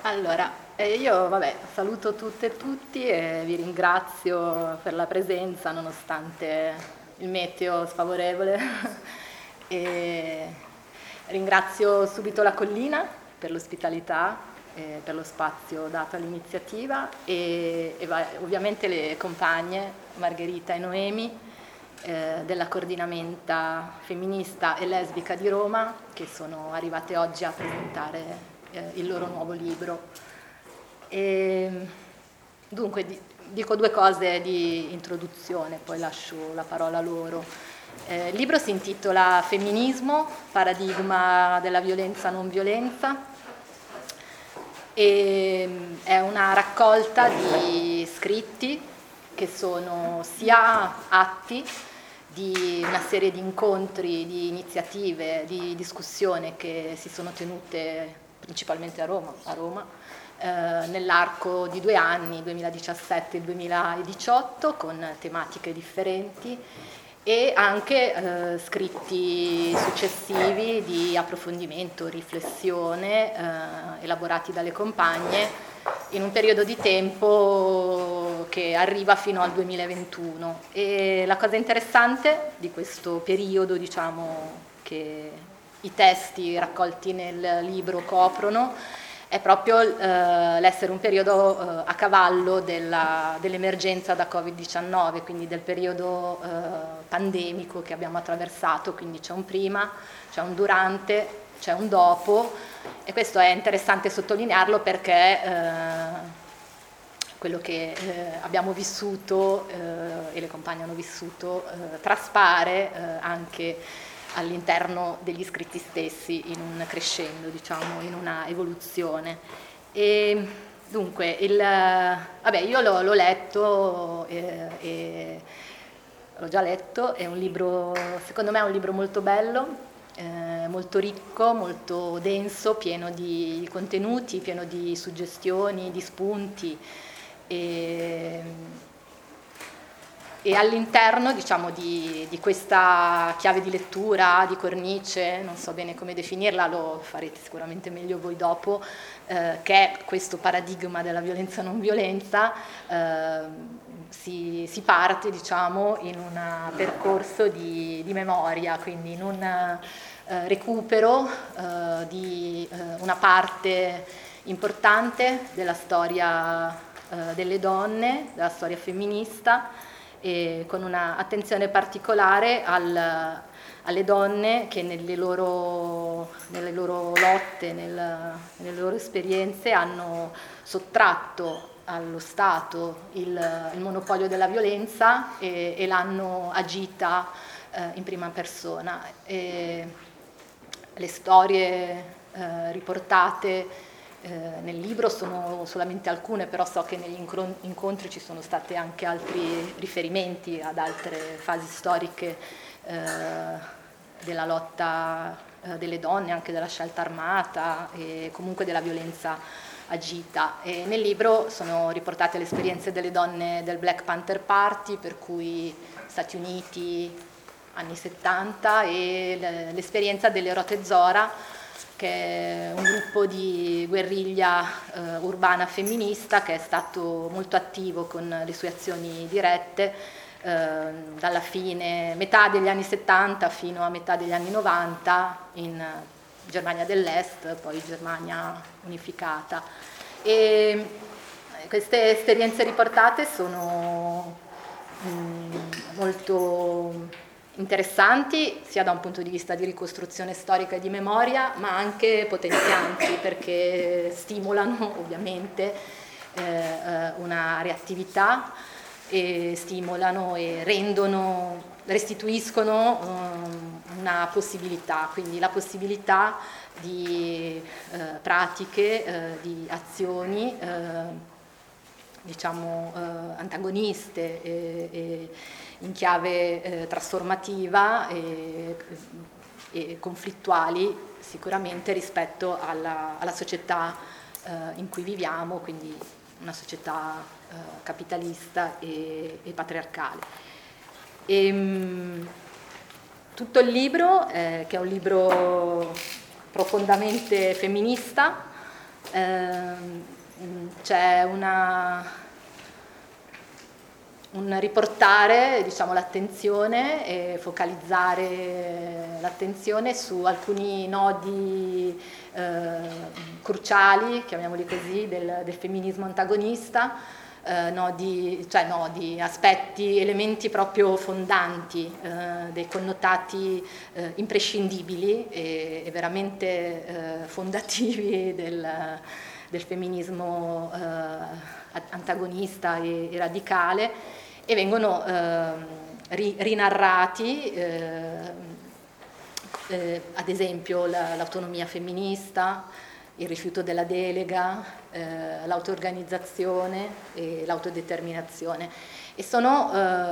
Allora, io saluto tutte e tutti e vi ringrazio per la presenza nonostante il meteo sfavorevole. E ringrazio subito la Collina per l'ospitalità e per lo spazio dato all'iniziativa e ovviamente le compagne Margherita e Noemi della coordinamenta femminista e lesbica di Roma, che sono arrivate oggi a presentare il loro nuovo libro. Dunque dico due cose di introduzione, poi lascio la parola a loro. Il libro si intitola Femminismo, paradigma della violenza non violenza, e è una raccolta di scritti che sono sia atti di una serie di incontri, di iniziative, di discussione che si sono tenute principalmente a Roma, nell'arco di 2 anni, 2017 e 2018, con tematiche differenti, e anche scritti successivi di approfondimento, riflessione, elaborati dalle compagne in un periodo di tempo che arriva fino al 2021. E la cosa interessante di questo periodo, diciamo, che i testi raccolti nel libro coprono, è proprio l'essere un periodo a cavallo dell'emergenza da Covid-19, quindi del periodo pandemico che abbiamo attraversato, quindi c'è un prima, c'è un durante, c'è un dopo, e questo è interessante sottolinearlo perché quello che abbiamo vissuto e le compagne hanno vissuto traspare anche all'interno degli scritti stessi in un crescendo, diciamo, in una evoluzione. E dunque, io l'ho letto e l'ho già letto, è un libro, secondo me è un libro molto bello, molto ricco, molto denso, pieno di contenuti, pieno di suggestioni, di spunti, e all'interno, diciamo, di questa chiave di lettura, di cornice, non so bene come definirla, lo farete sicuramente meglio voi dopo, che è questo paradigma della violenza non violenza, si parte, diciamo, in un percorso di memoria, quindi in un recupero di una parte importante della storia delle donne, della storia femminista, e con un'attenzione particolare alle donne che nelle loro lotte, nelle loro esperienze hanno sottratto allo Stato il monopolio della violenza e l'hanno agita in prima persona. E le storie riportate nel libro sono solamente alcune, però so che negli incontri ci sono stati anche altri riferimenti ad altre fasi storiche della lotta delle donne, anche della scelta armata e comunque della violenza agita. E nel libro sono riportate le esperienze delle donne del Black Panther Party, per cui Stati Uniti, anni 70, e l'esperienza delle Rote Zora, che è un gruppo di guerriglia urbana femminista che è stato molto attivo con le sue azioni dirette dalla metà degli anni 70 fino a metà degli anni 90 in Germania dell'Est, poi Germania unificata. E queste esperienze riportate sono molto interessanti sia da un punto di vista di ricostruzione storica e di memoria, ma anche potenzianti, perché stimolano ovviamente una reattività, e stimolano e restituiscono una possibilità, quindi la possibilità di pratiche, di azioni diciamo antagoniste e in chiave trasformativa e conflittuali sicuramente rispetto alla società in cui viviamo, quindi una società capitalista e patriarcale. Tutto il libro, che è un libro profondamente femminista, C'è un riportare, diciamo, l'attenzione e focalizzare l'attenzione su alcuni nodi cruciali, chiamiamoli così, del femminismo antagonista, aspetti, elementi proprio fondanti, dei connotati imprescindibili e veramente fondativi del femminismo antagonista e radicale, e vengono rinarrati, ad esempio l'autonomia femminista, il rifiuto della delega, l'auto-organizzazione e l'autodeterminazione, e sono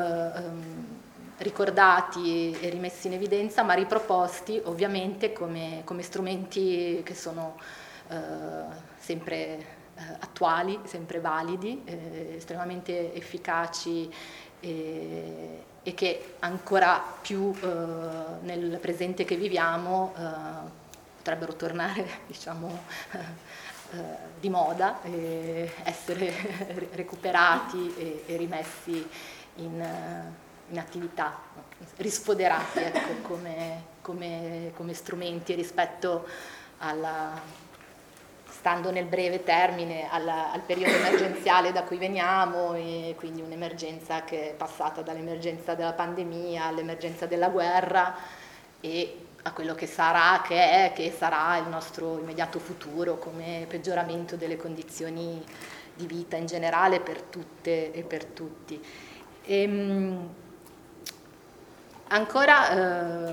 ricordati e rimessi in evidenza, ma riproposti ovviamente come strumenti che sono sempre attuali, sempre validi, estremamente efficaci e che ancora più nel presente che viviamo potrebbero tornare, diciamo, di moda, essere recuperati e rimessi in attività, risfoderati, ecco, come strumenti rispetto stando nel breve termine al periodo emergenziale da cui veniamo, e quindi un'emergenza che è passata dall'emergenza della pandemia all'emergenza della guerra e a quello che sarà il nostro immediato futuro come peggioramento delle condizioni di vita in generale per tutte e per tutti. Ancora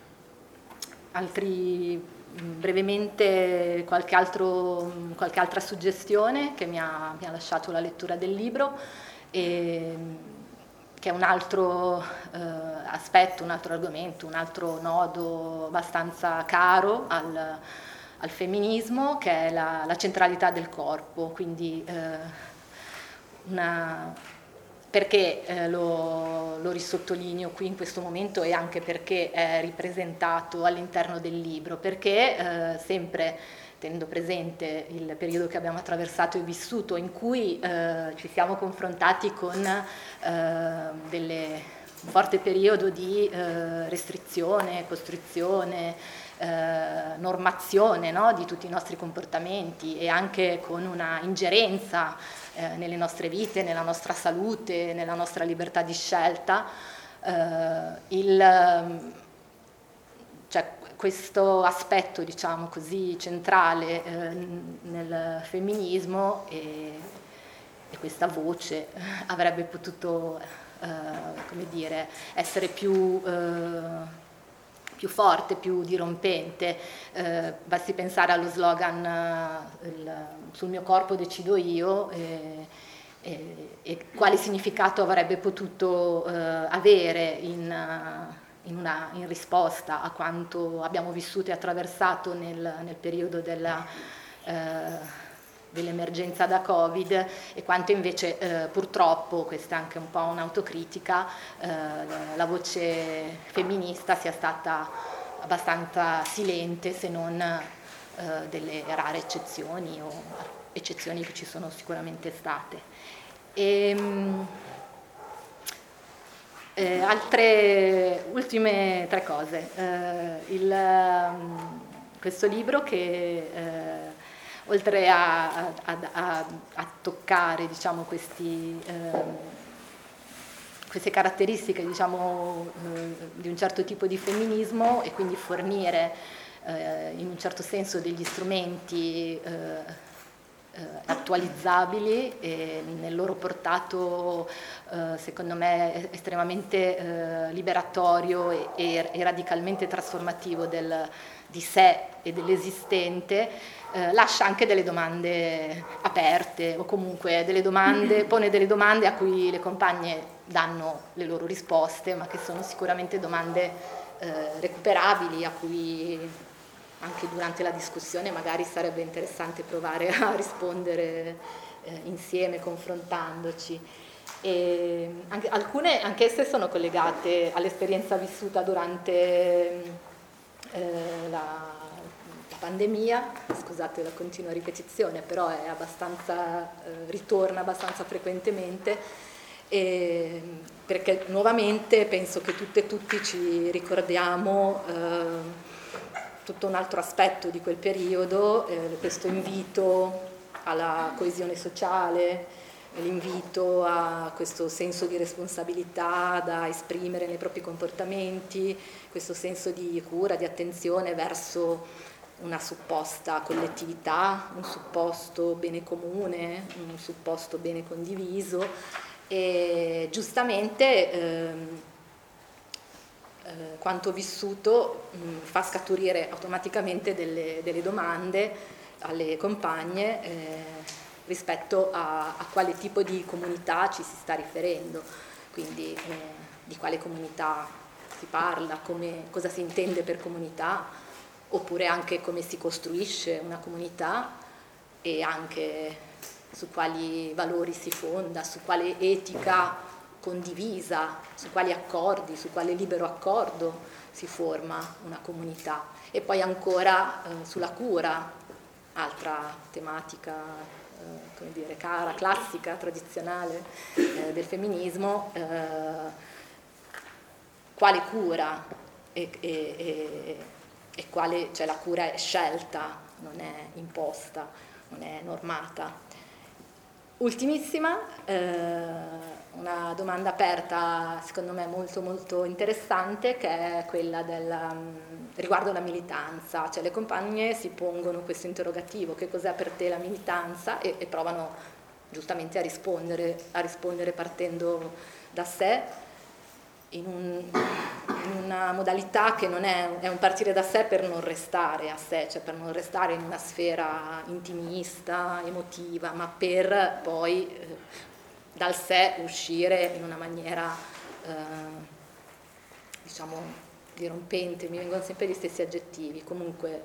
brevemente qualche altra suggestione che mi ha lasciato la lettura del libro, che è un altro aspetto, un altro argomento, un altro nodo abbastanza caro al femminismo, che è la centralità del corpo, quindi perché lo risottolineo qui in questo momento, e anche perché è ripresentato all'interno del libro, perché sempre tenendo presente il periodo che abbiamo attraversato e vissuto, in cui ci siamo confrontati con un forte periodo di restrizione, costrizione, normazione, no, di tutti i nostri comportamenti, e anche con una ingerenza nelle nostre vite, nella nostra salute, nella nostra libertà di scelta, questo aspetto, diciamo così, centrale nel femminismo e questa voce avrebbe potuto come dire, essere più forte, più dirompente. Basti pensare allo slogan sul mio corpo decido io, e quale significato avrebbe potuto avere in risposta a quanto abbiamo vissuto e attraversato nel periodo dell'emergenza da Covid, e quanto invece purtroppo, questa è anche un po' un'autocritica, la voce femminista sia stata abbastanza silente, se non delle rare eccezioni, o eccezioni che ci sono sicuramente state. Altre ultime 3 cose. Questo libro che oltre a toccare, diciamo, queste caratteristiche, diciamo, di un certo tipo di femminismo, e quindi fornire in un certo senso degli strumenti attualizzabili nel loro portato, secondo me estremamente liberatorio e radicalmente trasformativo di sé e dell'esistente, lascia anche delle domande aperte, o comunque pone delle domande a cui le compagne danno le loro risposte, ma che sono sicuramente domande recuperabili, a cui anche durante la discussione magari sarebbe interessante provare a rispondere insieme, confrontandoci. E anch'esse sono collegate all'esperienza vissuta durante la pandemia, scusate la continua ripetizione, però è ritorna abbastanza frequentemente, perché nuovamente penso che tutte e tutti ci ricordiamo tutto un altro aspetto di quel periodo, questo invito alla coesione sociale, l'invito a questo senso di responsabilità da esprimere nei propri comportamenti, questo senso di cura, di attenzione verso una supposta collettività, un supposto bene comune, un supposto bene condiviso, e giustamente quanto vissuto fa scaturire automaticamente delle domande alle compagne rispetto a quale tipo di comunità ci si sta riferendo, quindi di quale comunità si parla, cosa si intende per comunità, oppure anche come si costruisce una comunità e anche su quali valori si fonda, su quale etica condivisa, su quali accordi, su quale libero accordo si forma una comunità. E poi ancora sulla cura, altra tematica come dire, cara, classica, tradizionale del femminismo, quale cura e quale, cioè la cura è scelta, non è imposta, non è normata. Ultimissima, una domanda aperta secondo me molto molto interessante, che è quella riguardo la militanza, cioè le compagne si pongono questo interrogativo: che cos'è per te la militanza, e provano giustamente a rispondere partendo da sé in una modalità che non è un partire da sé per non restare a sé, cioè per non restare in una sfera intimista, emotiva, ma per poi dal sé uscire in una maniera diciamo dirompente, mi vengono sempre gli stessi aggettivi, comunque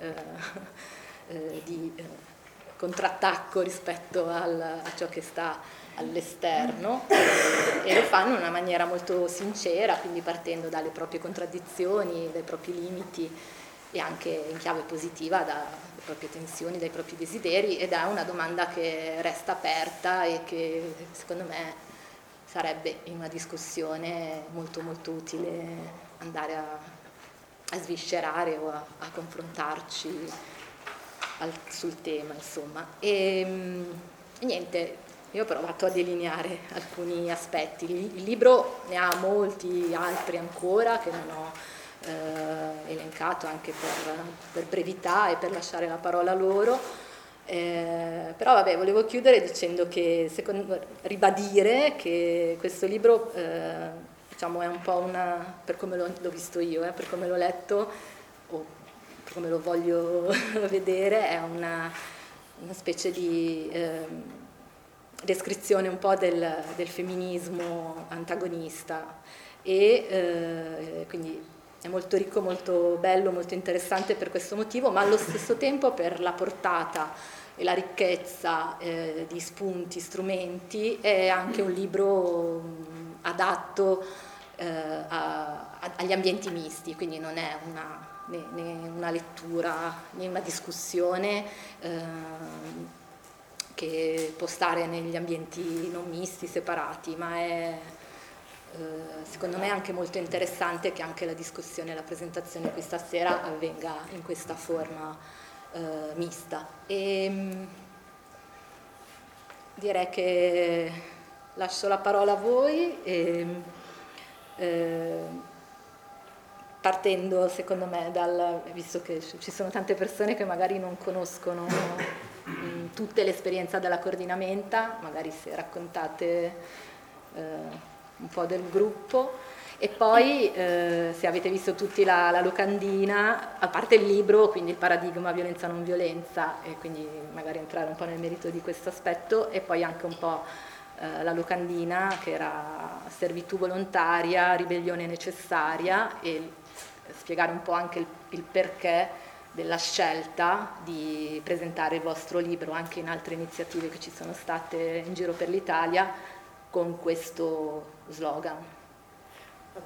di contrattacco rispetto a ciò che sta all'esterno, e lo fanno in una maniera molto sincera, quindi partendo dalle proprie contraddizioni, dai propri limiti e anche in chiave positiva dalle proprie tensioni, dai propri desideri, ed è una domanda che resta aperta e che secondo me sarebbe in una discussione molto molto utile andare a sviscerare o a confrontarci sul tema, insomma. E niente, io ho provato a delineare alcuni aspetti. Il libro ne ha molti altri ancora che non ho elencato, anche per brevità e per lasciare la parola a loro. Però vabbè, volevo chiudere dicendo che ribadire che questo libro diciamo è un po' per come l'ho visto io, per come l'ho letto o per come lo voglio vedere, è una specie di descrizione un po' del femminismo antagonista, e quindi è molto ricco, molto bello, molto interessante per questo motivo, ma allo stesso tempo per la portata e la ricchezza di spunti, strumenti. È anche un libro adatto agli ambienti misti, quindi non è né una lettura né una discussione che può stare negli ambienti non misti, separati, ma è secondo me anche molto interessante che anche la discussione e la presentazione qui stasera avvenga in questa forma mista. E direi che lascio la parola a voi, partendo secondo me visto che ci sono tante persone che magari non conoscono tutte l'esperienza della coordinamenta, magari se raccontate un po' del gruppo, e poi se avete visto tutti la locandina, a parte il libro, quindi il paradigma violenza non violenza, e quindi magari entrare un po' nel merito di questo aspetto, e poi anche un po' la locandina che era servitù volontaria, ribellione necessaria, e spiegare un po' anche il perché della scelta di presentare il vostro libro anche in altre iniziative che ci sono state in giro per l'Italia con questo slogan. Va bene.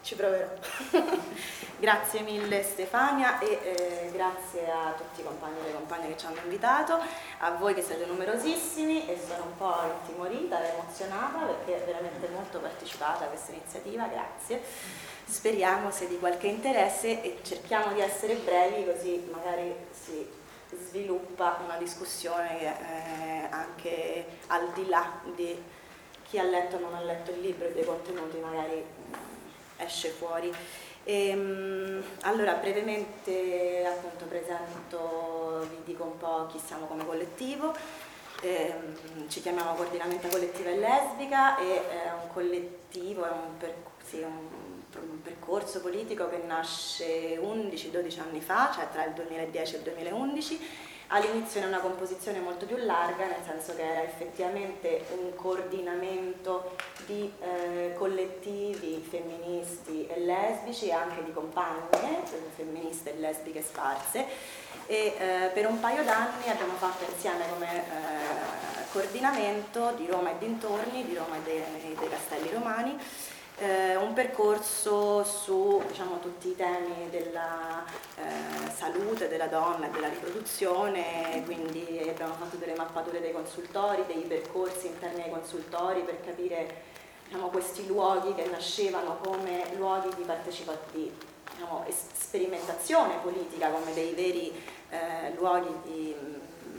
Ci proverò. Grazie mille Stefania e grazie a tutti i compagni e le compagne che ci hanno invitato, a voi che siete numerosissimi, e sono un po' intimorita e emozionata perché è veramente molto partecipata a questa iniziativa, grazie. Speriamo sia di qualche interesse e cerchiamo di essere brevi, così magari si sviluppa una discussione che anche al di là di chi ha letto o non ha letto il libro e dei contenuti magari esce fuori. Allora brevemente appunto presento, vi dico un po' chi siamo come collettivo. Ci chiamiamo Coordinamento Collettiva e Lesbica e è un collettivo, è un percorso politico che nasce 11-12 anni fa, cioè tra il 2010 e il 2011. All'inizio era una composizione molto più larga, nel senso che era effettivamente un coordinamento di collettivi femministi e lesbici e anche di compagne femministe e lesbiche sparse, e per un paio d'anni abbiamo fatto insieme come coordinamento di Roma e dintorni, di Roma e dei Castelli Romani, un percorso su, diciamo, tutti i temi della salute della donna e della riproduzione, quindi abbiamo fatto delle mappature dei consultori, dei percorsi interni ai consultori per capire, diciamo, questi luoghi che nascevano come luoghi di diciamo, sperimentazione politica, come dei veri luoghi di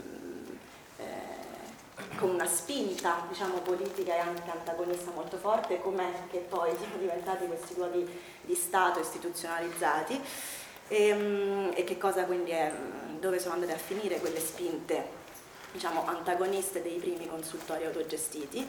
con una spinta, diciamo, politica e anche antagonista molto forte, com'è che poi sono diventati questi luoghi di Stato istituzionalizzati e che cosa quindi è, dove sono andate a finire quelle spinte, diciamo, antagoniste dei primi consultori autogestiti.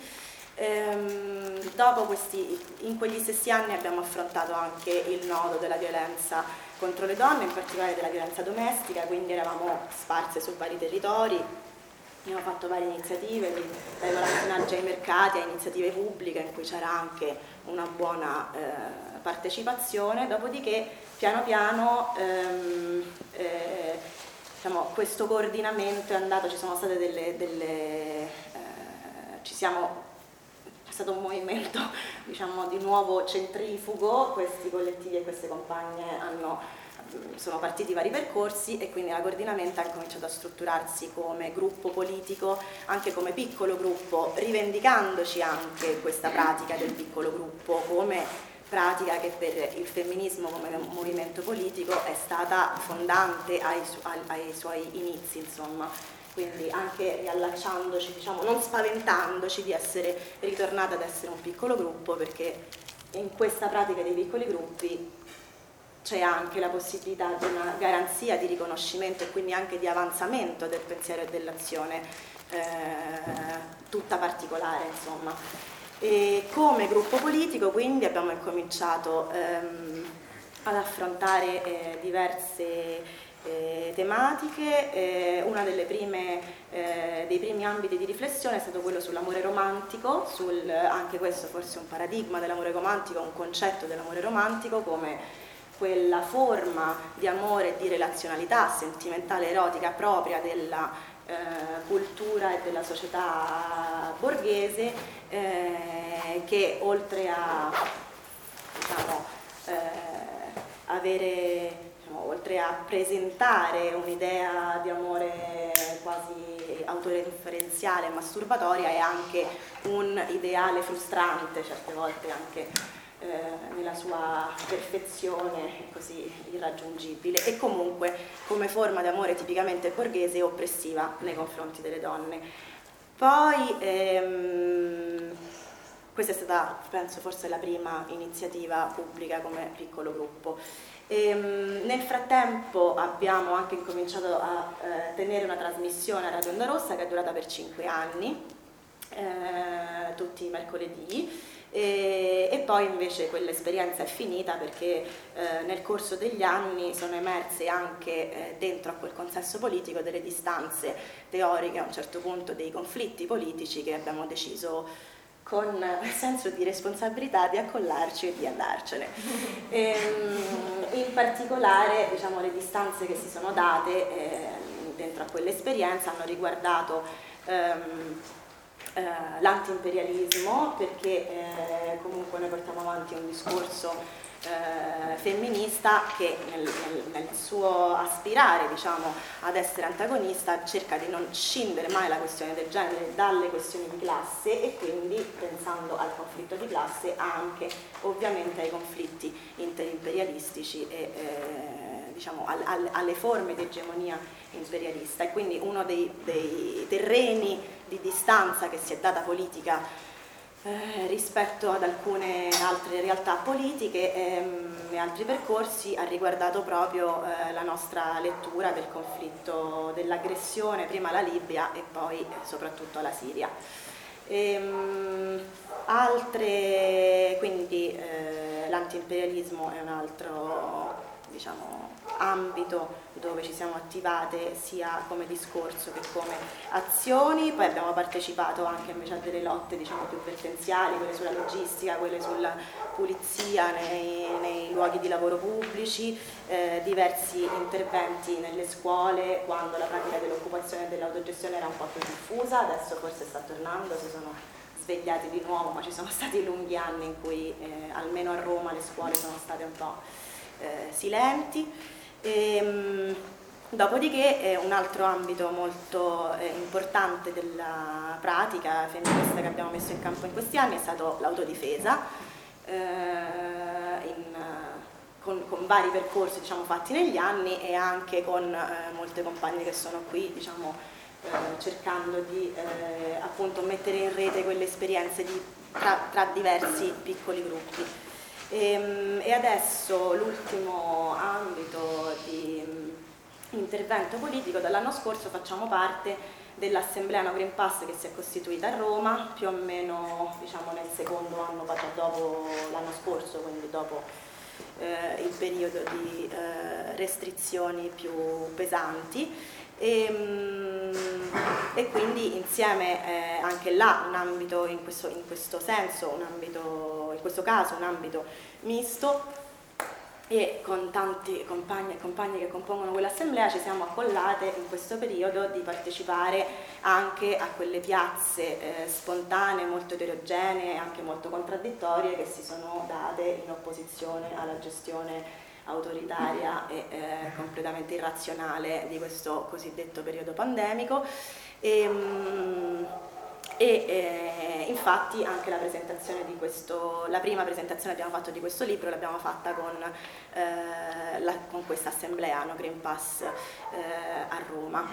Dopo in quegli stessi anni abbiamo affrontato anche il nodo della violenza contro le donne, in particolare della violenza domestica, quindi eravamo sparse su vari territori. Abbiamo fatto varie iniziative, dai volantinaggio ai mercati a iniziative pubbliche in cui c'era anche una buona partecipazione, dopodiché piano piano diciamo, questo coordinamento è andato, ci sono state c'è stato un movimento, diciamo, di nuovo centrifugo, questi collettivi e queste compagne sono partiti vari percorsi e quindi la coordinamento ha cominciato a strutturarsi come gruppo politico, anche come piccolo gruppo, rivendicandoci anche questa pratica del piccolo gruppo come pratica che per il femminismo come movimento politico è stata fondante ai suoi inizi, insomma. Quindi anche riallacciandoci, diciamo, non spaventandoci di essere ritornata ad essere un piccolo gruppo, perché in questa pratica dei piccoli gruppi c'è anche la possibilità di una garanzia di riconoscimento e quindi anche di avanzamento del pensiero e dell'azione tutta particolare, insomma. E come gruppo politico quindi abbiamo incominciato ad affrontare diverse tematiche. Una dei primi ambiti di riflessione è stato quello sull'amore romantico, anche questo forse è un paradigma dell'amore romantico, un concetto dell'amore romantico come quella forma di amore e di relazionalità sentimentale erotica propria della cultura e della società borghese, che oltre a, diciamo, oltre a presentare un'idea di amore quasi autoreferenziale e masturbatoria, è anche un ideale frustrante, certe volte anche nella sua perfezione così irraggiungibile, e comunque come forma di amore tipicamente borghese e oppressiva nei confronti delle donne. Poi questa è stata, penso, forse la prima iniziativa pubblica come piccolo gruppo. Nel frattempo abbiamo anche incominciato a tenere una trasmissione a Radio Onda Rossa che è durata per 5 anni, tutti i mercoledì. E poi invece quell'esperienza è finita perché nel corso degli anni sono emerse anche dentro a quel consesso politico delle distanze teoriche, a un certo punto dei conflitti politici, che abbiamo deciso con senso di responsabilità di accollarci e di andarcene. In particolare, diciamo, le distanze che si sono date dentro a quell'esperienza hanno riguardato l'antiimperialismo, perché comunque noi portiamo avanti un discorso femminista che nel suo aspirare, diciamo, ad essere antagonista cerca di non scindere mai la questione del genere dalle questioni di classe, e quindi, pensando al conflitto di classe, anche ovviamente ai conflitti interimperialistici e diciamo alle forme di egemonia imperialista. E quindi uno dei terreni di distanza che si è data politica rispetto ad alcune altre realtà politiche e altri percorsi ha riguardato proprio la nostra lettura del conflitto, dell'aggressione, prima alla Libia e poi soprattutto alla Siria. Quindi l'antiimperialismo è un altro, diciamo, ambito dove ci siamo attivate sia come discorso che come azioni. Poi abbiamo partecipato anche invece a delle lotte, diciamo, più vertenziali, quelle sulla logistica, quelle sulla pulizia nei luoghi di lavoro pubblici, diversi interventi nelle scuole quando la pratica dell'occupazione e dell'autogestione era un po' più diffusa. Adesso forse sta tornando, si sono svegliati di nuovo, ma ci sono stati lunghi anni in cui almeno a Roma le scuole sono state un po' silenti. Dopodiché un altro ambito molto importante della pratica femminista che abbiamo messo in campo in questi anni è stato l'autodifesa, con vari percorsi, diciamo, fatti negli anni, e anche con molte compagne che sono qui, diciamo, cercando di appunto mettere in rete quelle esperienze tra diversi piccoli gruppi. E adesso l'ultimo ambito di intervento politico: dall'anno scorso facciamo parte dell'Assemblea No Green Pass che si è costituita a Roma, più o meno, diciamo, nel secondo anno dopo l'anno scorso, quindi dopo il periodo di restrizioni più pesanti. E quindi insieme anche là un ambito in questo senso, un ambito, in questo caso un ambito misto, e con tanti compagni e compagne che compongono quell'assemblea ci siamo accollate in questo periodo di partecipare anche a quelle piazze spontanee, molto eterogenee e anche molto contraddittorie, che si sono date in opposizione alla gestione autoritaria e completamente irrazionale di questo cosiddetto periodo pandemico. Infatti anche la presentazione di la prima presentazione che abbiamo fatto di questo libro l'abbiamo fatta con questa assemblea No Green Pass a Roma.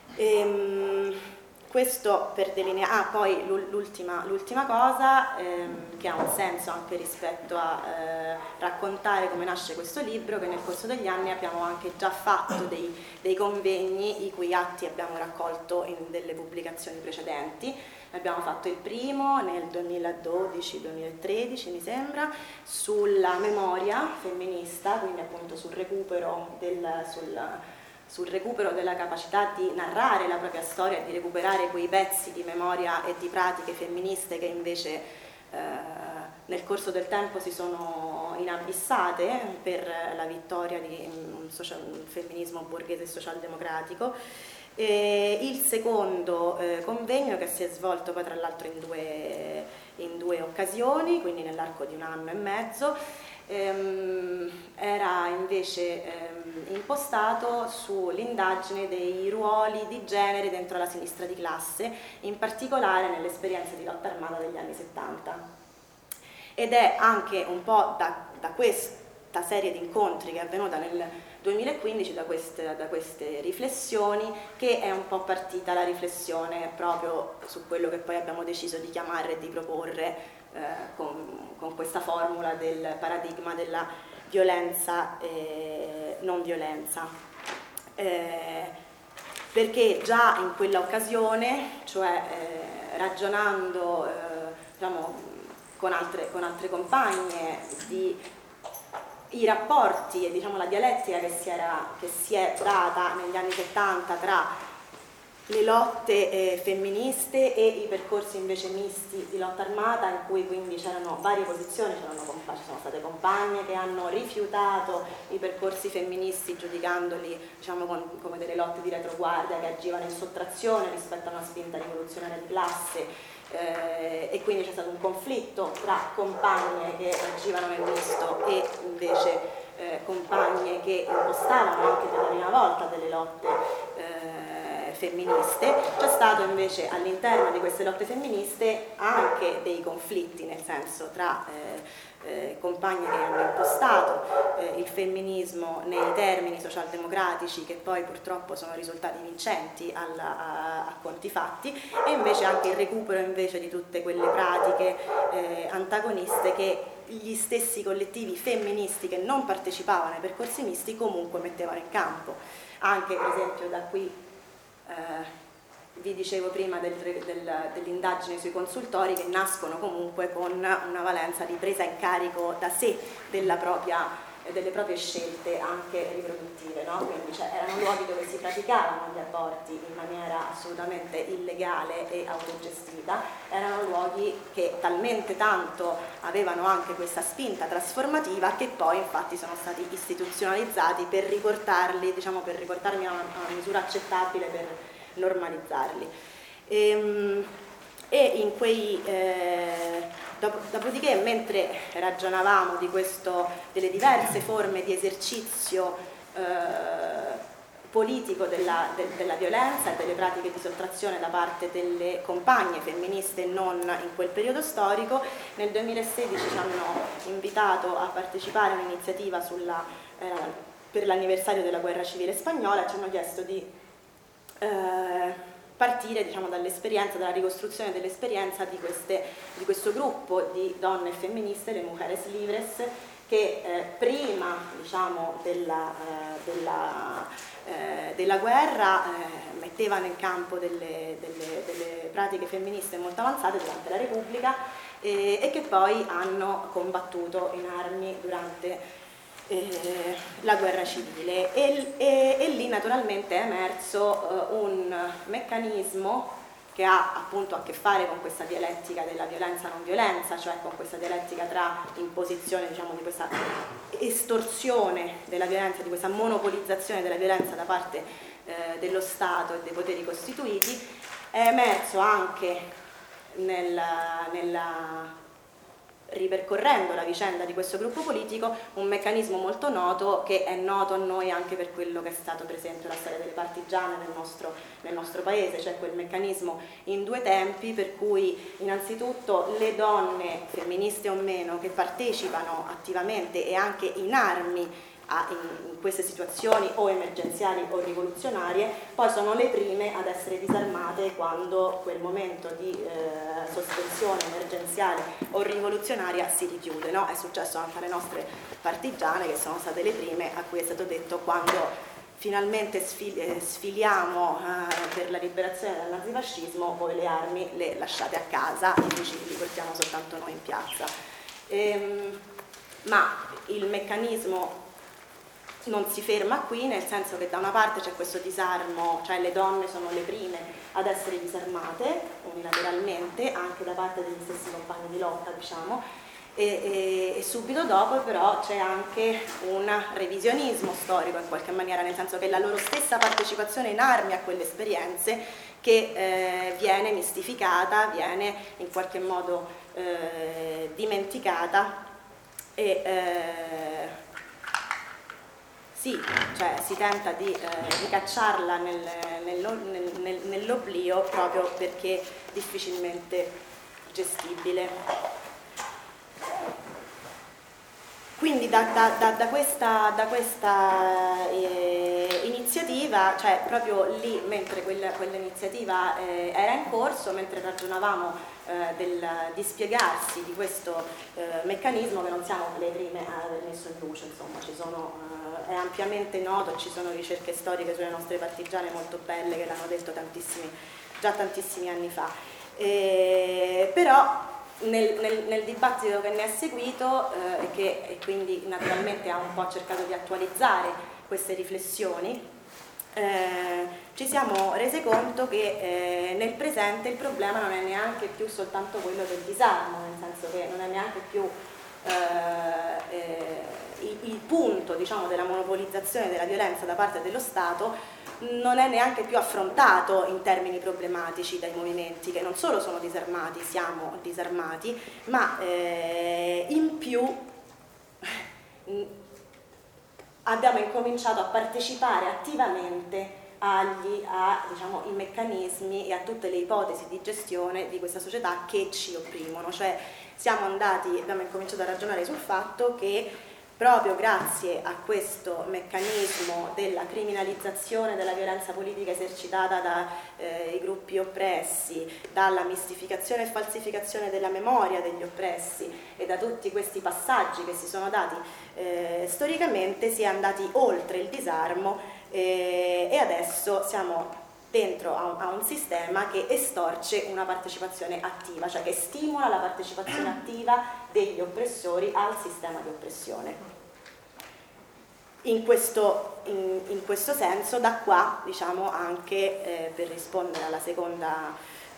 Questo per delineare. Poi l'ultima cosa che ha un senso anche rispetto a raccontare come nasce questo libro, che nel corso degli anni abbiamo anche già fatto dei convegni i cui atti abbiamo raccolto in delle pubblicazioni precedenti. Abbiamo fatto il primo nel 2012-2013 mi sembra, sulla memoria femminista, quindi appunto sul recupero della capacità di narrare la propria storia e di recuperare quei pezzi di memoria e di pratiche femministe che invece nel corso del tempo si sono inabissate per la vittoria di un femminismo borghese e socialdemocratico. Il secondo convegno, che si è svolto poi tra l'altro in due occasioni, quindi nell'arco di un anno e mezzo, era invece impostato sull'indagine dei ruoli di genere dentro la sinistra di classe, in particolare nelle esperienze di lotta armata degli anni 70. Ed è anche un po' da questa serie di incontri che è avvenuta nel 2015, da queste riflessioni, che è un po' partita la riflessione proprio su quello che poi abbiamo deciso di chiamare e di proporre con questa formula del paradigma della violenza e non violenza. Perché già in quella occasione, cioè ragionando diciamo, con altre compagne i rapporti e diciamo la dialettica che si è data negli anni 70 tra le lotte femministe e i percorsi invece misti di lotta armata, in cui quindi c'erano varie posizioni, sono state compagne che hanno rifiutato i percorsi femministi giudicandoli, diciamo, come delle lotte di retroguardia che agivano in sottrazione rispetto a una spinta rivoluzionaria di classe, e quindi c'è stato un conflitto tra compagne che agivano nel misto e invece compagne che impostavano anche per la prima volta delle lotte femministe. C'è stato invece all'interno di queste lotte femministe anche dei conflitti, nel senso tra compagne che hanno impostato il femminismo nei termini socialdemocratici che poi purtroppo sono risultati vincenti a conti fatti, e invece anche il recupero invece di tutte quelle pratiche antagoniste che gli stessi collettivi femministi che non partecipavano ai percorsi misti comunque mettevano in campo. Anche per esempio da qui vi dicevo prima dell'indagine sui consultori, che nascono comunque con una valenza di presa in carico da sé delle proprie scelte anche riproduttive, no? Quindi erano luoghi dove si praticavano gli aborti in maniera assolutamente illegale e autogestita, erano luoghi che talmente tanto avevano anche questa spinta trasformativa che poi infatti sono stati istituzionalizzati per riportarli, diciamo, per riportarli a una misura accettabile, per normalizzarli. E in quei dopodiché, mentre ragionavamo di delle diverse forme di esercizio politico della violenza e delle pratiche di sottrazione da parte delle compagne femministe non in quel periodo storico, nel 2016 ci hanno invitato a partecipare a un'iniziativa per l'anniversario della guerra civile spagnola e ci hanno chiesto di partire, diciamo, dall'esperienza, dalla ricostruzione dell'esperienza di questo gruppo di donne femministe, le Mujeres Libres, che prima, diciamo, della guerra mettevano in campo delle pratiche femministe molto avanzate durante la Repubblica e che poi hanno combattuto in armi durante la guerra civile, e lì naturalmente è emerso un meccanismo che ha appunto a che fare con questa dialettica della violenza non violenza, cioè con questa dialettica tra imposizione, diciamo, di questa estorsione della violenza, di questa monopolizzazione della violenza da parte dello Stato e dei poteri costituiti. È emerso anche ripercorrendo la vicenda di questo gruppo politico un meccanismo molto noto, che è noto a noi anche per quello che è stato per esempio la storia delle partigiane nel nostro paese, cioè quel meccanismo in due tempi, per cui innanzitutto le donne, femministe o meno, che partecipano attivamente e anche in armi in queste situazioni o emergenziali o rivoluzionarie, poi sono le prime ad essere disarmate quando quel momento di sospensione emergenziale o rivoluzionaria si richiude, no? È successo anche alle nostre partigiane, che sono state le prime a cui è stato detto: quando finalmente sfiliamo per la liberazione dal nazifascismo, voi le armi le lasciate a casa, i fucili li portiamo soltanto noi in piazza. Ma il meccanismo non si ferma qui, nel senso che da una parte c'è questo disarmo, cioè le donne sono le prime ad essere disarmate unilateralmente, anche da parte degli stessi compagni di lotta, diciamo, e subito dopo però c'è anche un revisionismo storico in qualche maniera, nel senso che è la loro stessa partecipazione in armi a quelle esperienze che viene mistificata, viene in qualche modo dimenticata e sì, cioè si tenta di cacciarla nell'oblio proprio perché difficilmente gestibile. Quindi da questa iniziativa, cioè proprio lì, mentre quell'iniziativa era in corso, mentre ragionavamo del dispiegarsi di questo meccanismo, che non siamo le prime a aver messo in luce, insomma, è ampiamente noto, ci sono ricerche storiche sulle nostre partigiane molto belle che l'hanno detto già tantissimi anni fa. Però nel dibattito che ne è seguito e quindi naturalmente ha un po' cercato di attualizzare queste riflessioni, ci siamo resi conto che nel presente il problema non è neanche più soltanto quello del disarmo, nel senso che non è neanche più il punto, diciamo, della monopolizzazione della violenza da parte dello Stato, non è neanche più affrontato in termini problematici dai movimenti, che non solo sono disarmati, siamo disarmati, ma in più abbiamo incominciato a partecipare attivamente diciamo, i meccanismi e a tutte le ipotesi di gestione di questa società che ci opprimono, cioè abbiamo incominciato a ragionare sul fatto che proprio grazie a questo meccanismo della criminalizzazione della violenza politica esercitata dai gruppi oppressi, dalla mistificazione e falsificazione della memoria degli oppressi e da tutti questi passaggi che si sono dati storicamente, si è andati oltre il disarmo e adesso siamo dentro a un sistema che estorce una partecipazione attiva, cioè che stimola la partecipazione attiva degli oppressori al sistema di oppressione. In questo senso, da qua, diciamo, anche per rispondere alla seconda,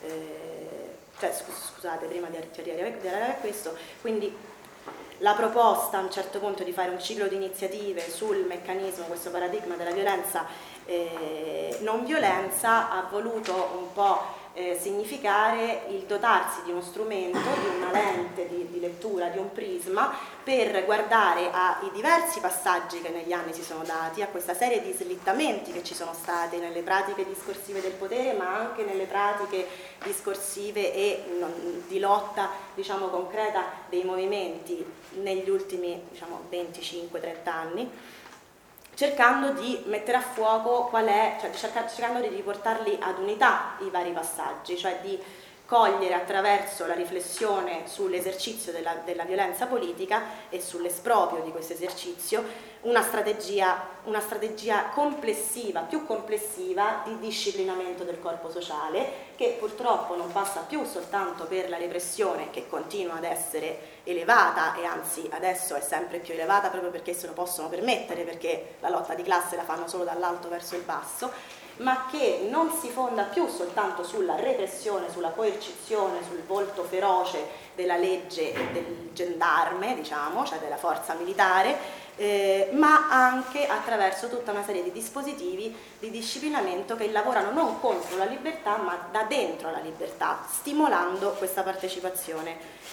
scusate, prima di arrivare a questo, quindi la proposta a un certo punto di fare un ciclo di iniziative sul meccanismo, questo paradigma della violenza non violenza, ha voluto un po' significare il dotarsi di uno strumento, di una lente di lettura, di un prisma, per guardare ai diversi passaggi che negli anni si sono dati, a questa serie di slittamenti che ci sono stati nelle pratiche discorsive del potere, ma anche nelle pratiche discorsive e di lotta, diciamo, concreta dei movimenti negli ultimi, diciamo, 25-30 anni, cercando di mettere a fuoco cercando di riportarli ad unità i vari passaggi, cioè di cogliere attraverso la riflessione sull'esercizio della violenza politica e sull'esproprio di questo esercizio una strategia complessiva, più complessiva di disciplinamento del corpo sociale, che purtroppo non passa più soltanto per la repressione, che continua ad essere elevata e anzi adesso è sempre più elevata proprio perché se lo possono permettere, perché la lotta di classe la fanno solo dall'alto verso il basso, ma che non si fonda più soltanto sulla repressione, sulla coercizione, sul volto feroce della legge e del gendarme, diciamo, cioè della forza militare, ma anche attraverso tutta una serie di dispositivi di disciplinamento che lavorano non contro la libertà ma da dentro la libertà, stimolando questa partecipazione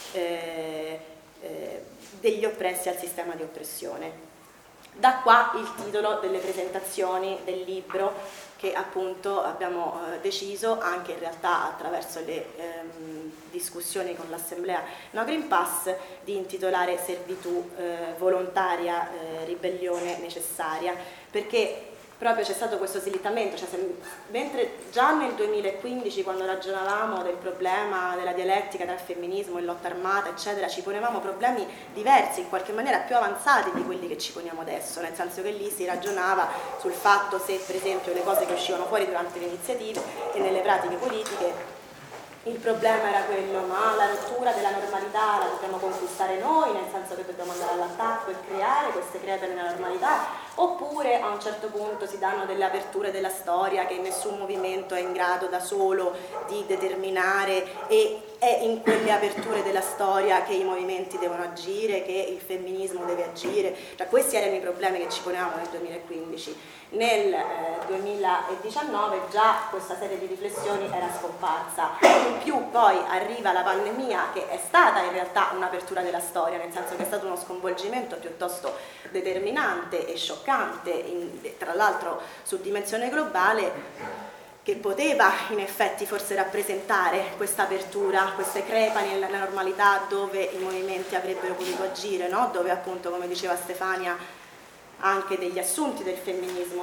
degli oppressi al sistema di oppressione. Da qua il titolo delle presentazioni del libro che appunto abbiamo deciso, anche in realtà attraverso le discussioni con l'Assemblea No Green Pass, di intitolare Servitù volontaria, ribellione necessaria, perché proprio c'è stato questo slittamento, cioè mentre già nel 2015, quando ragionavamo del problema della dialettica tra femminismo e lotta armata, eccetera, ci ponevamo problemi diversi, in qualche maniera più avanzati di quelli che ci poniamo adesso, nel senso che lì si ragionava sul fatto se, per esempio, le cose che uscivano fuori durante le iniziative e nelle pratiche politiche, il problema era quello, ma la rottura della normalità la dobbiamo conquistare noi, nel senso che dobbiamo andare all'attacco e creare queste crepe nella normalità, oppure a un certo punto si danno delle aperture della storia che nessun movimento è in grado da solo di determinare e è in quelle aperture della storia che i movimenti devono agire, che il femminismo deve agire. Cioè, questi erano i problemi che ci ponevamo nel 2015. Nel 2019 già questa serie di riflessioni era scomparsa. In più poi arriva la pandemia, che è stata in realtà un'apertura della storia, nel senso che è stato uno sconvolgimento piuttosto determinante e scioccante, tra l'altro su dimensione globale, che poteva in effetti forse rappresentare questa apertura, queste crepa nella normalità dove i movimenti avrebbero potuto agire, no? Dove appunto, come diceva Stefania, anche degli assunti del femminismo,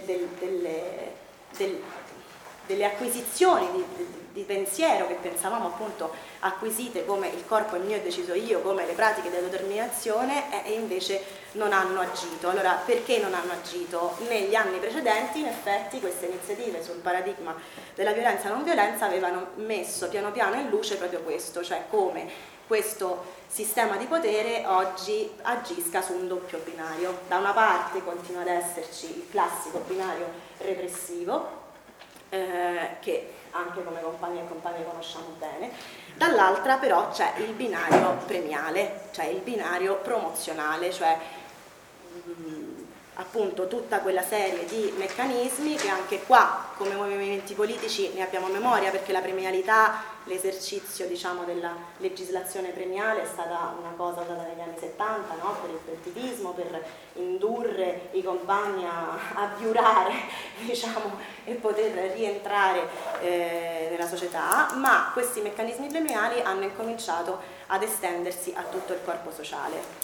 delle acquisizioni di pensiero che pensavamo appunto acquisite come il corpo è mio e deciso io, come le pratiche di autodeterminazione, e invece non hanno agito. Allora, perché non hanno agito? Negli anni precedenti, in effetti, queste iniziative sul paradigma della violenza non violenza avevano messo piano piano in luce proprio questo, cioè come questo sistema di potere oggi agisca su un doppio binario. Da una parte continua ad esserci il classico binario repressivo, che anche come compagni e compagne conosciamo bene, dall'altra però c'è il binario premiale, cioè il binario promozionale, cioè appunto tutta quella serie di meccanismi che anche qua come movimenti politici ne abbiamo memoria, perché la premialità, l'esercizio diciamo della legislazione premiale è stata una cosa usata negli anni 70, no? Per il pettitismo, per indurre i compagni a biurare diciamo, e poter rientrare nella società, ma questi meccanismi premiali hanno incominciato ad estendersi a tutto il corpo sociale.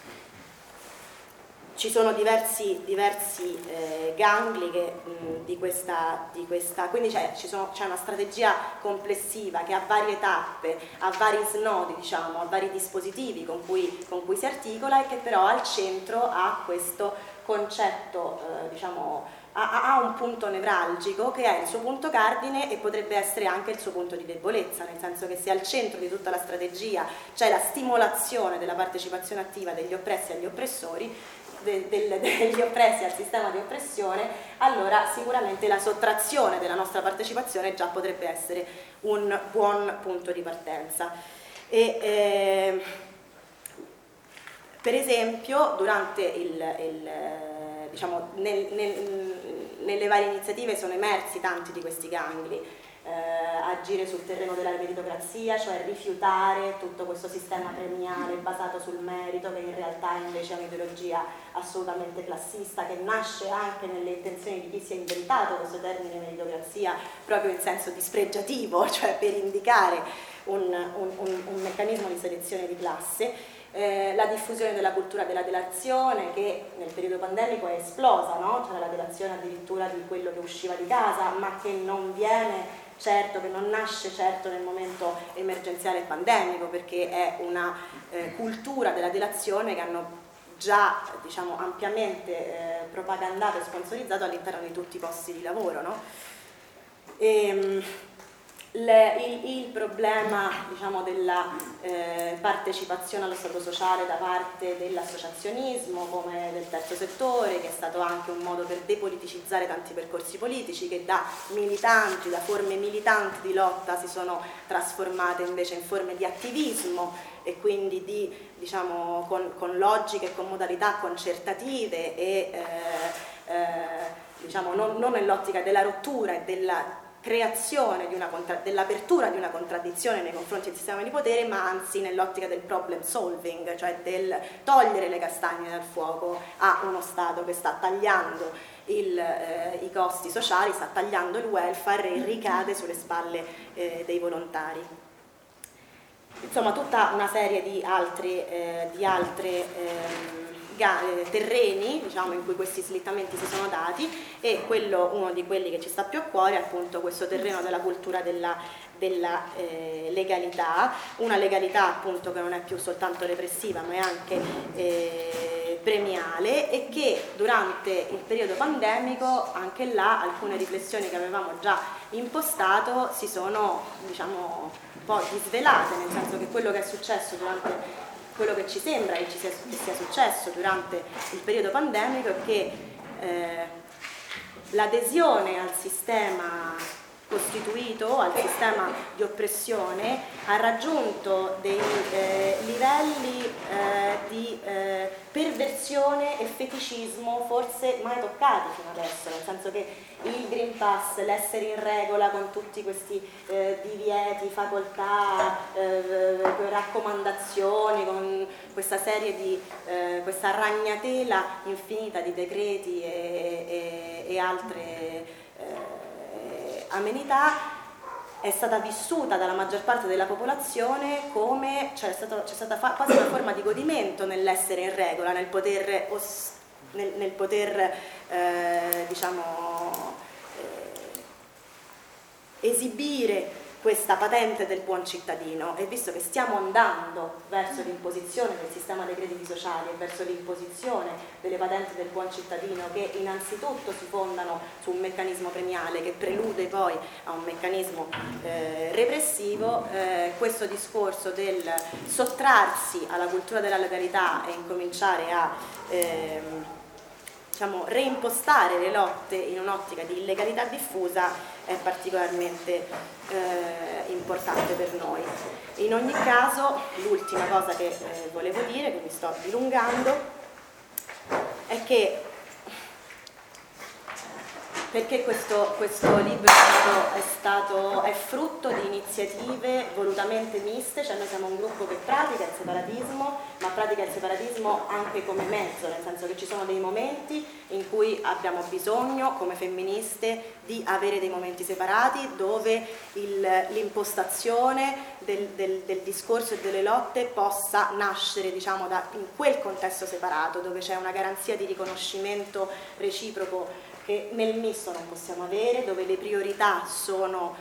Ci sono diversi gangli di questa, quindi c'è una strategia complessiva che ha varie tappe, ha vari snodi, diciamo, ha vari dispositivi con cui si articola e che però al centro ha questo concetto, diciamo, ha un punto nevralgico che è il suo punto cardine e potrebbe essere anche il suo punto di debolezza, nel senso che se al centro di tutta la strategia c'è la stimolazione della partecipazione attiva degli oppressi agli oppressori, degli oppressi al sistema di oppressione, allora sicuramente la sottrazione della nostra partecipazione già potrebbe essere un buon punto di partenza. Per esempio, durante diciamo, nelle varie iniziative sono emersi tanti di questi gangli. Agire sul terreno della meritocrazia, cioè rifiutare tutto questo sistema premiale basato sul merito, che in realtà invece è un'ideologia assolutamente classista, che nasce anche nelle intenzioni di chi si è inventato questo termine meritocrazia proprio in senso dispregiativo, cioè per indicare un meccanismo di selezione di classe. La diffusione della cultura della delazione, che nel periodo pandemico è esplosa, no? C'era la delazione addirittura di quello che usciva di casa, ma che non viene certo, che non nasce certo nel momento emergenziale e pandemico, perché è una cultura della delazione che hanno già, diciamo, ampiamente propagandato e sponsorizzato all'interno di tutti i posti di lavoro, no? Il problema, diciamo, della partecipazione allo stato sociale da parte dell'associazionismo come del terzo settore, che è stato anche un modo per depoliticizzare tanti percorsi politici, che da militanti, da forme militanti di lotta si sono trasformate invece in forme di attivismo e quindi di, diciamo, con logiche e con modalità concertative e diciamo, non nell'ottica della rottura e della creazione dell'apertura di una contraddizione nei confronti del sistema di potere, ma anzi nell'ottica del problem solving, cioè del togliere le castagne dal fuoco a uno Stato che sta tagliando i costi sociali, sta tagliando il welfare e ricade sulle spalle dei volontari. Insomma, tutta una serie di altre terreni, diciamo, in cui questi slittamenti si sono dati, e uno di quelli che ci sta più a cuore è appunto questo terreno della cultura della legalità, una legalità appunto che non è più soltanto repressiva ma è anche premiale, e che durante il periodo pandemico anche là alcune riflessioni che avevamo già impostato si sono, diciamo, un po' disvelate, nel senso che quello che è successo durante quello che ci sembra che sia successo durante il periodo pandemico è che l'adesione al sistema costituito, al sistema di oppressione, ha raggiunto dei livelli di perversione e feticismo forse mai toccati fino adesso, nel senso che il Green Pass, l'essere in regola con tutti questi divieti, facoltà, raccomandazioni, con questa serie di questa ragnatela infinita di decreti e altre amenità, è stata vissuta dalla maggior parte della popolazione come c'è stata quasi una forma di godimento nell'essere in regola, nel poter diciamo, esibire questa patente del buon cittadino. E visto che stiamo andando verso l'imposizione del sistema dei crediti sociali e verso l'imposizione delle patenti del buon cittadino, che innanzitutto si fondano su un meccanismo premiale che prelude poi a un meccanismo repressivo, questo discorso del sottrarsi alla cultura della legalità e incominciare a diciamo, reimpostare le lotte in un'ottica di illegalità diffusa è particolarmente importante per noi. In ogni caso, l'ultima cosa che volevo dire, che mi sto dilungando, è che perché questo libro è frutto di iniziative volutamente miste, cioè noi siamo un gruppo che pratica il separatismo, ma pratica il separatismo anche come mezzo, nel senso che ci sono dei momenti in cui abbiamo bisogno, come femministe, di avere dei momenti separati dove l'impostazione del discorso e delle lotte possa nascere, diciamo, in quel contesto separato, dove c'è una garanzia di riconoscimento reciproco che nel misto non possiamo avere, dove le priorità sono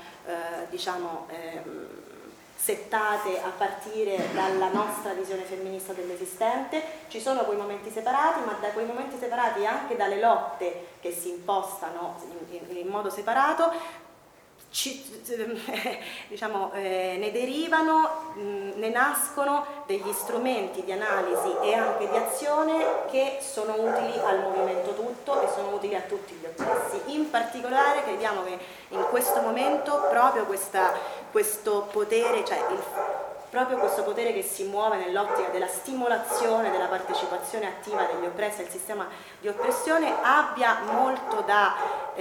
settate a partire dalla nostra visione femminista dell'esistente. Ci sono quei momenti separati, ma da quei momenti separati e anche dalle lotte che si impostano in modo separato ne derivano, ne nascono degli strumenti di analisi e anche di azione che sono utili al movimento tutto e sono utili a tutti gli oppressi. In particolare crediamo che in questo momento proprio questo potere, proprio questo potere che si muove nell'ottica della stimolazione della partecipazione attiva degli oppressi al sistema di oppressione abbia molto da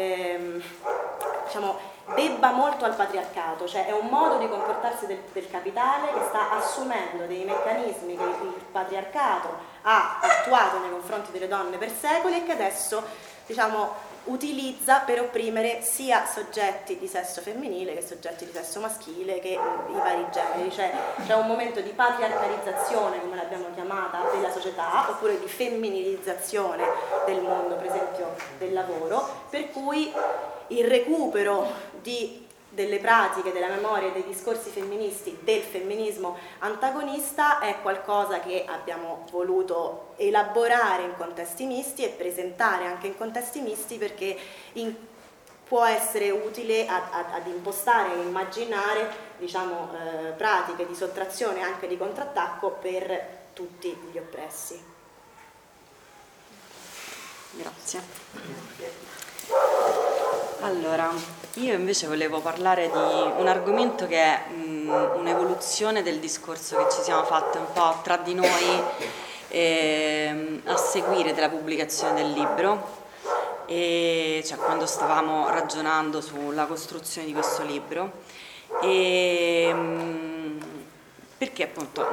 debba molto al patriarcato, cioè è un modo di comportarsi del capitale che sta assumendo dei meccanismi che il patriarcato ha attuato nei confronti delle donne per secoli e che adesso utilizza per opprimere sia soggetti di sesso femminile che soggetti di sesso maschile che i vari generi, cioè c'è un momento di patriarcalizzazione, come l'abbiamo chiamata, della società, oppure di femminilizzazione del mondo, per esempio del lavoro, per cui il recupero delle pratiche, della memoria e dei discorsi femministi, del femminismo antagonista è qualcosa che abbiamo voluto elaborare in contesti misti e presentare anche in contesti misti perché può essere utile ad impostare e immaginare pratiche di sottrazione e anche di contrattacco per tutti gli oppressi. Grazie. Allora, io invece volevo parlare di un argomento che è un'evoluzione del discorso che ci siamo fatti un po' tra di noi a seguire della pubblicazione del libro, e cioè quando stavamo ragionando sulla costruzione di questo libro, perché appunto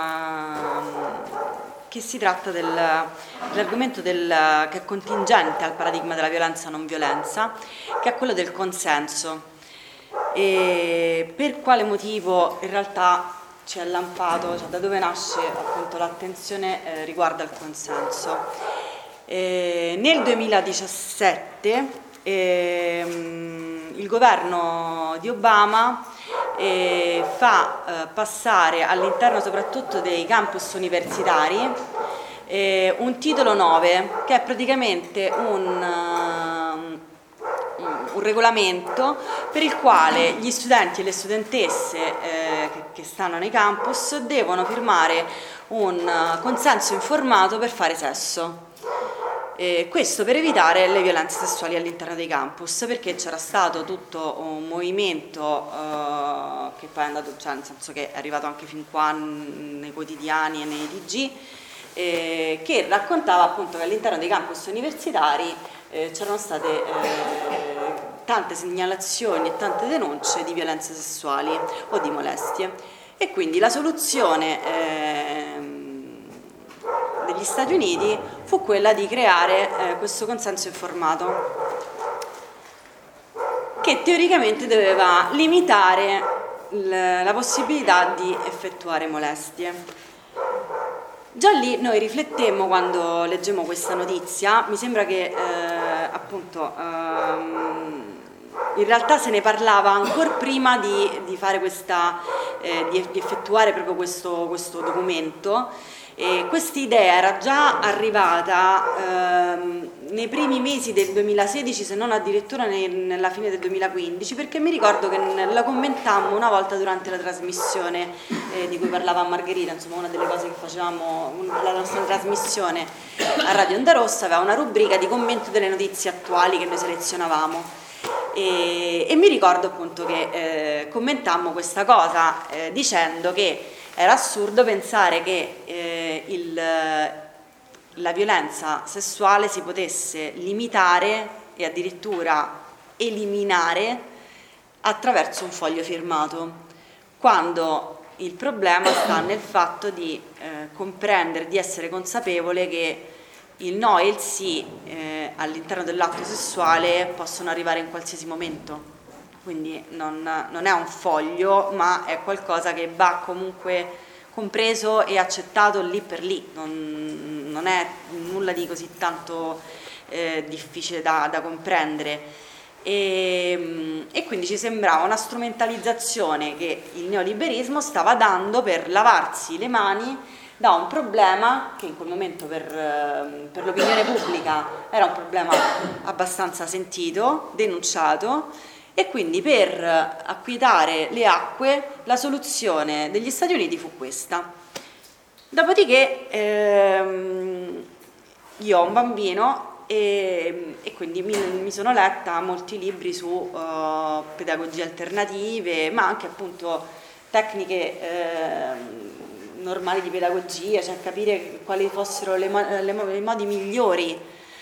che si tratta dell'argomento che è contingente al paradigma della violenza non violenza, che è quello del consenso. E per quale motivo in realtà ci è lampato, da dove nasce appunto l'attenzione riguardo al consenso. Nel 2017 il governo di Obama fa passare all'interno soprattutto dei campus universitari un titolo 9 che è praticamente un regolamento per il quale gli studenti e le studentesse che stanno nei campus devono firmare un consenso informato per fare sesso. Questo per evitare le violenze sessuali all'interno dei campus, perché c'era stato tutto un movimento che poi è andato, nel senso che è arrivato anche fin qua nei quotidiani e nei TG, che raccontava appunto che all'interno dei campus universitari c'erano state tante segnalazioni e tante denunce di violenze sessuali o di molestie, e quindi la soluzione degli Stati Uniti fu quella di creare questo consenso informato che teoricamente doveva limitare la possibilità di effettuare molestie. Già lì noi riflettemmo quando leggemmo questa notizia, mi sembra che appunto in realtà se ne parlava ancora prima di fare di effettuare proprio questo documento. Questa idea era già arrivata nei primi mesi del 2016, se non addirittura nella fine del 2015, perché mi ricordo che la commentammo una volta durante la trasmissione di cui parlava Margherita, insomma una delle cose che facevamo, la nostra trasmissione a Radio Onda Rossa aveva una rubrica di commento delle notizie attuali che noi selezionavamo. E mi ricordo appunto che commentammo questa cosa dicendo che era assurdo pensare che la violenza sessuale si potesse limitare e addirittura eliminare attraverso un foglio firmato, quando il problema sta nel fatto di comprendere, di essere consapevole che il no e il sì all'interno dell'atto sessuale possono arrivare in qualsiasi momento. Quindi non è un foglio, ma è qualcosa che va comunque compreso e accettato lì per lì, non è nulla di così tanto difficile da comprendere. E quindi ci sembrava una strumentalizzazione che il neoliberismo stava dando per lavarsi le mani da un problema che in quel momento per l'opinione pubblica era un problema abbastanza sentito, denunciato, e quindi per acquietare le acque la soluzione degli Stati Uniti fu questa. Dopodiché io ho un bambino e quindi mi sono letta molti libri su pedagogie alternative, ma anche appunto tecniche normali di pedagogia, cioè capire quali fossero i modi migliori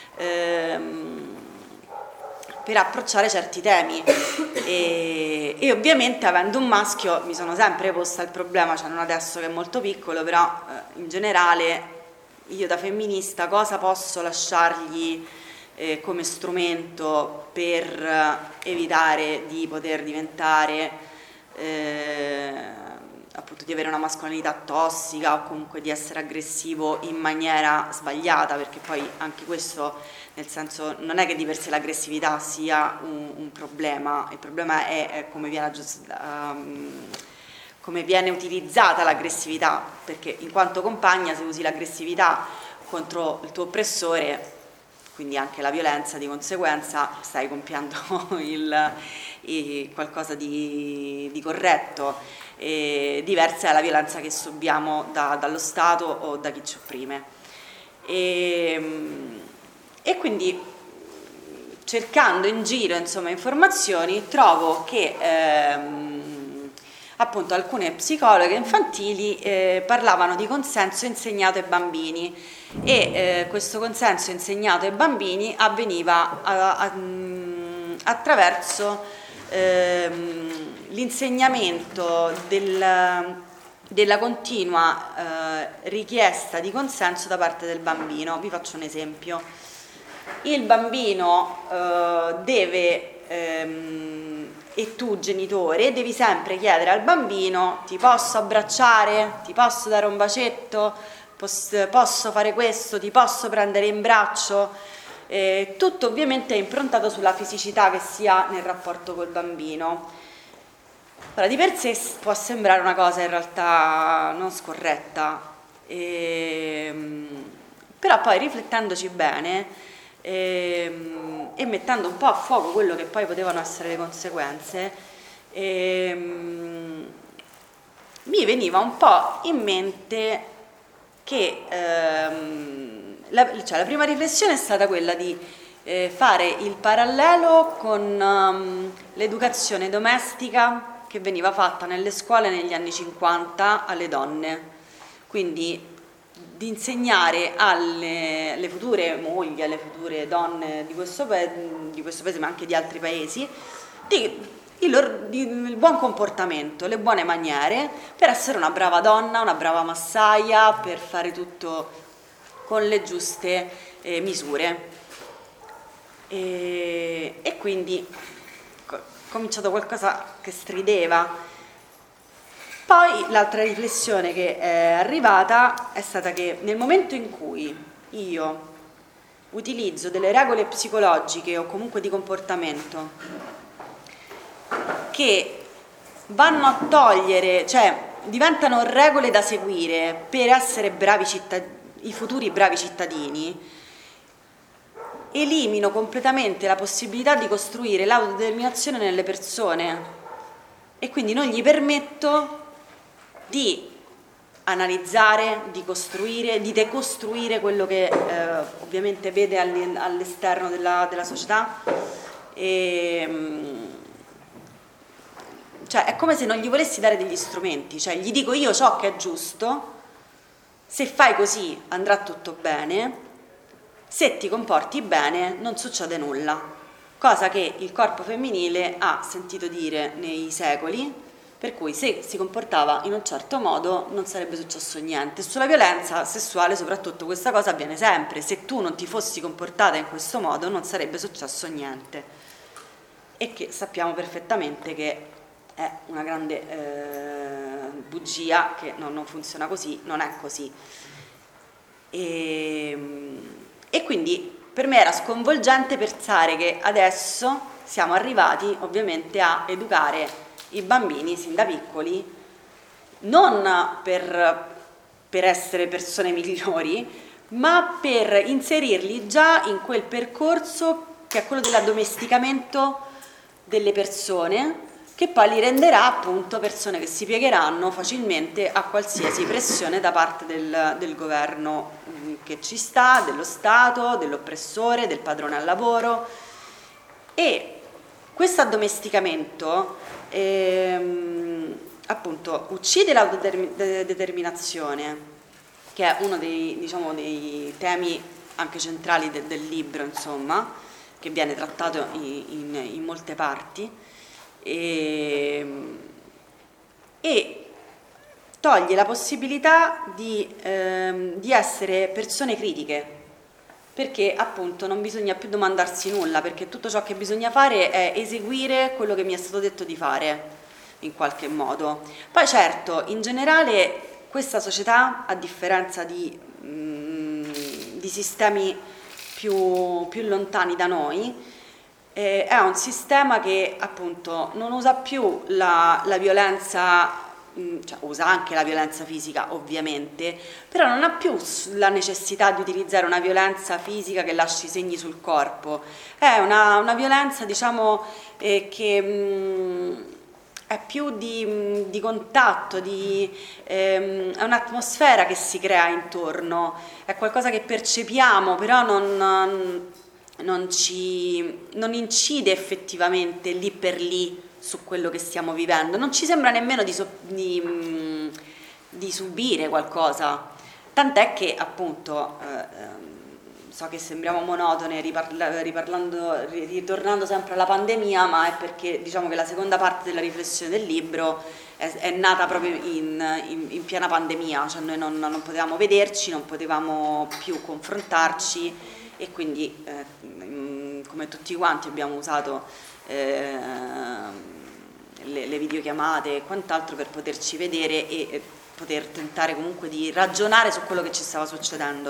per approcciare certi temi e ovviamente avendo un maschio mi sono sempre posta il problema, cioè non adesso che è molto piccolo, però in generale io da femminista cosa posso lasciargli come strumento per evitare di poter diventare appunto di avere una mascolinità tossica o comunque di essere aggressivo in maniera sbagliata, perché poi anche questo, nel senso, non è che di per sé l'aggressività sia un problema, il problema è come viene utilizzata l'aggressività, perché in quanto compagna se usi l'aggressività contro il tuo oppressore, quindi anche la violenza, di conseguenza stai compiendo qualcosa di corretto. Diversa è la violenza che subiamo dallo Stato o da chi ci opprime. E quindi cercando in giro insomma informazioni trovo che appunto alcune psicologhe infantili parlavano di consenso insegnato ai bambini e questo consenso insegnato ai bambini avveniva attraverso l'insegnamento della continua richiesta di consenso da parte del bambino. Vi faccio un esempio. Il bambino deve, e tu genitore, devi sempre chiedere al bambino: ti posso abbracciare? Ti posso dare un bacetto? Posso fare questo? Ti posso prendere in braccio? Tutto ovviamente è improntato sulla fisicità che si ha nel rapporto col bambino. Ora, di per sé può sembrare una cosa in realtà non scorretta, però poi riflettendoci bene e mettendo un po' a fuoco quello che poi potevano essere le conseguenze, mi veniva un po' in mente che la prima riflessione è stata quella di fare il parallelo con l'educazione domestica che veniva fatta nelle scuole negli anni 50 alle donne, quindi di insegnare alle future mogli, alle future donne di questo paese, ma anche di altri paesi, il buon comportamento, le buone maniere per essere una brava donna, una brava massaia, per fare tutto con le giuste misure. E quindi ho cominciato qualcosa che strideva. Poi l'altra riflessione che è arrivata è stata che nel momento in cui io utilizzo delle regole psicologiche o comunque di comportamento che vanno a togliere, cioè diventano regole da seguire per essere i futuri bravi cittadini, elimino completamente la possibilità di costruire l'autodeterminazione nelle persone e quindi non gli permetto di analizzare, di costruire, di decostruire quello che ovviamente vede all'esterno della società. Cioè è come se non gli volessi dare degli strumenti, cioè gli dico io ciò che è giusto, se fai così andrà tutto bene, se ti comporti bene non succede nulla. cosa che il corpo femminile ha sentito dire nei secoli, per cui se si comportava in un certo modo non sarebbe successo niente. Sulla violenza sessuale soprattutto questa cosa avviene sempre: se tu non ti fossi comportata in questo modo non sarebbe successo niente, e che sappiamo perfettamente che è una grande bugia, che non funziona così, non è così. E quindi per me era sconvolgente pensare che adesso siamo arrivati ovviamente a educare i bambini sin da piccoli non per essere persone migliori, ma per inserirli già in quel percorso che è quello dell'addomesticamento delle persone, che poi li renderà appunto persone che si piegheranno facilmente a qualsiasi pressione da parte del governo che ci sta, dello Stato, dell'oppressore, del padrone al lavoro. E questo addomesticamento appunto uccide l'autodeterminazione, che è uno dei temi anche centrali del libro, insomma, che viene trattato in molte parti, e toglie la possibilità di essere persone critiche, perché appunto non bisogna più domandarsi nulla, perché tutto ciò che bisogna fare è eseguire quello che mi è stato detto di fare, in qualche modo. Poi certo, in generale questa società, a differenza di sistemi più lontani da noi, è un sistema che appunto non usa più la violenza, cioè usa anche la violenza fisica ovviamente, però non ha più la necessità di utilizzare una violenza fisica che lasci segni sul corpo. È una violenza, diciamo, che è più di contatto, è un'atmosfera che si crea intorno, è qualcosa che percepiamo, però non incide effettivamente lì per lì su quello che stiamo vivendo, non ci sembra nemmeno di subire qualcosa, tant'è che appunto so che sembriamo monotone ritornando sempre alla pandemia, ma è perché diciamo che la seconda parte della riflessione del libro è nata proprio in piena pandemia, cioè noi non potevamo vederci, non potevamo più confrontarci, e quindi come tutti quanti abbiamo usato le videochiamate e quant'altro per poterci vedere e poter tentare comunque di ragionare su quello che ci stava succedendo.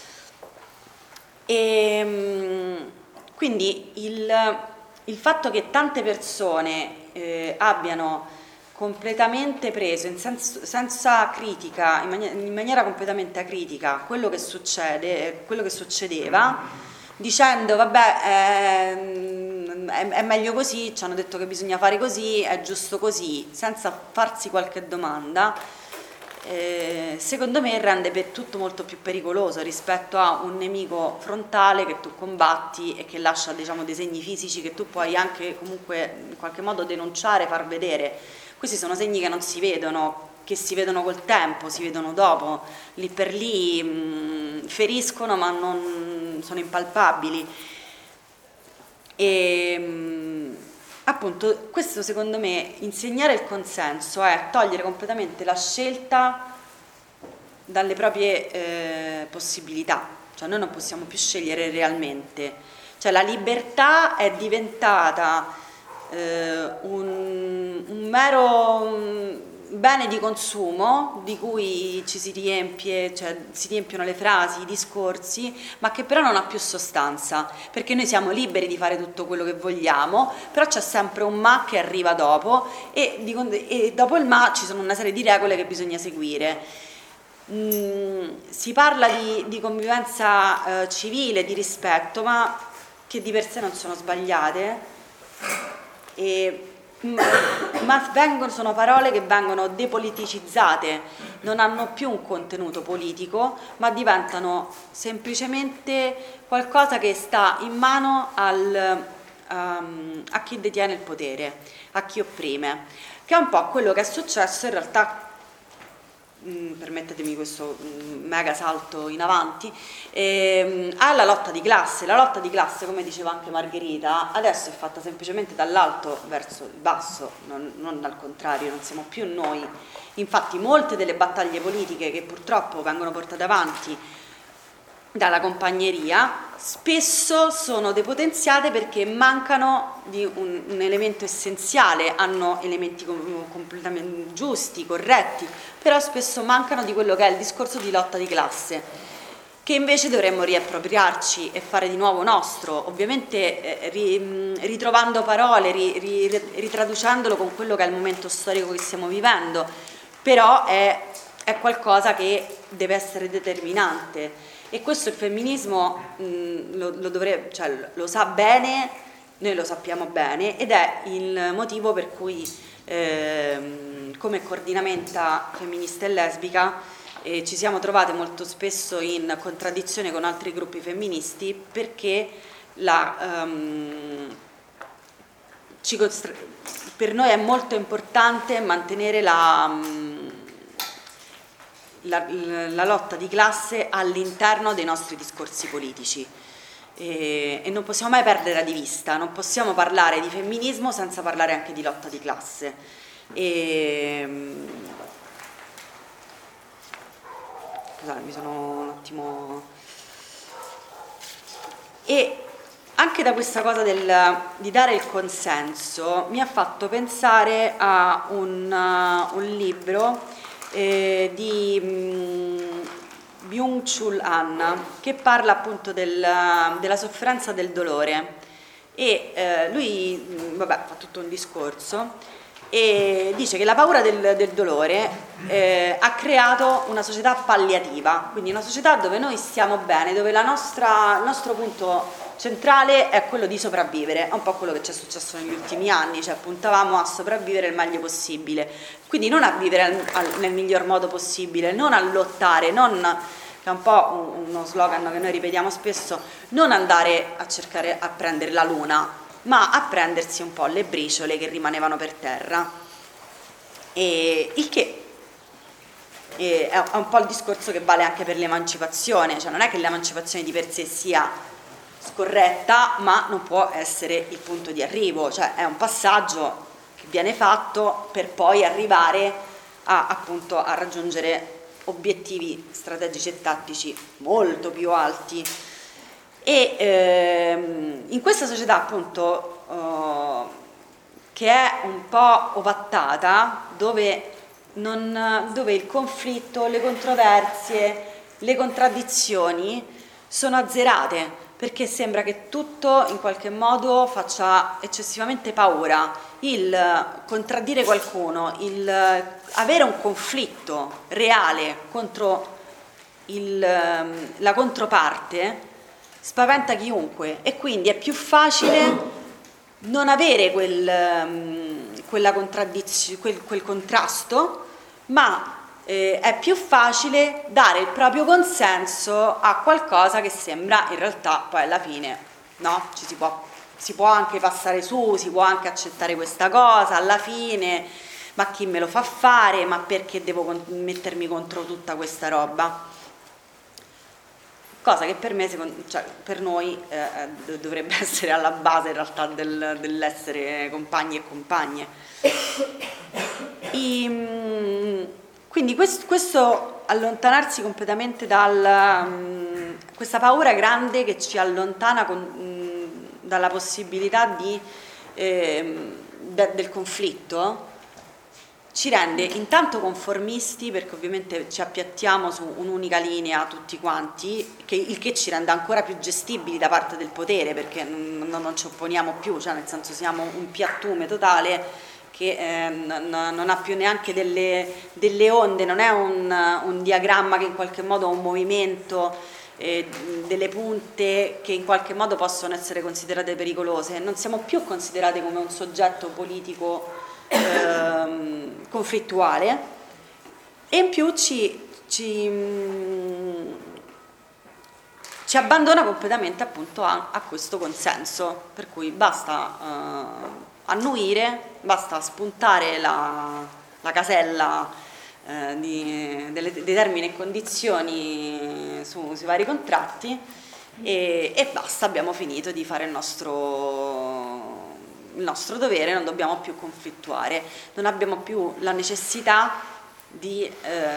E quindi il fatto che tante persone abbiano completamente preso senza critica, in maniera completamente acritica, quello che succede, quello che succedeva, dicendo vabbè è meglio così, ci hanno detto che bisogna fare così, è giusto così, senza farsi qualche domanda, secondo me rende tutto molto più pericoloso rispetto a un nemico frontale che tu combatti e che lascia, diciamo, dei segni fisici che tu puoi anche comunque in qualche modo denunciare, far vedere. Questi sono segni che non si vedono, che si vedono col tempo, si vedono dopo, lì per lì feriscono ma non sono impalpabili. E appunto questo, secondo me, insegnare il consenso è togliere completamente la scelta dalle proprie possibilità, cioè noi non possiamo più scegliere realmente, cioè la libertà è diventata un mero bene di consumo di cui ci si riempie, cioè si riempiono le frasi, i discorsi, ma che però non ha più sostanza, perché noi siamo liberi di fare tutto quello che vogliamo, però c'è sempre un ma che arriva dopo, e dopo il ma ci sono una serie di regole che bisogna seguire. Si parla di convivenza civile, di rispetto, ma che di per sé non sono sbagliate, ma sono parole che vengono depoliticizzate, non hanno più un contenuto politico, ma diventano semplicemente qualcosa che sta in mano a chi detiene il potere, a chi opprime, che è un po' quello che è successo in realtà permettetemi questo mega salto in avanti, alla lotta di classe. La lotta di classe, come diceva anche Margherita, adesso è fatta semplicemente dall'alto verso il basso, non al contrario, non siamo più noi. Infatti molte delle battaglie politiche che purtroppo vengono portate avanti dalla compagneria spesso sono depotenziate perché mancano di un elemento essenziale, hanno elementi completamente giusti, corretti, però spesso mancano di quello che è il discorso di lotta di classe, che invece dovremmo riappropriarci e fare di nuovo nostro, ovviamente ritrovando parole, ritraducendolo con quello che è il momento storico che stiamo vivendo, però è qualcosa che deve essere determinante. E questo il femminismo lo sa bene, noi lo sappiamo bene, ed è il motivo per cui come coordinamenta femminista e lesbica ci siamo trovate molto spesso in contraddizione con altri gruppi femministi, perché per noi è molto importante mantenere la lotta di classe all'interno dei nostri discorsi politici e non possiamo mai perdere di vista, non possiamo parlare di femminismo senza parlare anche di lotta di classe. Scusate, mi sono un attimo... E anche da questa cosa di dare il consenso mi ha fatto pensare a un libro di Byung-Chul Han, che parla appunto della sofferenza del dolore, e lui fa tutto un discorso e dice che la paura del dolore ha creato una società palliativa, quindi una società dove noi stiamo bene, dove il nostro punto centrale è quello di sopravvivere, è un po' quello che ci è successo negli ultimi anni, cioè puntavamo a sopravvivere il meglio possibile, quindi non a vivere nel miglior modo possibile, non a lottare, che è un po' uno slogan che noi ripetiamo spesso, non andare a cercare a prendere la luna, ma a prendersi un po' le briciole che rimanevano per terra. E il che è un po' il discorso che vale anche per l'emancipazione, cioè non è che l'emancipazione di per sé sia scorretta, ma non può essere il punto di arrivo, cioè è un passaggio che viene fatto per poi arrivare appunto a raggiungere obiettivi strategici e tattici molto più alti. E in questa società appunto che è un po' ovattata, dove il conflitto, le controversie, le contraddizioni sono azzerate, perché sembra che tutto in qualche modo faccia eccessivamente paura. Il contraddire qualcuno, il avere un conflitto reale contro la controparte spaventa chiunque, e quindi è più facile non avere quella contraddizione, quel contrasto, ma è più facile dare il proprio consenso a qualcosa che sembra in realtà poi alla fine, no? Si può anche passare su, si può anche accettare questa cosa alla fine, ma chi me lo fa fare, ma perché devo mettermi contro tutta questa roba? Cosa che per me, per noi dovrebbe essere alla base in realtà dell'essere compagni e compagne. Quindi questo allontanarsi completamente questa paura grande che ci allontana dalla possibilità del conflitto, ci rende intanto conformisti, perché ovviamente ci appiattiamo su un'unica linea tutti quanti, il che ci rende ancora più gestibili da parte del potere, perché non ci opponiamo più, cioè nel senso siamo un piattume totale che non ha più neanche delle onde, non è un diagramma che in qualche modo ha un movimento, delle punte che in qualche modo possono essere considerate pericolose. Non siamo più considerate come un soggetto politico conflittuale, e in più ci abbandona completamente appunto a questo consenso, per cui basta annuire, basta spuntare la casella dei termini e condizioni sui vari contratti e basta, abbiamo finito di fare il nostro dovere, non dobbiamo più conflittuare, non abbiamo più la necessità di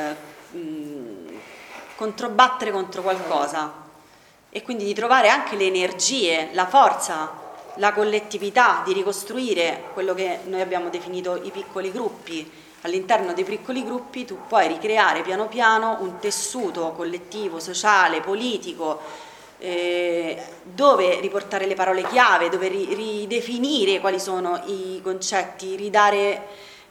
controbattere contro qualcosa e quindi di trovare anche le energie, la forza, la collettività di ricostruire quello che noi abbiamo definito i piccoli gruppi. All'interno dei piccoli gruppi tu puoi ricreare piano piano un tessuto collettivo, sociale, politico, dove riportare le parole chiave, dove ridefinire quali sono i concetti, ridare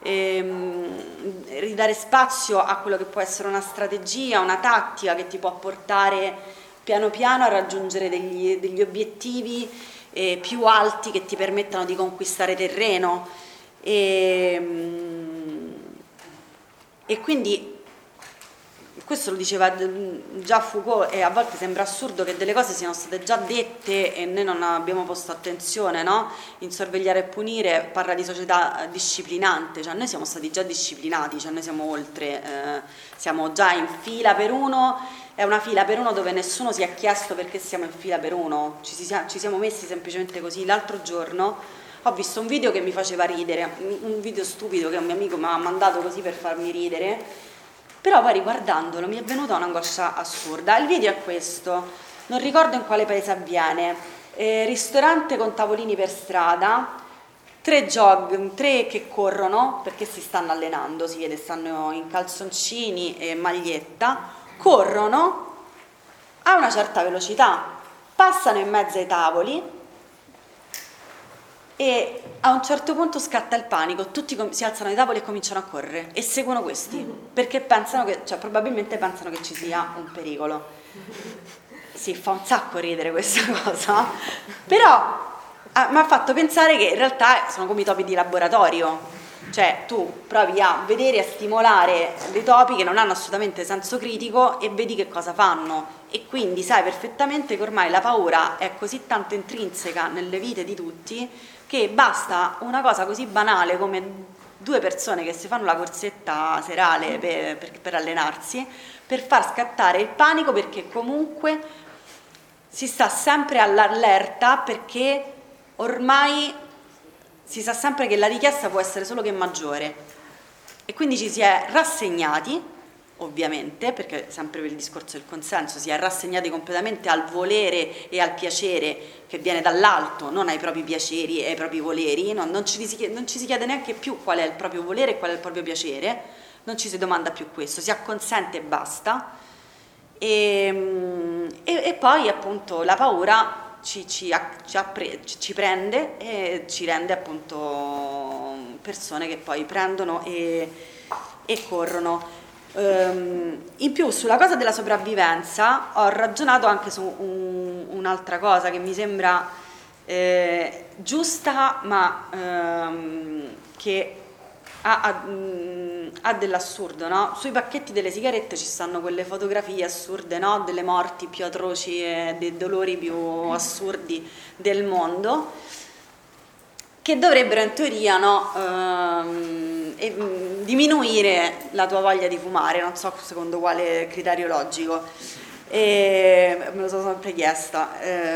spazio a quello che può essere una strategia, una tattica che ti può portare piano piano a raggiungere degli obiettivi più alti che ti permettano di conquistare terreno e quindi questo lo diceva già Foucault e a volte sembra assurdo che delle cose siano state già dette e noi non abbiamo posto attenzione, no? In Sorvegliare e punire parla di società disciplinante, cioè noi siamo stati già disciplinati, cioè noi siamo oltre, siamo già in fila per uno, è una fila per uno dove nessuno si è chiesto perché siamo in fila per uno, ci siamo messi semplicemente così. L'altro giorno ho visto un video che mi faceva ridere, un video stupido che un mio amico mi ha mandato così per farmi ridere, però poi riguardandolo mi è venuta un'angoscia assurda. Il video è questo, non ricordo in quale paese avviene, ristorante con tavolini per strada, tre che corrono perché si stanno allenando, si vede, stanno in calzoncini e maglietta, corrono a una certa velocità, passano in mezzo ai tavoli e a un certo punto scatta il panico, tutti si alzano ai tavoli e cominciano a correre e seguono questi perché pensano che, cioè probabilmente pensano che ci sia un pericolo. Sì, fa un sacco ridere questa cosa, però mi ha fatto pensare che in realtà sono come i topi di laboratorio, cioè tu provi a vedere e a stimolare dei topi che non hanno assolutamente senso critico e vedi che cosa fanno e quindi sai perfettamente che ormai la paura è così tanto intrinseca nelle vite di tutti che basta una cosa così banale come due persone che si fanno la corsetta serale per allenarsi per far scattare il panico, perché comunque si sta sempre all'allerta, perché ormai si sa sempre che la richiesta può essere solo che maggiore e quindi ci si è rassegnati, ovviamente, perché sempre per il discorso del consenso, si è rassegnati completamente al volere e al piacere che viene dall'alto, non ai propri piaceri e ai propri voleri, non ci si chiede neanche più qual è il proprio volere e qual è il proprio piacere, non ci si domanda più questo, si acconsente e basta. E poi appunto la paura ci prende e ci rende appunto persone che poi prendono e corrono. In più sulla cosa della sopravvivenza ho ragionato anche su un'altra cosa che mi sembra giusta, ma che ha dell'assurdo, no? Sui pacchetti delle sigarette ci stanno quelle fotografie assurde, no? Delle morti più atroci e dei dolori più assurdi del mondo, che dovrebbero in teoria, no, diminuire la tua voglia di fumare, non so secondo quale criterio logico, me lo sono sempre chiesta,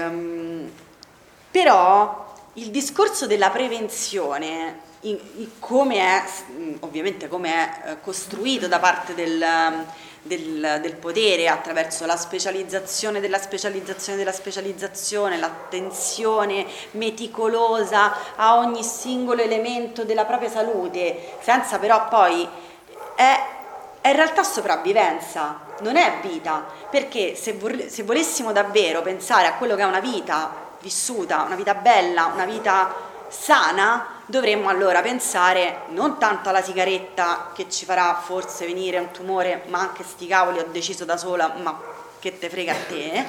però il discorso della prevenzione, come è ovviamente come è costruito da parte del potere attraverso la specializzazione della specializzazione della specializzazione, l'attenzione meticolosa a ogni singolo elemento della propria salute, senza però poi è in realtà sopravvivenza, non è vita, perché se volessimo davvero pensare a quello che è una vita vissuta, una vita bella, una vita sana, dovremmo allora pensare non tanto alla sigaretta che ci farà forse venire un tumore, ma anche sti cavoli ho deciso da sola, ma che te frega a te,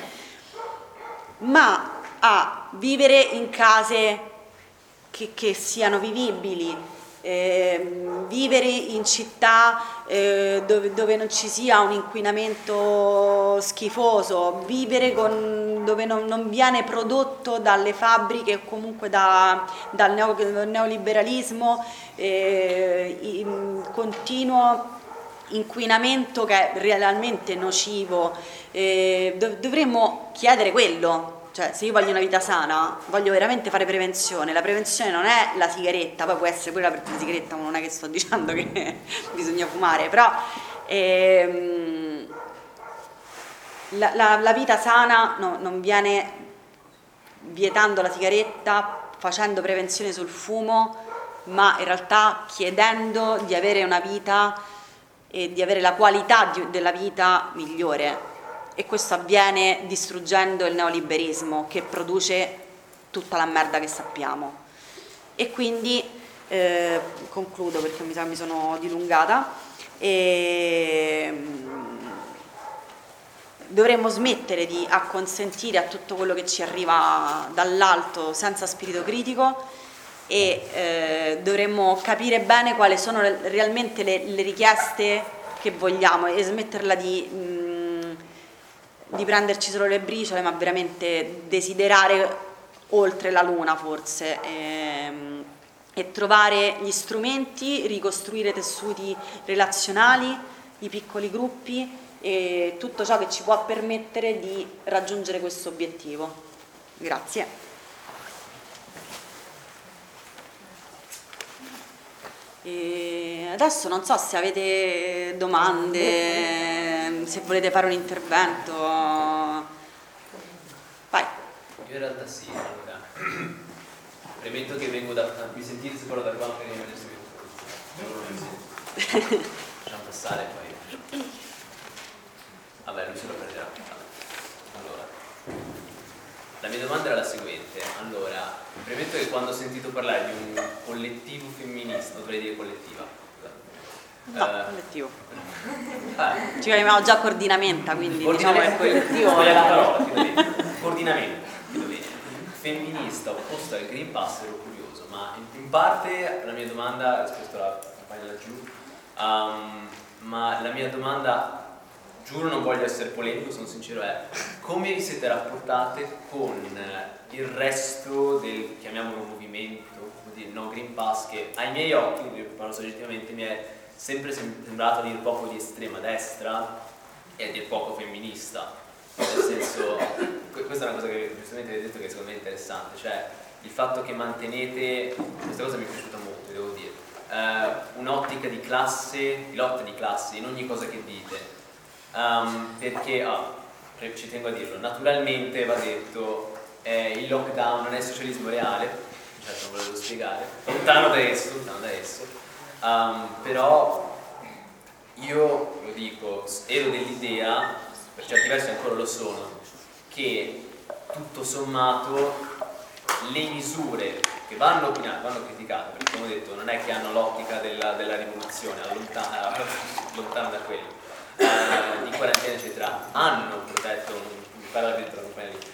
ma a vivere in case che siano vivibili, vivere in città dove non ci sia un inquinamento schifoso, vivere dove non viene prodotto dalle fabbriche o comunque dal neoliberalismo continuo inquinamento che è realmente nocivo, dovremmo chiedere quello. Cioè, se io voglio una vita sana, voglio veramente fare prevenzione. La prevenzione non è la sigaretta, poi può essere pure la sigaretta, ma non è che sto dicendo che bisogna fumare, però la vita sana non viene vietando la sigaretta, facendo prevenzione sul fumo, ma in realtà chiedendo di avere una vita e di avere la qualità della vita migliore. E questo avviene distruggendo il neoliberismo che produce tutta la merda che sappiamo. E quindi concludo perché mi sono dilungata. Dovremmo smettere di acconsentire a tutto quello che ci arriva dall'alto senza spirito critico e dovremmo capire bene quali sono realmente le richieste che vogliamo e smetterla di prenderci solo le briciole, ma veramente desiderare oltre la luna forse e trovare gli strumenti, ricostruire tessuti relazionali, i piccoli gruppi e tutto ciò che ci può permettere di raggiungere questo obiettivo. Grazie. E adesso non so se avete domande, se volete fare un intervento. Vai. Io in realtà sì, allora. Premetto che vengo da... Mi sentite se parlo dal banco e mi facciamo passare poi. Vabbè, lui se lo prenderà. Allora, la mia domanda era la seguente. Allora, premetto che quando ho sentito parlare di un collettivo femminista, dovrei dire collettiva. No, collettivo. Ci chiamiamo già coordinamenta, quindi diciamo che il collettivo è la parola, coordinamento, femminista opposta al Green Pass, ero curioso, ma in parte la mia domanda, rispetto alla campagna laggiù, ma la mia domanda, giuro non voglio essere polemico, sono sincero, è come vi siete rapportate con il resto del, chiamiamolo movimento, no Green Pass, che ai miei occhi, io parlo soggettivamente, mi è sempre sembrato a dir poco di estrema destra e a dir poco femminista. Nel senso, questa è una cosa che giustamente avete detto che secondo me è interessante, cioè il fatto che mantenete, questa cosa mi è piaciuta molto, devo dire, un'ottica di classe, di lotta di classe in ogni cosa che dite, perché, ci tengo a dirlo, naturalmente va detto, il lockdown non è socialismo reale, certo non volevo spiegare, lontano da esso, però io lo dico, ero dell'idea, per certi versi ancora lo sono, che tutto sommato le misure che vanno opinate, vanno criticate, perché come ho detto non è che hanno l'ottica della rivoluzione, lontano da quello, di quarantena eccetera, hanno protetto, mi pare la verità,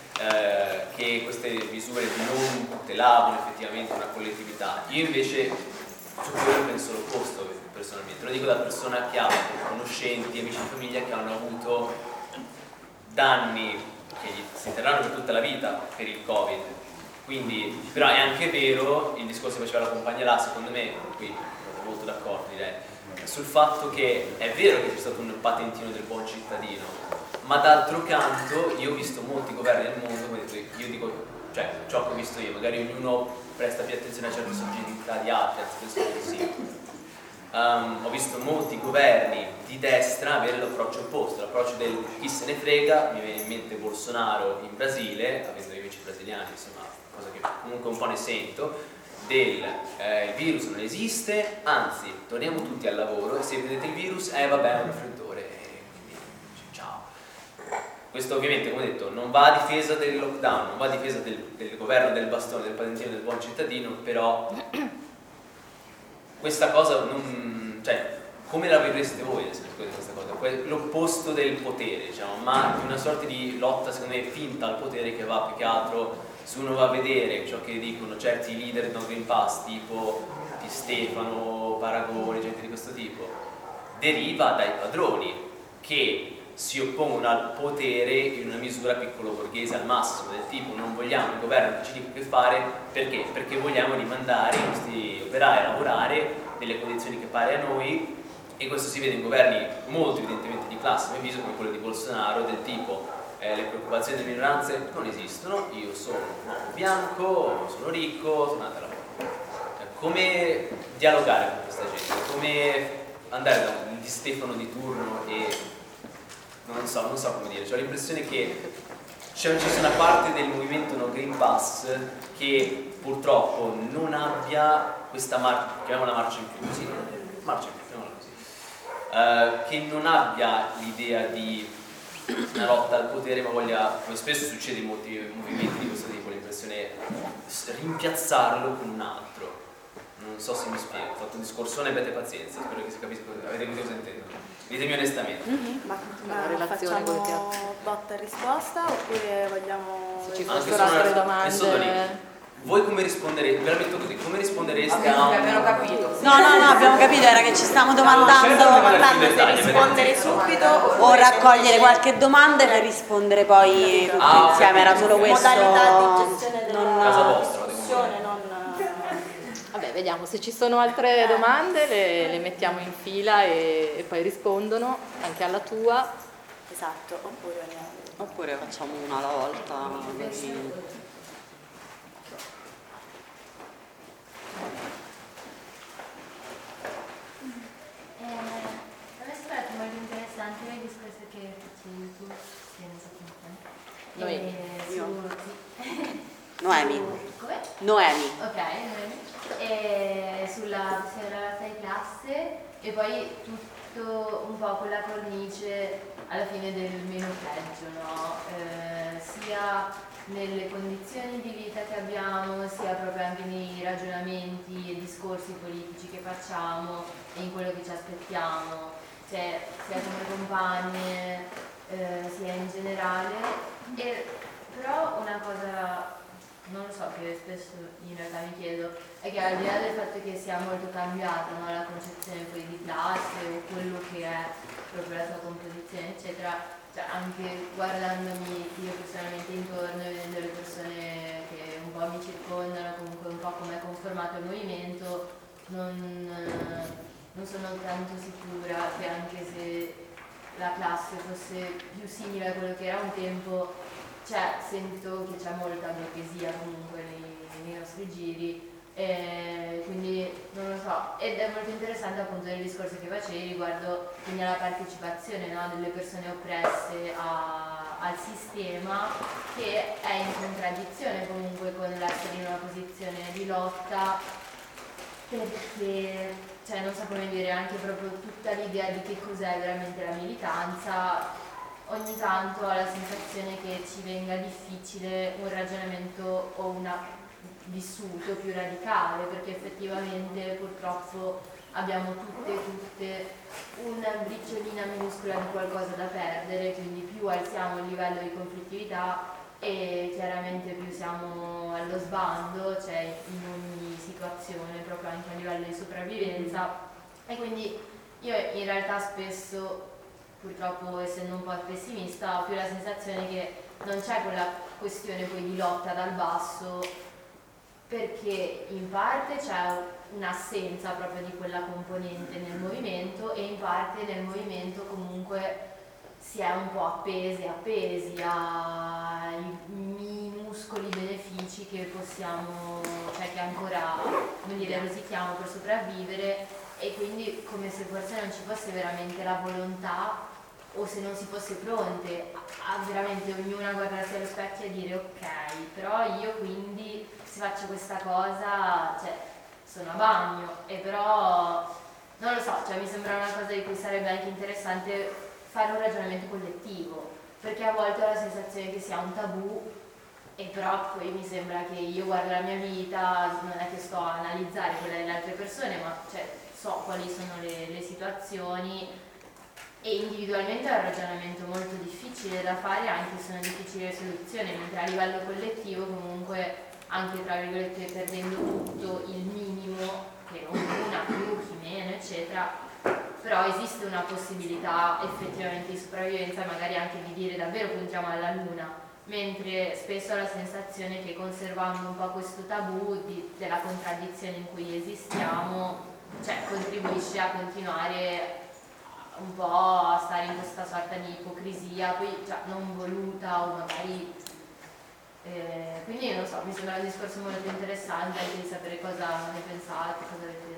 che queste misure non tutelavano effettivamente una collettività. Io invece su quello penso l'opposto personalmente, lo dico da persona che ha conoscenti, amici di famiglia che hanno avuto danni che gli si terranno per tutta la vita per il Covid. Quindi, però è anche vero il discorso che faceva la compagna là, secondo me, qui sono molto d'accordo direi, sul fatto che è vero che c'è stato un patentino del buon cittadino, ma d'altro canto io ho visto molti governi nel mondo, come detto, io dico, cioè ciò che ho visto io, magari ognuno presta più attenzione a certe soggettività di altri, anzi penso che sì. Ho visto molti governi di destra avere l'approccio opposto, l'approccio del chi se ne frega, mi viene in mente Bolsonaro in Brasile, avendo amici brasiliani, insomma, cosa che comunque un po' ne sento, il virus non esiste, anzi, torniamo tutti al lavoro e se vedete il virus, vabbè, è un raffreddore, quindi ciao. Questo ovviamente, come ho detto, non va a difesa del lockdown, non va a difesa del governo del bastone, del patentino del buon cittadino, però questa cosa non, cioè, come la vedreste voi questa cosa? L'opposto del potere, diciamo, ma di una sorta di lotta, secondo me, finta al potere che va più che altro, se uno va a vedere ciò che dicono certi leader del Green Pass, tipo Di Stefano, Paragone, gente di questo tipo, deriva dai padroni che si oppongono al potere in una misura piccolo borghese al massimo, del tipo non vogliamo il governo che ci dica che fare, perché? Perché vogliamo rimandare i nostri operai a lavorare nelle condizioni che pare a noi, e questo si vede in governi molto evidentemente di classe, a mio avviso, come quello di Bolsonaro, del tipo le preoccupazioni delle minoranze non esistono, io sono un uomo bianco, sono ricco, tornate a lavoro. Come dialogare con questa gente? Come andare da un Di Stefano di turno e non so come dire, ho l'impressione che ci sia una parte del movimento no Green Pass che purtroppo non abbia questa chiamiamola marcia in più, così, marcia in più, chiamiamola così, che non abbia l'idea di una lotta al potere, ma voglia, come spesso succede in molti movimenti di questo tipo, l'impressione rimpiazzarlo con un altro. Non so se mi spiego, ho fatto un discorsone, abbiate pazienza, spero che si capisca, avete capito cosa intendo. Ditemi onestamente. Ma la relazione con le facciamo botta e risposta oppure vogliamo... Se ci fossero altre domande... Voi come risponderete? Ve la metto così, come rispondereste a un... Abbiamo capito. No, abbiamo capito, era che ci stiamo domandando se rispondere subito o raccogliere qualche domanda e per rispondere poi tutti insieme, era solo questo. Modalità di gestione Casa della vostra, discussione, non... Vabbè, vediamo, se ci sono altre domande le mettiamo in fila e poi rispondono anche alla tua. Esatto, Oppure facciamo una alla volta. Così. A me sembra molto interessante il discorso che facevi tu, Noemi. Come? Noemi. Ok, Noemi. Sulla lotta di classe e poi tutto un po' quella cornice alla fine del meno peggio, no? Sia nelle condizioni di vita che abbiamo, sia proprio anche nei ragionamenti e discorsi politici che facciamo e in quello che ci aspettiamo, cioè sia come compagne, sia in generale. Però una cosa, non lo so, che spesso in realtà mi chiedo, è che al di là del fatto che sia molto cambiata, no, la concezione poi di classe o quello che è proprio la sua composizione, eccetera, cioè anche guardandomi io personalmente intorno e vedendo le persone che un po' mi circondano, comunque un po' come è conformato il movimento, non sono tanto sicura che anche se la classe fosse più simile a quello che era un tempo, cioè sento che c'è molta borghesia comunque nei nostri giri. Quindi non lo so, ed è molto interessante appunto nel discorso che facevi riguardo quindi alla partecipazione, no, delle persone oppresse al sistema, che è in contraddizione comunque con l'essere in una posizione di lotta, perché cioè non so come dire, anche proprio tutta l'idea di che cos'è veramente la militanza, ogni tanto ho la sensazione che ci venga difficile un ragionamento o una vissuto più radicale, perché effettivamente purtroppo abbiamo tutte una briciolina minuscola di qualcosa da perdere, quindi più alziamo il livello di conflittività e chiaramente più siamo allo sbando, cioè in ogni situazione, proprio anche a livello di sopravvivenza. E quindi io in realtà spesso, purtroppo essendo un po' pessimista, ho più la sensazione che non c'è quella questione poi di lotta dal basso, perché in parte c'è un'assenza proprio di quella componente nel movimento e in parte nel movimento comunque si è un po' appesi ai minuscoli benefici che possiamo, cioè che ancora, come dire, rosichiamo per sopravvivere, e quindi come se forse non ci fosse veramente la volontà, o se non si fosse pronte a veramente ognuna guardarsi allo specchio e dire ok, però io quindi se faccio questa cosa, cioè sono a bagno, e però non lo so, cioè mi sembra una cosa di cui sarebbe anche interessante fare un ragionamento collettivo, perché a volte ho la sensazione che sia un tabù, e però poi mi sembra che io guardo la mia vita, non è che sto a analizzare quella delle altre persone, ma cioè, so quali sono le situazioni, e individualmente è un ragionamento molto difficile da fare, anche se sono difficili le soluzioni, mentre a livello collettivo comunque, anche tra virgolette perdendo tutto il minimo, che una più, chi meno, eccetera, però esiste una possibilità effettivamente di sopravvivenza, magari anche di dire davvero puntiamo alla luna, mentre spesso ho la sensazione che conservando un po' questo tabù della contraddizione in cui esistiamo, cioè contribuisce a continuare un po' a stare in questa sorta di ipocrisia, poi cioè, non voluta o magari... quindi non so, mi sembra un discorso molto interessante anche di sapere cosa ne pensate, cosa avete...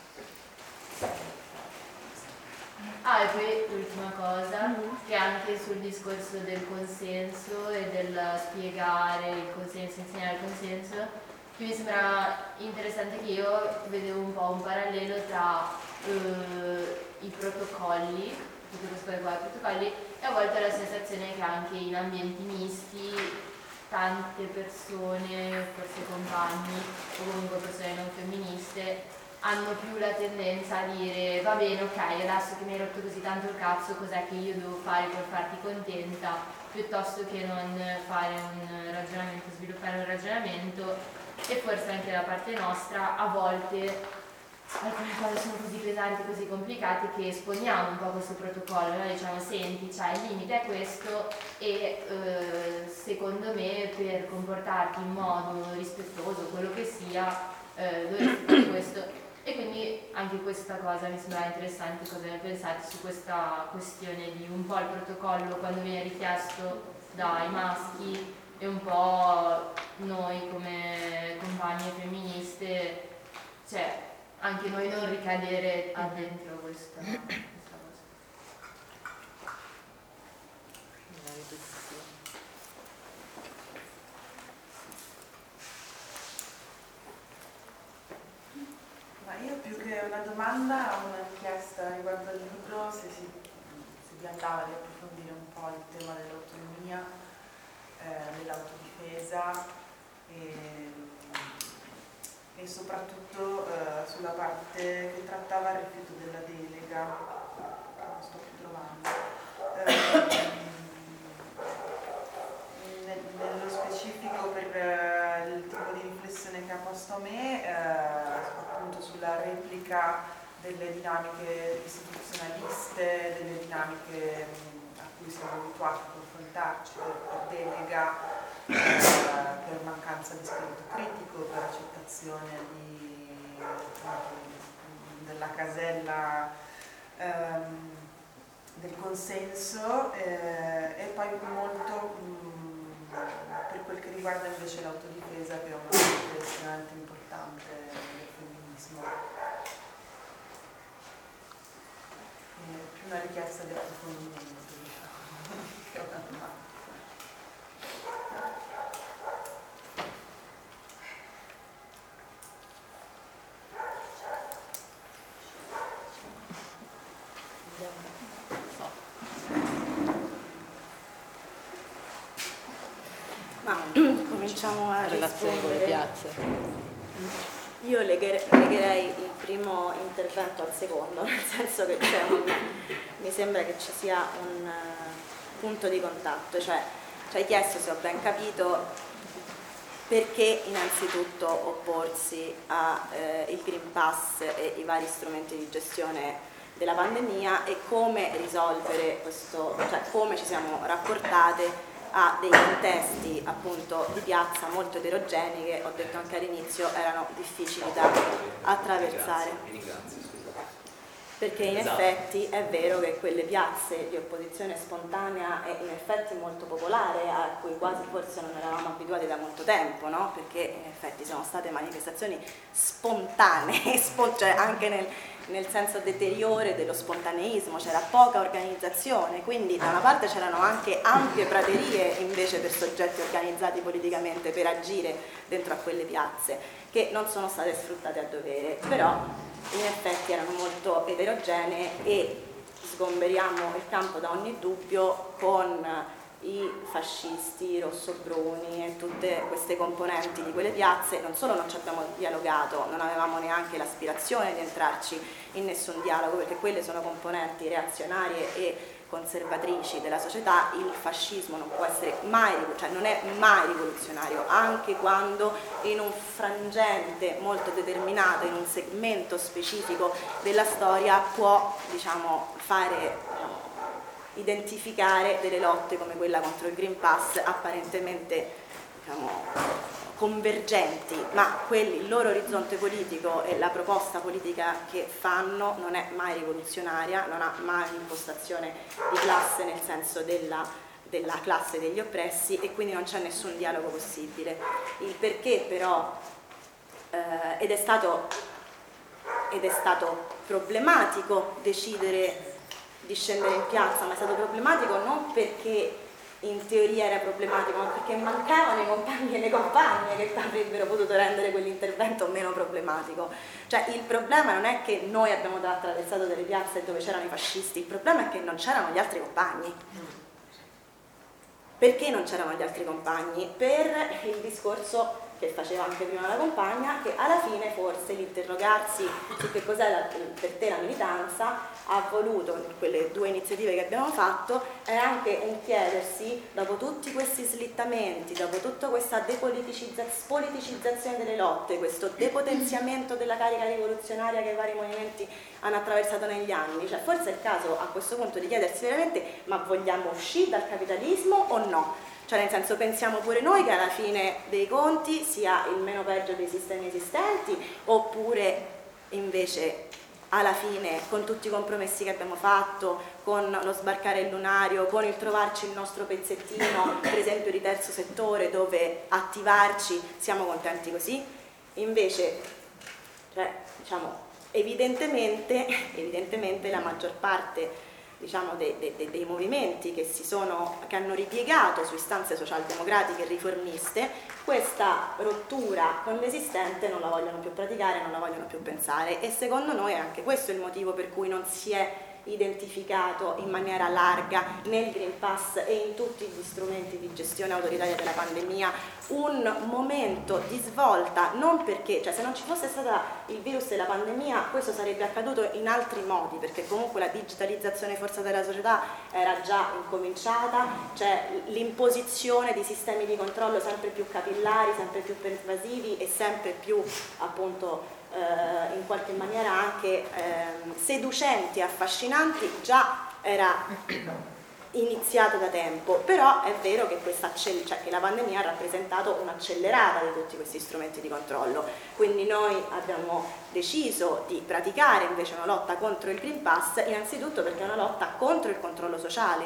Ah, e poi l'ultima cosa, che anche sul discorso del consenso e del spiegare il consenso, insegnare il consenso, che mi sembra interessante, che io vedevo un po' un parallelo tra i protocolli, tutte queste cose qua, i protocolli, e a volte la sensazione che anche in ambienti misti tante persone, forse compagni o comunque persone non femministe, hanno più la tendenza a dire va bene, ok, adesso che mi hai rotto così tanto il cazzo, cos'è che io devo fare per farti contenta, piuttosto che non fare un ragionamento, sviluppare un ragionamento. E forse anche da parte nostra a volte alcune cose sono così pesanti, così complicate, che esponiamo un po' questo protocollo, noi diciamo senti, cioè il limite è questo e secondo me per comportarti in modo rispettoso, quello che sia, dovresti fare questo. E quindi anche questa cosa mi sembra interessante, cosa ne pensate su questa questione di un po' il protocollo quando viene richiesto dai maschi e un po' noi come compagne femministe, cioè anche noi non ricadere dentro questa cosa. Io più che una domanda ho una richiesta riguardo al libro, se vi andava di approfondire un po' il tema dell'autonomia, dell'autodifesa e soprattutto sulla parte che trattava il rifiuto della delega, non sto più trovando. Nello specifico per il tipo di riflessione che ha posto a me, appunto sulla replica delle dinamiche istituzionaliste, delle dinamiche a cui siamo abituati a confrontarci per delega, per mancanza di spirito critico, per accettazione della casella del consenso e poi molto per quel che riguarda invece l'autodifesa, che è una parte estremamente importante del femminismo. Più una richiesta di approfondimento, diciamo, che una domanda. Cominciamo a relazione con le piazze. Io legherei il primo intervento al secondo, nel senso che mi sembra che ci sia un punto di contatto, cioè ci hai chiesto, se ho ben capito, perché innanzitutto opporsi al Green Pass e i vari strumenti di gestione della pandemia e come risolvere questo, cioè come ci siamo rapportate a dei contesti appunto di piazza molto eterogenei che, ho detto anche all'inizio, erano difficili da attraversare. Perché in effetti è vero che quelle piazze di opposizione spontanea è in effetti molto popolare, a cui quasi forse non eravamo abituati da molto tempo, no? Perché in effetti sono state manifestazioni spontanee, cioè anche nel senso deteriore dello spontaneismo, c'era poca organizzazione, quindi da una parte c'erano anche ampie praterie invece per soggetti organizzati politicamente per agire dentro a quelle piazze, che non sono state sfruttate a dovere, però in effetti erano molto eterogenee e sgomberiamo il campo da ogni dubbio con i fascisti, i rossobruni e tutte queste componenti di quelle piazze. Non solo non ci abbiamo dialogato, non avevamo neanche l'aspirazione di entrarci in nessun dialogo, perché quelle sono componenti reazionarie e conservatrici della società. Il fascismo non può essere mai, cioè non è mai rivoluzionario, anche quando in un frangente molto determinato, in un segmento specifico della storia può, diciamo, identificare delle lotte come quella contro il Green Pass apparentemente, diciamo, convergenti, ma il loro orizzonte politico e la proposta politica che fanno non è mai rivoluzionaria, non ha mai un'impostazione di classe nel senso della classe degli oppressi, e quindi non c'è nessun dialogo possibile. Il perché però, ed è stato problematico decidere di scendere in piazza, ma è stato problematico non perché in teoria era problematico, ma perché mancavano i compagni e le compagne che avrebbero potuto rendere quell'intervento meno problematico. Cioè il problema non è che noi abbiamo attraversato delle piazze dove c'erano i fascisti, il problema è che non c'erano gli altri compagni. Perché non c'erano gli altri compagni? Per il discorso che faceva anche prima la compagna, che alla fine forse l'interrogarsi su che cos'è per te la militanza ha voluto, in quelle 2 iniziative che abbiamo fatto, è anche un chiedersi, dopo tutti questi slittamenti, dopo tutta questa spoliticizzazione delle lotte, questo depotenziamento della carica rivoluzionaria che i vari movimenti hanno attraversato negli anni, cioè forse è il caso a questo punto di chiedersi veramente: ma vogliamo uscire dal capitalismo o no? Cioè nel senso, pensiamo pure noi che alla fine dei conti sia il meno peggio dei sistemi esistenti, oppure invece alla fine, con tutti i compromessi che abbiamo fatto, con lo sbarcare il lunario, con il trovarci il nostro pezzettino, per esempio di terzo settore, dove attivarci, siamo contenti così? Invece, cioè, diciamo, evidentemente la maggior parte, diciamo, dei movimenti che hanno ripiegato su istanze socialdemocratiche e riformiste, questa rottura con l'esistente non la vogliono più praticare, non la vogliono più pensare, e secondo noi anche questo è il motivo per cui non si è identificato in maniera larga nel Green Pass e in tutti gli strumenti di gestione autoritaria della pandemia un momento di svolta, non perché, cioè se non ci fosse stata il virus e la pandemia questo sarebbe accaduto in altri modi, perché comunque la digitalizzazione forzata della società era già incominciata, cioè l'imposizione di sistemi di controllo sempre più capillari, sempre più pervasivi e sempre più appunto in qualche maniera anche seducenti e affascinanti già era iniziato da tempo, però è vero che che la pandemia ha rappresentato un'accelerata di tutti questi strumenti di controllo, quindi noi abbiamo deciso di praticare invece una lotta contro il Green Pass, innanzitutto perché è una lotta contro il controllo sociale,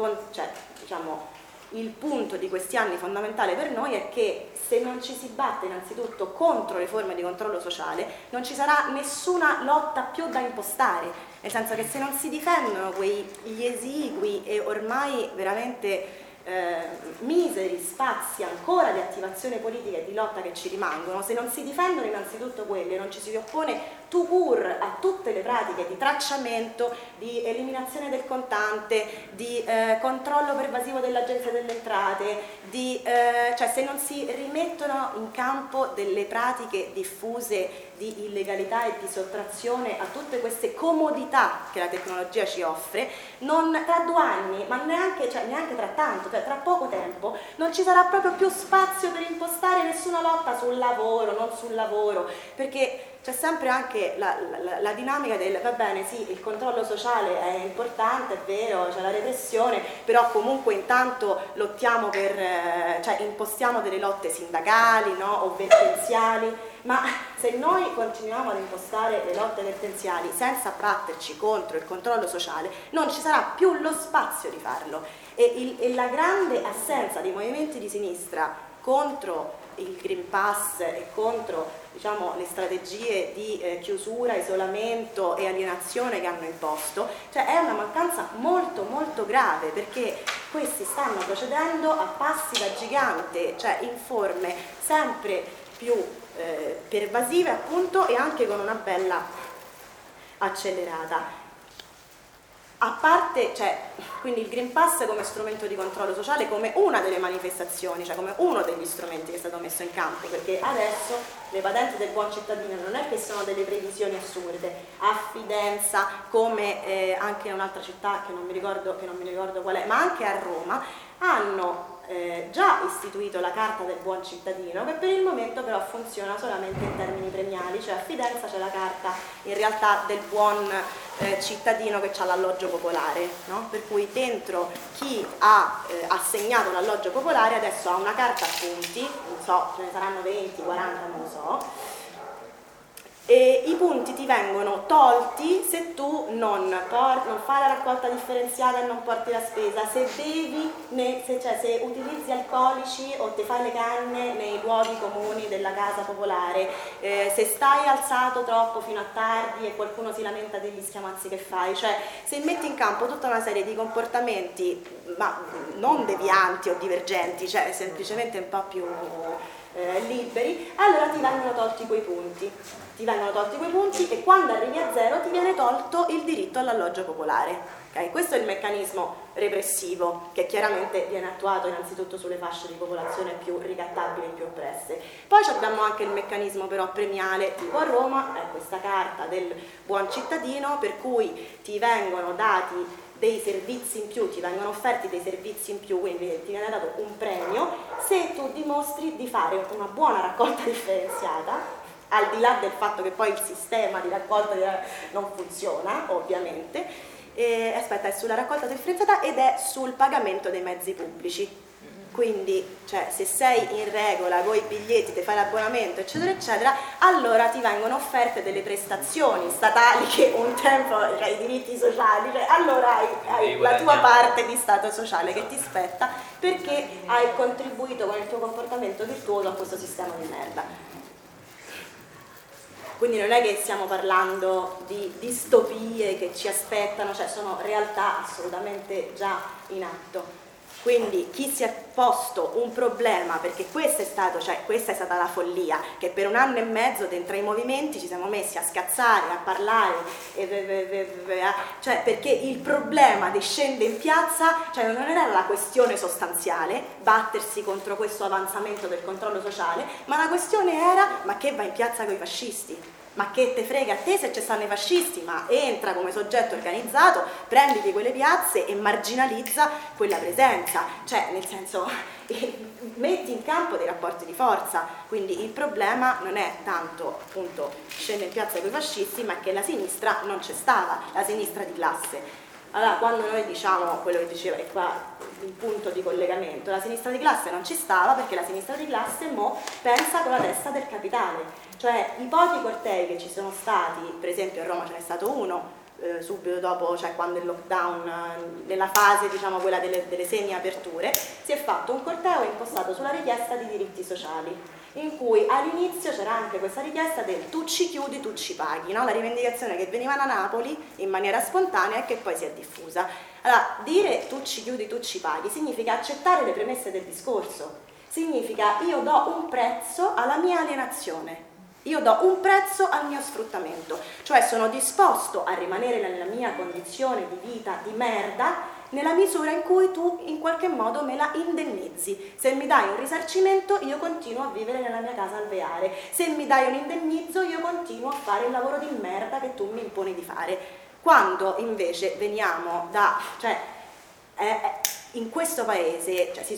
il punto di questi anni fondamentale per noi è che se non ci si batte innanzitutto contro le forme di controllo sociale non ci sarà nessuna lotta più da impostare, nel senso che se non si difendono gli esigui e ormai veramente miseri spazi ancora di attivazione politica e di lotta che ci rimangono, se non si difendono innanzitutto quelli e non ci si oppone tout court a tutte le pratiche di tracciamento, di eliminazione del contante, di controllo pervasivo dell'Agenzia delle Entrate, cioè se non si rimettono in campo delle pratiche diffuse di illegalità e di sottrazione a tutte queste comodità che la tecnologia ci offre, tra 2 anni, ma neanche tra tanto, tra poco tempo, non ci sarà proprio più spazio per impostare nessuna lotta sul lavoro, non sul lavoro, perché c'è sempre anche la dinamica del va bene, sì, il controllo sociale è importante, è vero, c'è la repressione, però comunque intanto lottiamo impostiamo delle lotte sindacali, no? O vertenziali, ma se noi continuiamo ad impostare le lotte vertenziali senza batterci contro il controllo sociale non ci sarà più lo spazio di farlo, e la grande assenza dei movimenti di sinistra contro il Green Pass e contro, diciamo, le strategie di chiusura, isolamento e alienazione che hanno imposto, cioè è una mancanza molto molto grave, perché questi stanno procedendo a passi da gigante, cioè in forme sempre più pervasive appunto, e anche con una bella accelerata. A parte, quindi il Green Pass come strumento di controllo sociale, come una delle manifestazioni, cioè come uno degli strumenti che è stato messo in campo, perché adesso le patenti del buon cittadino non è che sono delle previsioni assurde. A Fidenza, come anche in un'altra città che non mi ricordo qual è, ma anche a Roma, hanno già istituito la Carta del Buon Cittadino, che per il momento però funziona solamente in termini premiali, cioè a Fidenza c'è la Carta in realtà del Buon Cittadino che ha l'alloggio popolare, no? Per cui dentro chi ha assegnato l'alloggio popolare adesso ha una carta a punti, non so, ce ne saranno 20, 40, non lo so, e i punti ti vengono tolti se tu non fai la raccolta differenziata e non porti la spesa, se bevi, se utilizzi alcolici o ti fai le canne nei luoghi comuni della casa popolare, se stai alzato troppo fino a tardi e qualcuno si lamenta degli schiamazzi che fai, cioè se metti in campo tutta una serie di comportamenti, ma non devianti o divergenti, cioè semplicemente un po' più liberi, allora ti vengono tolti quei punti. E quando arrivi a 0 ti viene tolto il diritto all'alloggio popolare. Okay? Questo è il meccanismo repressivo che chiaramente viene attuato innanzitutto sulle fasce di popolazione più ricattabili e più oppresse. Poi abbiamo anche il meccanismo però premiale, tipo a Roma, è questa carta del buon cittadino per cui ti vengono dati dei servizi in più, ti vengono offerti dei servizi in più, quindi ti viene dato un premio se tu dimostri di fare una buona raccolta differenziata, al di là del fatto che poi il sistema di raccolta non funziona, ovviamente. Aspetta, è sulla raccolta differenziata ed è sul pagamento dei mezzi pubblici. Quindi, cioè, se sei in regola con i biglietti, ti fai l'abbonamento, eccetera, eccetera, allora ti vengono offerte delle prestazioni statali che un tempo, cioè i diritti sociali, cioè, allora hai la tua parte di stato sociale che ti spetta perché hai contribuito con il tuo comportamento virtuoso a questo sistema di merda. Quindi non è che stiamo parlando di distopie che ci aspettano, cioè sono realtà assolutamente già in atto. Quindi chi si è posto un problema, perché questa è stata la follia, che per 1 anno e mezzo dentro ai movimenti ci siamo messi a scazzare, a parlare, cioè perché il problema di scendere in piazza, cioè non era la questione sostanziale, battersi contro questo avanzamento del controllo sociale, ma la questione era: ma che va in piazza con i fascisti? Ma che te frega a te se ci stanno i fascisti, ma entra come soggetto organizzato, prenditi quelle piazze e marginalizza quella presenza, cioè nel senso metti in campo dei rapporti di forza. Quindi il problema non è tanto appunto scendere in piazza con i fascisti, ma che la sinistra non c'è stata, la sinistra di classe. Allora, quando noi diciamo quello che diceva, e qua il punto di collegamento, la sinistra di classe non ci stava perché la sinistra di classe mo pensa con la testa del capitale, cioè i pochi cortei che ci sono stati, per esempio a Roma ce n'è stato uno subito dopo, cioè quando il lockdown, nella fase diciamo quella delle semi-aperture, si è fatto un corteo impostato sulla richiesta di diritti sociali, in cui all'inizio c'era anche questa richiesta del tu ci chiudi, tu ci paghi, no? La rivendicazione che veniva da Napoli in maniera spontanea e che poi si è diffusa. Allora, dire tu ci chiudi, tu ci paghi significa accettare le premesse del discorso, significa io do un prezzo alla mia alienazione, io do un prezzo al mio sfruttamento, cioè sono disposto a rimanere nella mia condizione di vita di merda nella misura in cui tu in qualche modo me la indennizzi. Se mi dai un risarcimento io continuo a vivere nella mia casa alveare, se mi dai un indennizzo io continuo a fare il lavoro di merda che tu mi imponi di fare. Quando invece veniamo da, cioè in questo paese, cioè,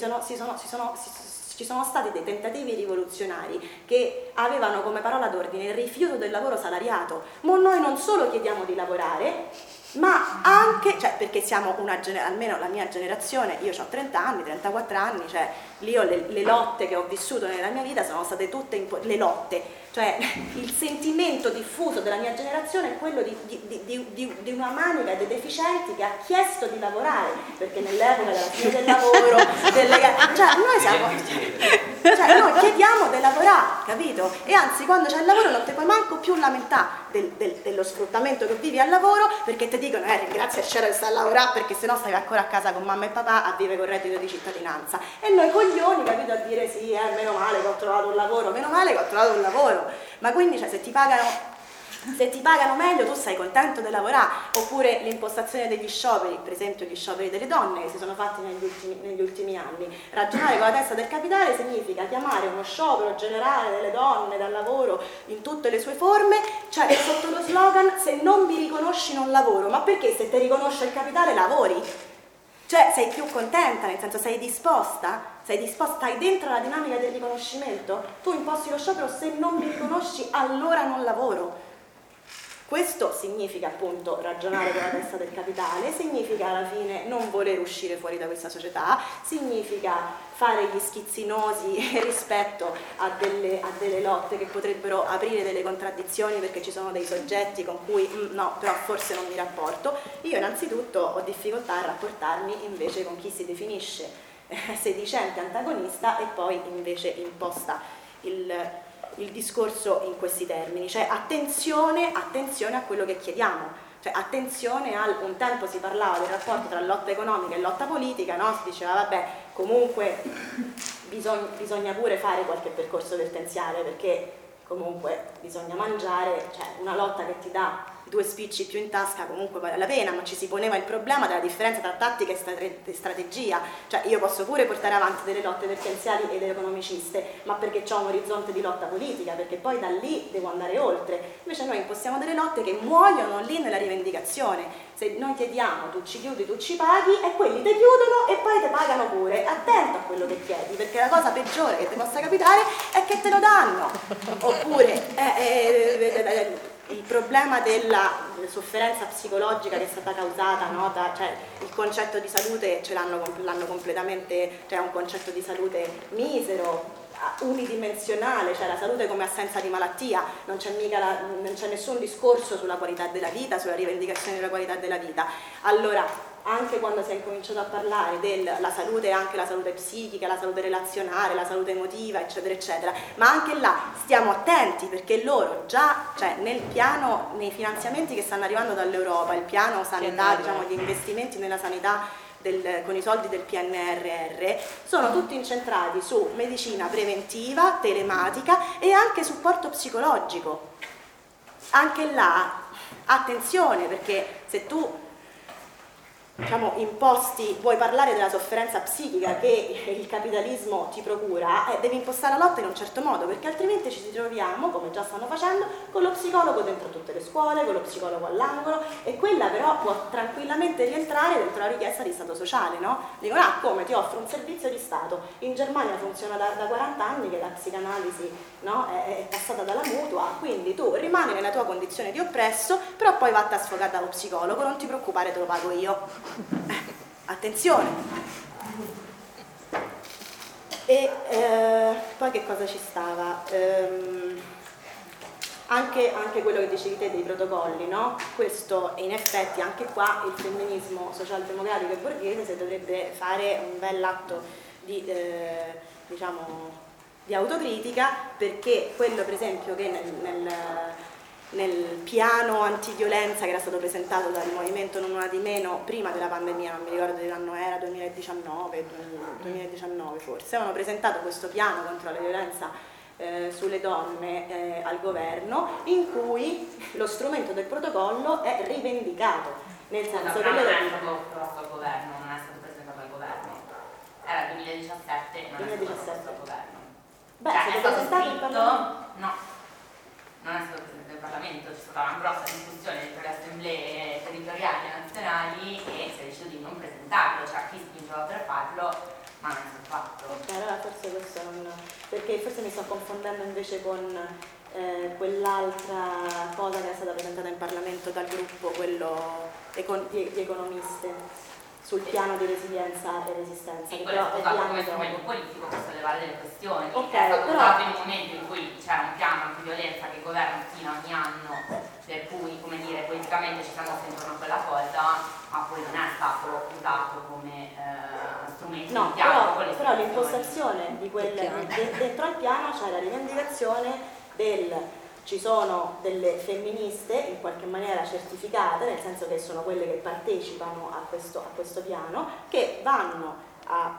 ci sono stati dei tentativi rivoluzionari che avevano come parola d'ordine il rifiuto del lavoro salariato. Ma noi non solo chiediamo di lavorare, ma anche, cioè perché siamo almeno la mia generazione, io ho 30 anni, 34 anni, cioè io le lotte che ho vissuto nella mia vita sono state tutte le lotte, cioè il sentimento diffuso della mia generazione è quello di una manica di deficienti che ha chiesto di lavorare, perché nell'epoca della fine del lavoro, noi chiediamo di lavorare, capito? E anzi quando c'è il lavoro non ti puoi manco più lamentare dello sfruttamento che vivi al lavoro, perché ti dicono ringrazia il cielo che stai a lavorare perché sennò stai ancora a casa con mamma e papà a vivere con reddito di cittadinanza, e noi coglioni, capito, a dire sì, meno male che ho trovato un lavoro, ma quindi cioè, se ti pagano meglio tu sei contento di lavorare. Oppure l'impostazione degli scioperi, per esempio gli scioperi delle donne che si sono fatti negli ultimi anni. Ragionare con la testa del capitale significa chiamare uno sciopero generale delle donne dal lavoro in tutte le sue forme, cioè sotto lo slogan se non mi riconosci non lavoro. Ma perché se ti riconosce il capitale lavori? Cioè sei più contenta, nel senso sei disposta, stai dentro la dinamica del riconoscimento, tu imposti lo sciopero, se non mi riconosci allora non lavoro. Questo significa appunto ragionare con la testa del capitale, significa alla fine non voler uscire fuori da questa società, significa fare gli schizzinosi rispetto a delle lotte che potrebbero aprire delle contraddizioni perché ci sono dei soggetti con cui no, però forse non mi rapporto. Io innanzitutto ho difficoltà a rapportarmi invece con chi si definisce sedicente antagonista e poi invece imposta il discorso in questi termini, cioè attenzione a quello che chiediamo, cioè attenzione un tempo si parlava del rapporto tra lotta economica e lotta politica, no? Si diceva vabbè, comunque bisogna pure fare qualche percorso vertenziale perché comunque bisogna mangiare, cioè una lotta che ti dà 2 spicci più in tasca comunque vale la pena, ma ci si poneva il problema della differenza tra tattica e strategia, cioè io posso pure portare avanti delle lotte vertenziali ed economiciste, ma perché ho un orizzonte di lotta politica, perché poi da lì devo andare oltre. Invece noi impostiamo delle lotte che muoiono lì nella rivendicazione. Se noi chiediamo tu ci chiudi, tu ci paghi, e quelli ti chiudono e poi ti pagano pure. Attento a quello che chiedi, perché la cosa peggiore che ti possa capitare è che te lo danno. Oppure il problema della sofferenza psicologica che è stata causata, no? Cioè il concetto di salute l'hanno completamente, cioè è un concetto di salute misero, unidimensionale, cioè la salute come assenza di malattia, non c'è nessun discorso sulla qualità della vita, sulla rivendicazione della qualità della vita. Allora, anche quando si è incominciato a parlare della salute, anche la salute psichica, la salute relazionale, la salute emotiva, eccetera, eccetera, ma anche là stiamo attenti perché loro già, cioè nel piano, nei finanziamenti che stanno arrivando dall'Europa, il piano sanità, diciamo gli investimenti nella sanità con i soldi del PNRR, sono tutti incentrati su medicina preventiva, telematica e anche supporto psicologico. Anche là, attenzione, perché se tu imposti, vuoi parlare della sofferenza psichica che il capitalismo ti procura, devi impostare la lotta in un certo modo, perché altrimenti ci troviamo, come già stanno facendo, con lo psicologo dentro tutte le scuole, con lo psicologo all'angolo, e quella però può tranquillamente rientrare dentro la richiesta di stato sociale, no? Dicono, come ti offro un servizio di Stato, in Germania funziona da 40 anni che la psicanalisi, no, è passata dalla mutua, quindi tu rimani nella tua condizione di oppresso, però poi vatta a sfogare dallo psicologo, non ti preoccupare, te lo pago io. Attenzione. E poi che cosa ci stava? Anche quello che dicevi te dei protocolli, no? Questo, in effetti anche qua il femminismo socialdemocratico e borghese si dovrebbe fare un bell'atto di di autocritica, perché quello per esempio che nel piano antiviolenza che era stato presentato dal movimento Non Una di Meno prima della pandemia, non mi ricordo di che anno era, 2019 forse, avevano presentato questo piano contro la violenza sulle donne al governo, in cui lo strumento del protocollo è rivendicato, nel senso che non è stato proposto al governo, non è stato presentato al governo, era il 2017, non è stato proposto al governo. Beh, cioè, è stato presentato scritto, in Parlamento? no, non è stato presentato in Parlamento, c'è stata una grossa discussione tra le assemblee territoriali e nazionali e si è deciso di non presentarlo, cioè chi spingeva per farlo, ma non è stato fatto. Allora forse questo non... perché forse mi sto confondendo invece con quell'altra cosa che è stata presentata in Parlamento dal gruppo, quello di economiste, sul piano di resilienza e resistenza. Sì, che quello però è è stato di come anni strumento dopo. politico per sollevare delle questioni. Ok, è stato però... usato in un momento in cui c'era un piano antiviolenza che il governo fino ogni anno, per cui, come dire, politicamente ci siamo mossi intorno a quella cosa, ma poi non è stato usato come strumento No, di piano. però l'impostazione di dentro al piano c'è la rivendicazione ci sono delle femministe in qualche maniera certificate, nel senso che sono quelle che partecipano a questo piano, che vanno a,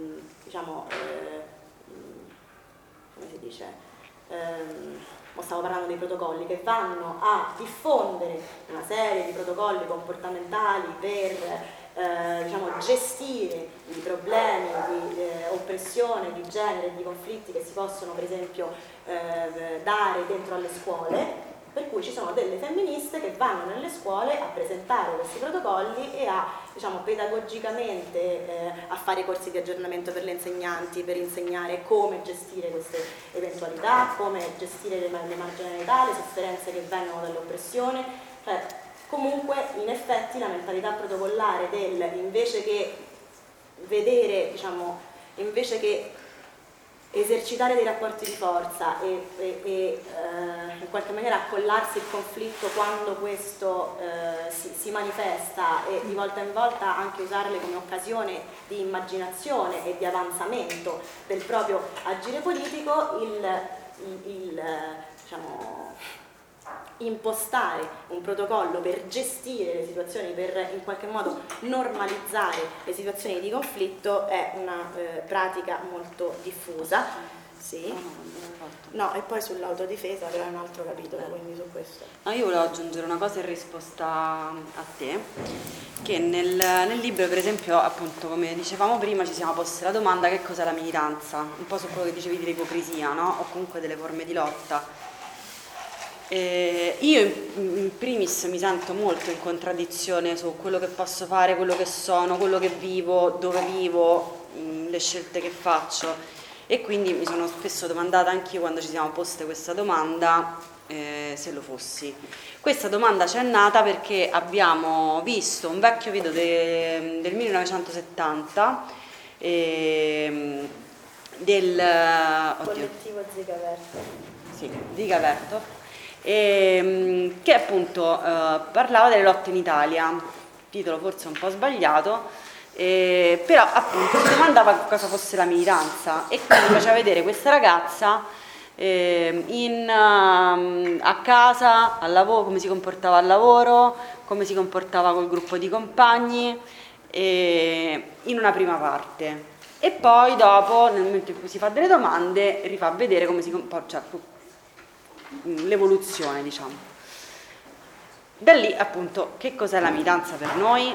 come si dice, stavo parlando dei protocolli, che vanno a diffondere una serie di protocolli comportamentali per gestire i problemi di oppressione, di genere, di conflitti che si possono per esempio dare dentro alle scuole, per cui ci sono delle femministe che vanno nelle scuole a presentare questi protocolli e a, diciamo, pedagogicamente a fare corsi di aggiornamento per le insegnanti, per insegnare come gestire queste eventualità, come gestire le marginalità, le sofferenze che vengono dall'oppressione. Cioè, comunque, in effetti, la mentalità protocollare del invece che vedere, diciamo, invece che esercitare dei rapporti di forza e in qualche maniera accollarsi il conflitto quando questo si manifesta e di volta in volta anche usarle come occasione di immaginazione e di avanzamento del proprio agire politico, diciamo, impostare un protocollo per gestire le situazioni, per in qualche modo normalizzare le situazioni di conflitto è una pratica molto diffusa. Sì. No, e poi sull'autodifesa però è un altro capitolo, quindi su questo. No, io volevo aggiungere una cosa in risposta a te, che nel libro, per esempio, appunto, come dicevamo prima, ci siamo posti la domanda: che cos'è la militanza? Un po' su quello che dicevi dell'ipocrisia, no? O comunque delle forme di lotta. Io in primis mi sento molto in contraddizione su quello che posso fare, quello che sono, quello che vivo, dove vivo, le scelte che faccio, e quindi mi sono spesso domandata anch'io, quando ci siamo poste questa domanda, se lo fossi. Questa domanda ci è nata perché abbiamo visto un vecchio video del 1970 del collettivo Zigaverto. Sì, Zigaverto, che appunto parlava delle lotte in Italia, titolo forse un po' sbagliato, però appunto si domandava cosa fosse la militanza, e quindi faceva vedere questa ragazza a casa, al lavoro, come si comportava al lavoro, come si comportava col gruppo di compagni, in una prima parte, e poi dopo, nel momento in cui si fa delle domande, rifà vedere come si comporta, cioè l'evoluzione, diciamo. Da lì appunto che cos'è la militanza per noi,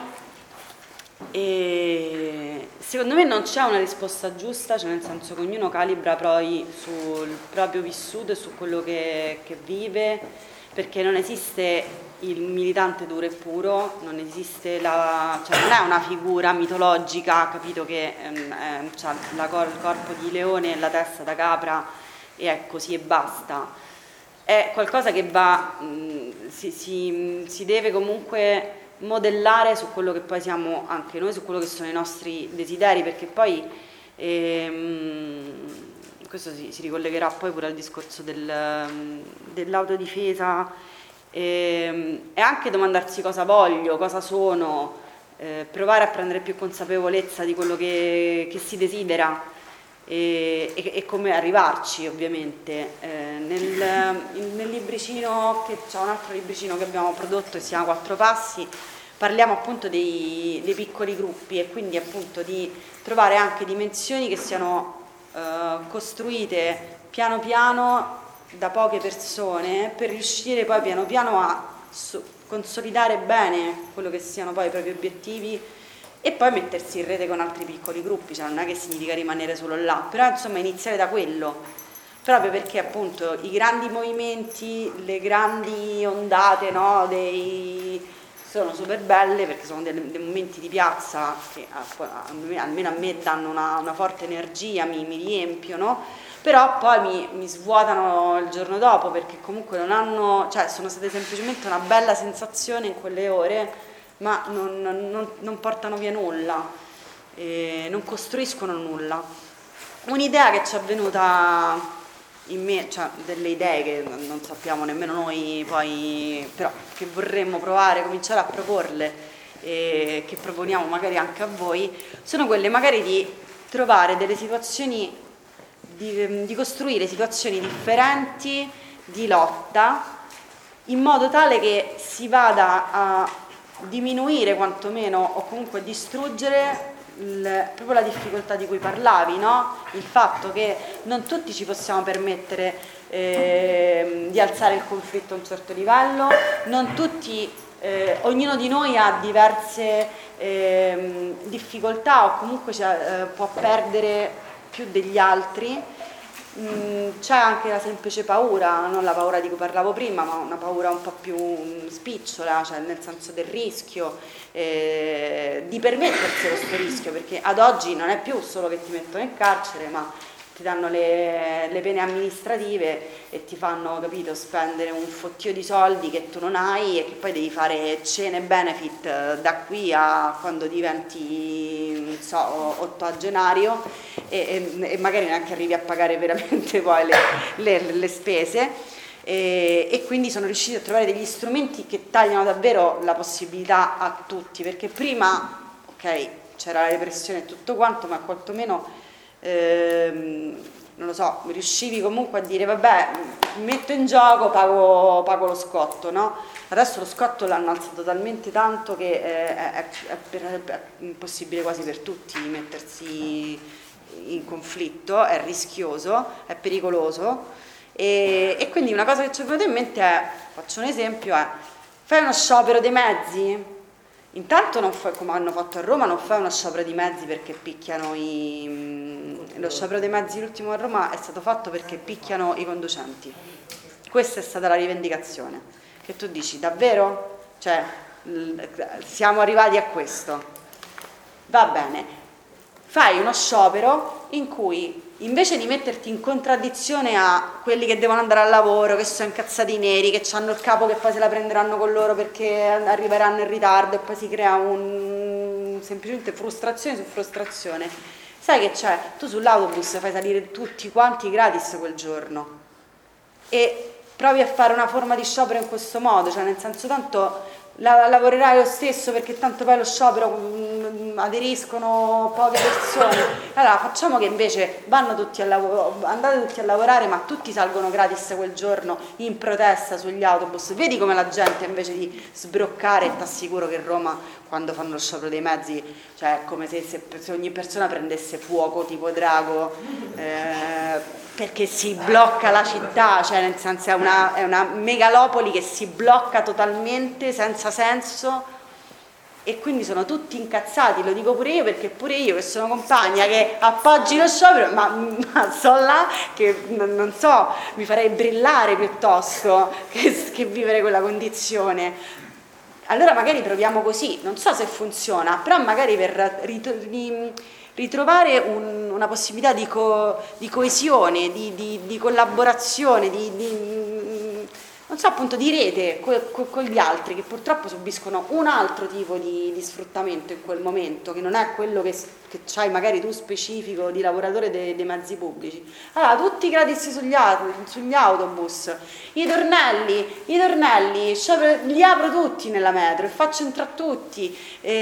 e secondo me non c'è una risposta giusta, cioè nel senso che ognuno calibra poi sul proprio vissuto e su quello che vive, perché non esiste il militante duro e puro, non esiste cioè non è una figura mitologica, capito, che ha il corpo di leone e la testa da capra e è così e basta. È qualcosa che si deve comunque modellare su quello che poi siamo anche noi, su quello che sono i nostri desideri, perché poi questo si ricollegherà poi pure al discorso dell'autodifesa, e anche domandarsi cosa voglio, cosa sono, provare a prendere più consapevolezza di quello che si desidera e come arrivarci, ovviamente. Nel libricino, che c'è un altro libricino che abbiamo prodotto e si chiama 4 passi, parliamo appunto dei piccoli gruppi, e quindi appunto di trovare anche dimensioni che siano costruite piano piano da poche persone, per riuscire poi piano piano a consolidare bene quello che siano poi i propri obiettivi e poi mettersi in rete con altri piccoli gruppi. Cioè non è che significa rimanere solo là, però insomma iniziare da quello, proprio perché appunto i grandi movimenti, le grandi ondate, no, sono super belle, perché sono dei momenti di piazza che almeno a me danno una forte energia, mi riempiono, però poi mi svuotano il giorno dopo, perché comunque non hanno, cioè sono state semplicemente una bella sensazione in quelle ore, ma non portano via nulla, non costruiscono nulla. Un'idea che ci è venuta in me, cioè delle idee che non sappiamo nemmeno noi poi, però che vorremmo provare, cominciare a proporle, e che proponiamo magari anche a voi, sono quelle magari di trovare delle situazioni, di costruire situazioni differenti di lotta, in modo tale che si vada a diminuire quantomeno, o comunque distruggere proprio la difficoltà di cui parlavi, no? Il fatto che non tutti ci possiamo permettere di alzare il conflitto a un certo livello, non tutti, ognuno di noi ha diverse difficoltà, o comunque può perdere più degli altri, c'è anche la semplice paura, non la paura di cui parlavo prima, ma una paura un po' più spicciola, cioè nel senso del rischio, di permettersi questo rischio, perché ad oggi non è più solo che ti mettono in carcere, ma ti danno le pene amministrative e ti fanno, capito, spendere un fottio di soldi che tu non hai e che poi devi fare cene benefit da qui a quando diventi, non so, ottogenario e magari neanche arrivi a pagare veramente poi le spese. E quindi sono riusciti a trovare degli strumenti che tagliano davvero la possibilità a tutti, perché prima, ok, c'era la repressione e tutto quanto, ma quantomeno non lo so, riuscivi comunque a dire vabbè, metto in gioco, pago lo scotto, no? Adesso lo scotto l'hanno alzato talmente tanto che è impossibile quasi per tutti mettersi in conflitto, è rischioso, è pericoloso e quindi una cosa che ci è venuta in mente è, faccio un esempio, fai uno sciopero dei mezzi. Intanto non fai, come hanno fatto a Roma, non fai uno sciopero di mezzi perché picchiano lo sciopero dei mezzi l'ultimo a Roma è stato fatto perché picchiano i conducenti. Questa è stata la rivendicazione. Che tu dici, davvero? Cioè, siamo arrivati a questo. Va bene. Fai uno sciopero in cui invece di metterti in contraddizione a quelli che devono andare al lavoro, che sono incazzati neri, che hanno il capo che poi se la prenderanno con loro perché arriveranno in ritardo e poi si crea semplicemente frustrazione su frustrazione, sai che c'è? Tu sull'autobus fai salire tutti quanti gratis quel giorno e provi a fare una forma di sciopero in questo modo, cioè nel senso tanto lavorerai lo stesso perché tanto poi lo sciopero aderiscono poche persone, allora facciamo che invece andate tutti a lavorare ma tutti salgono gratis quel giorno in protesta sugli autobus, vedi come la gente invece di sbroccare, e ti assicuro che Roma quando fanno lo sciopero dei mezzi, cioè è come se ogni persona prendesse fuoco tipo drago, perché si blocca la città, cioè nel senso è una megalopoli che si blocca totalmente senza senso e quindi sono tutti incazzati, lo dico pure io perché pure io che sono compagna che appoggi lo sciopero ma sto là che non so, mi farei brillare piuttosto che vivere quella condizione. Allora magari proviamo così, non so se funziona, però magari per ritrovare una possibilità di coesione, di collaborazione, non so, appunto di rete con gli altri che purtroppo subiscono un altro tipo di sfruttamento in quel momento, che non è quello che c'hai magari tu specifico di lavoratore dei mezzi pubblici. Allora, tutti gratis sugli autobus, i tornelli, li apro tutti nella metro e faccio entrare tutti,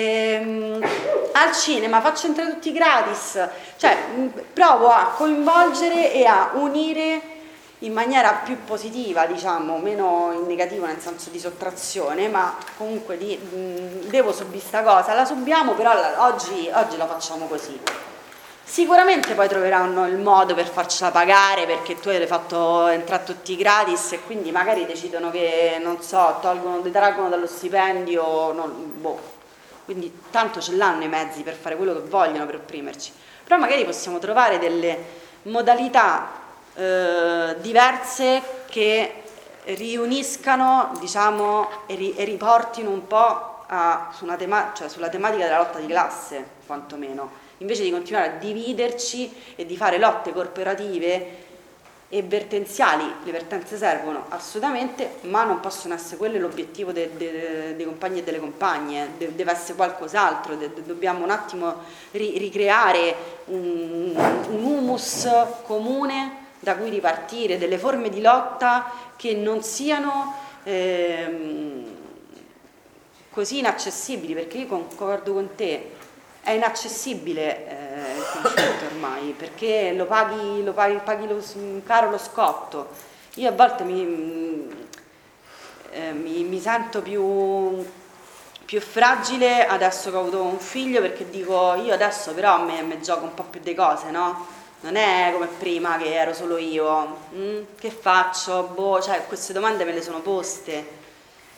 al cinema faccio entrare tutti gratis, cioè provo a coinvolgere e a unire in maniera più positiva, diciamo, meno in negativo nel senso di sottrazione, ma comunque devo subire sta cosa, la subiamo, però oggi la facciamo così. Sicuramente poi troveranno il modo per farcela pagare perché tu hai fatto entrare tutti gratis e quindi magari decidono che, non so, detraggono dallo stipendio, quindi tanto ce l'hanno i mezzi per fare quello che vogliono per opprimerci, però magari possiamo trovare delle modalità diverse che riuniscano, diciamo, e riportino un po' sulla tematica della lotta di classe, quantomeno, invece di continuare a dividerci e di fare lotte corporative e vertenziali. Le vertenze servono assolutamente, ma non possono essere quelle l'obiettivo dei compagni e delle compagne, deve essere qualcos'altro, dobbiamo un attimo ricreare un humus comune da cui ripartire, delle forme di lotta che non siano così inaccessibili, perché io concordo con te, è inaccessibile il conflitto ormai, perché paghi caro lo scotto. Io a volte mi sento più fragile adesso che ho avuto un figlio, perché dico, io adesso però me gioco un po' più di cose, no? Non è come prima che ero solo io, che faccio? Cioè, queste domande me le sono poste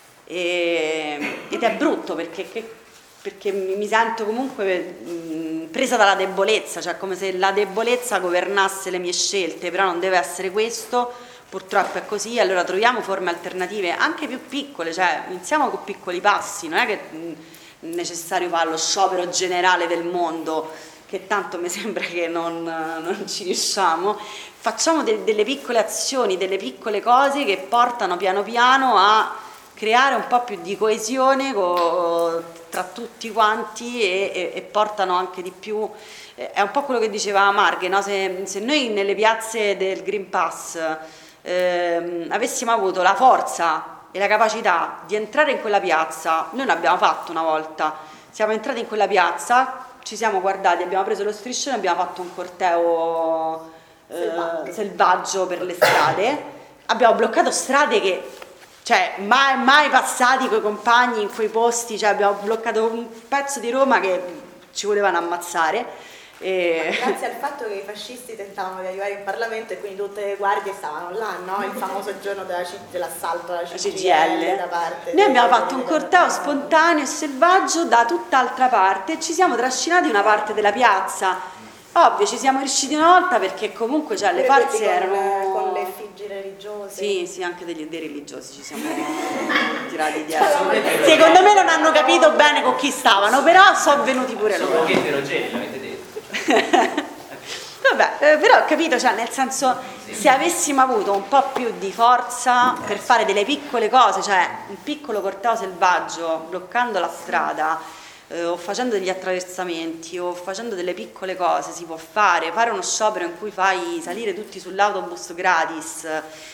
ed è brutto perché mi sento comunque presa dalla debolezza, cioè come se la debolezza governasse le mie scelte, però non deve essere questo, purtroppo è così, allora troviamo forme alternative anche più piccole, cioè iniziamo con piccoli passi, non è che è necessario fare lo sciopero generale del mondo, che tanto mi sembra che non ci riusciamo. Facciamo delle piccole azioni, delle piccole cose che portano piano piano a creare un po' più di coesione tra tutti quanti e portano anche di più, è un po' quello che diceva Marghe, no? Se noi nelle piazze del Green Pass avessimo avuto la forza e la capacità di entrare in quella piazza, noi l'abbiamo fatto una volta, siamo entrati in quella piazza, ci siamo guardati, abbiamo preso lo striscione, abbiamo fatto un corteo selvaggio per le strade, abbiamo bloccato strade che, cioè, mai passati coi compagni in quei posti, cioè abbiamo bloccato un pezzo di Roma che ci volevano ammazzare. Grazie al fatto che i fascisti tentavano di arrivare in Parlamento e quindi tutte le guardie stavano là, no? Il famoso giorno dell'assalto alla CGIL da parte. Noi abbiamo fatto un corteo spontaneo e selvaggio da tutt'altra parte e ci siamo trascinati una parte della piazza. Ovvio, ci siamo riusciti una volta perché comunque cioè, le forze erano... Con le effigie religiose. Sì, anche dei religiosi ci siamo tirati dietro. Secondo me non hanno capito bene con chi stavano, però sono venuti pure loro. Sono pochi eterogenei, l'avete detto. Vabbè, però ho capito, cioè nel senso, se avessimo avuto un po' più di forza per fare delle piccole cose, cioè un piccolo corteo selvaggio bloccando la strada, o facendo degli attraversamenti o facendo delle piccole cose, si può fare uno sciopero in cui fai salire tutti sull'autobus gratis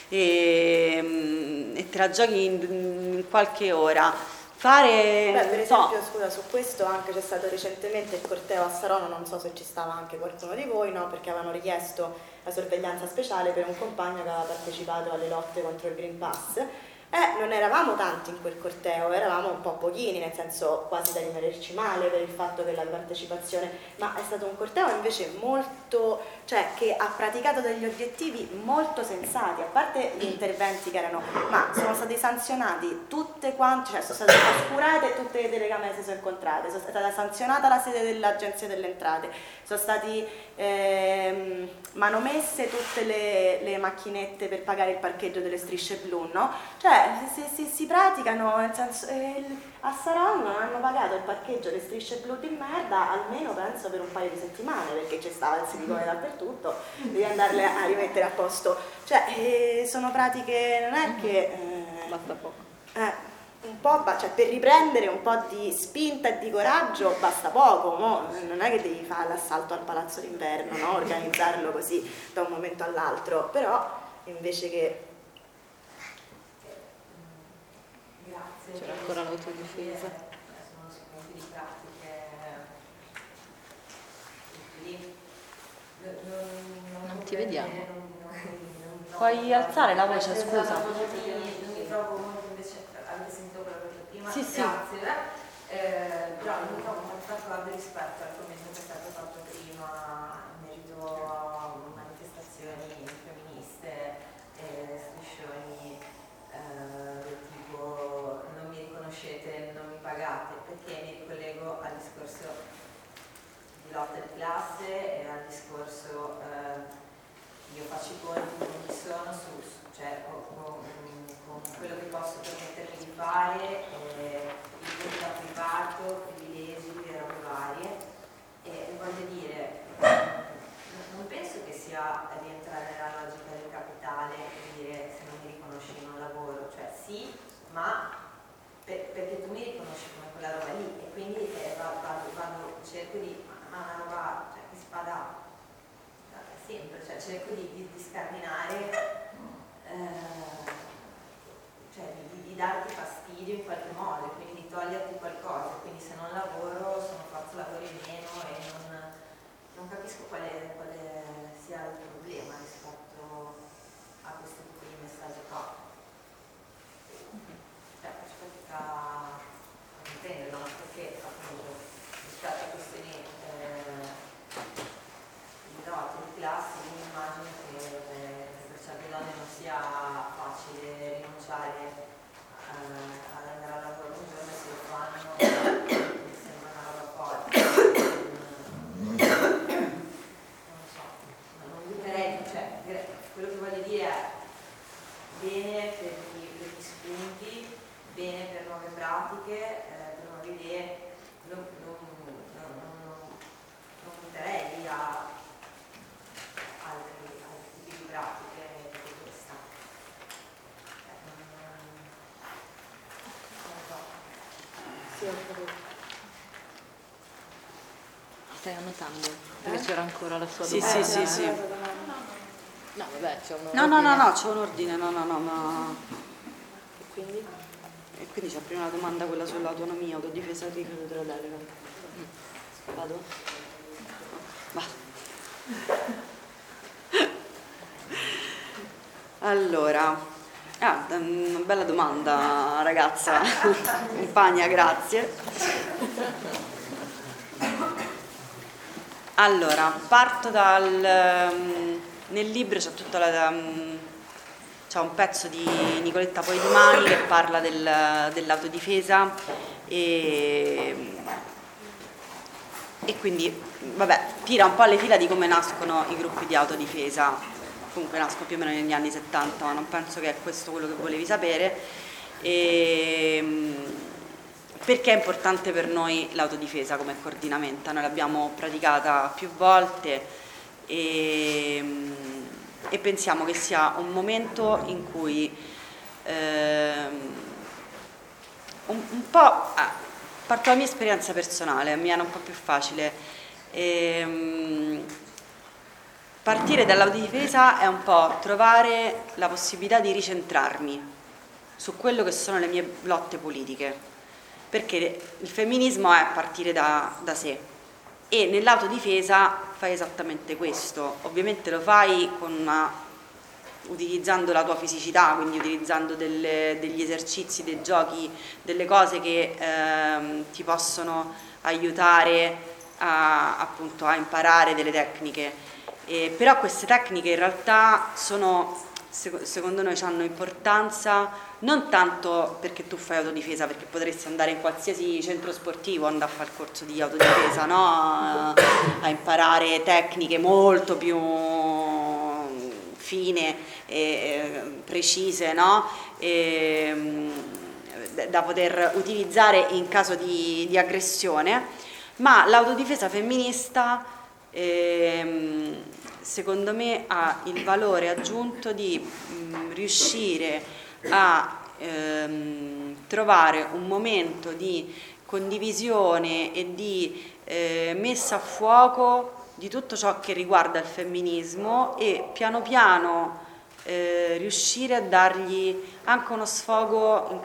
e te la giochi in qualche ora. Per esempio, scusa, su questo anche c'è stato recentemente il corteo a Saronno, non so se ci stava anche qualcuno di voi, no? Perché avevano richiesto la sorveglianza speciale per un compagno che aveva partecipato alle lotte contro il Green Pass. Non eravamo tanti in quel corteo, eravamo un po' pochini, nel senso quasi da rimanerci male per il fatto della partecipazione, ma è stato un corteo invece molto, cioè che ha praticato degli obiettivi molto sensati, a parte gli interventi che erano, ma sono stati sanzionati tutte quante, cioè sono state oscurate tutte le telecamere si sono incontrate, sono stata sanzionata la sede dell'Agenzia delle Entrate, sono stati manomesse tutte le macchinette per pagare il parcheggio delle strisce blu, no? Cioè si praticano, nel senso, a Saronno hanno pagato il parcheggio delle strisce blu di merda almeno penso per un paio di settimane, perché c'è stava il silicone dappertutto, devi andarle a rimettere a posto, cioè sono pratiche, non è che basta poco. Un po', cioè per riprendere un po' di spinta e di coraggio basta poco, non è che devi fare l'assalto al Palazzo d'Inverno, no? Organizzarlo così da un momento all'altro, però invece che... Grazie. C'era ancora l'autodifesa. Sono spunti di pratiche utili. Non ti vediamo. Puoi alzare la voce, scusa. Non mi trovo molto, invece avete sentito quello che ho detto prima, Sì. grazie, però non mi trovo molto d'accordo rispetto al commento che è stato fatto prima in merito a manifestazioni femministe e striscioni del tipo non mi riconoscete, non mi pagate, perché mi ricollego al discorso di lotta di classe e al discorso io faccio i conti con chi sono, cioè con quello che posso permettermi di fare, il da privato, privilegi e robe varie, e voglio dire, non penso che sia rientrare nella logica del capitale e dire se non mi riconosci non lavoro, cioè sì, ma perché tu mi riconosci come quella roba lì e quindi cerco di, ma una roba cioè, che si fa da sempre, cioè cerco di scardinare, cioè di darti fastidio in qualche modo, quindi di toglierti qualcosa, quindi se non lavoro sono forse lavori meno e non capisco quale sia il problema rispetto a questo tipo di messaggio qua. Cioè faccio fatica a comprenderlo, perché appunto rispetto a questioni di lotte, di classi, io immagino che per certe donne non sia facile rinunciare ad andare a lavoro un giorno e se lo fanno mi sembra una roba forte. per nuove idee, non punterei a altri tipi di pratiche di questa. Stai annotando? Perché c'era ancora la sua Sì, domanda. sì. No, vabbè, c'è un No, ordine. c'è un ordine, ma... Quindi? E quindi c'è prima la domanda, quella sull'autonomia, autodifesa e rifiuto della delega. Vado? Va. Allora, una bella domanda, ragazza. Compagna, grazie. Allora, parto nel libro c'è tutta c'è un pezzo di Nicoletta Poetimani che parla dell'autodifesa e quindi, vabbè, tira un po' alle fila di come nascono i gruppi di autodifesa. Comunque nascono più o meno negli anni 70, ma non penso che è questo quello che volevi sapere. Perché è importante per noi l'autodifesa come coordinamento? Noi l'abbiamo praticata più volte e pensiamo che sia un momento in cui un po', parto dalla mia esperienza personale, mi era un po' più facile. Partire dall'autodifesa è un po' trovare la possibilità di ricentrarmi su quello che sono le mie lotte politiche, perché il femminismo è partire da sé e nell'autodifesa fai esattamente questo. Ovviamente lo fai utilizzando la tua fisicità, quindi utilizzando degli esercizi, dei giochi, delle cose che ti possono aiutare appunto a imparare delle tecniche. Però queste tecniche in realtà secondo noi hanno importanza non tanto perché tu fai autodifesa, perché potresti andare in qualsiasi centro sportivo, andare a fare il corso di autodifesa, no? A imparare tecniche molto più fine e precise, no? Da poter utilizzare in caso di aggressione, ma l'autodifesa femminista secondo me ha il valore aggiunto di riuscire a trovare un momento di condivisione e di messa a fuoco di tutto ciò che riguarda il femminismo e piano piano riuscire a dargli anche uno sfogo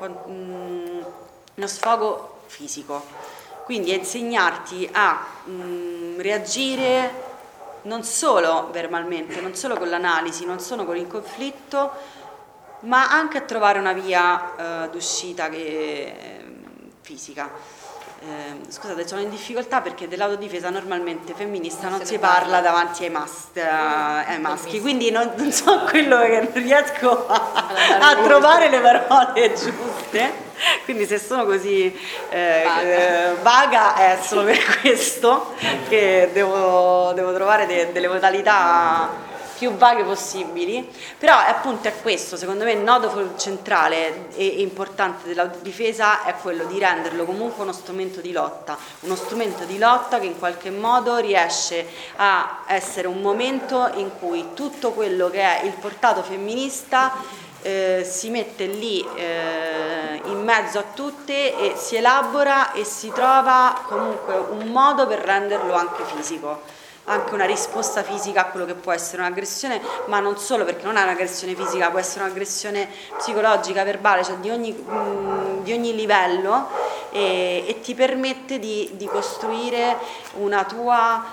fisico, quindi a insegnarti a reagire non solo verbalmente, non solo con l'analisi, non solo con il conflitto, ma anche a trovare una via d'uscita fisica. Scusate, sono in difficoltà perché dell'autodifesa normalmente femminista non si parla davanti ai maschi, quindi non so quello che non riesco a trovare le parole giuste, quindi se sono così vaga è solo per questo che devo trovare delle modalità più vaghe possibili, però appunto è questo, secondo me il nodo centrale e importante dell'autodifesa è quello di renderlo comunque uno strumento di lotta che in qualche modo riesce a essere un momento in cui tutto quello che è il portato femminista si mette lì in mezzo a tutte e si elabora e si trova comunque un modo per renderlo anche fisico, anche una risposta fisica a quello che può essere un'aggressione, ma non solo, perché non è un'aggressione fisica, può essere un'aggressione psicologica, verbale, cioè di ogni livello e ti permette di costruire una tua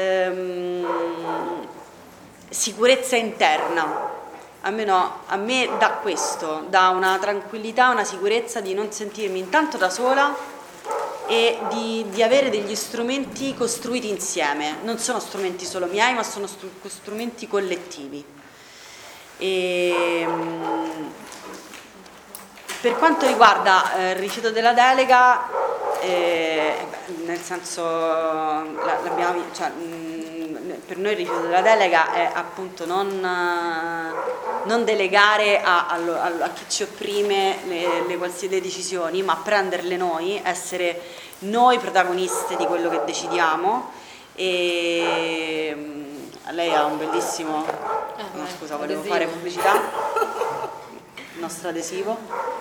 sicurezza interna. Almeno a me dà questo, dà una tranquillità, una sicurezza di non sentirmi intanto da sola e di avere degli strumenti costruiti insieme, non sono strumenti solo miei, ma sono strumenti collettivi. Per quanto riguarda il rifiuto della delega, nel senso per noi il rifiuto della delega è appunto non delegare a chi ci opprime le qualsiasi decisioni, ma prenderle noi, essere noi protagoniste di quello che decidiamo. E lei ha un bellissimo, no, scusa, volevo fare pubblicità, il nostro adesivo.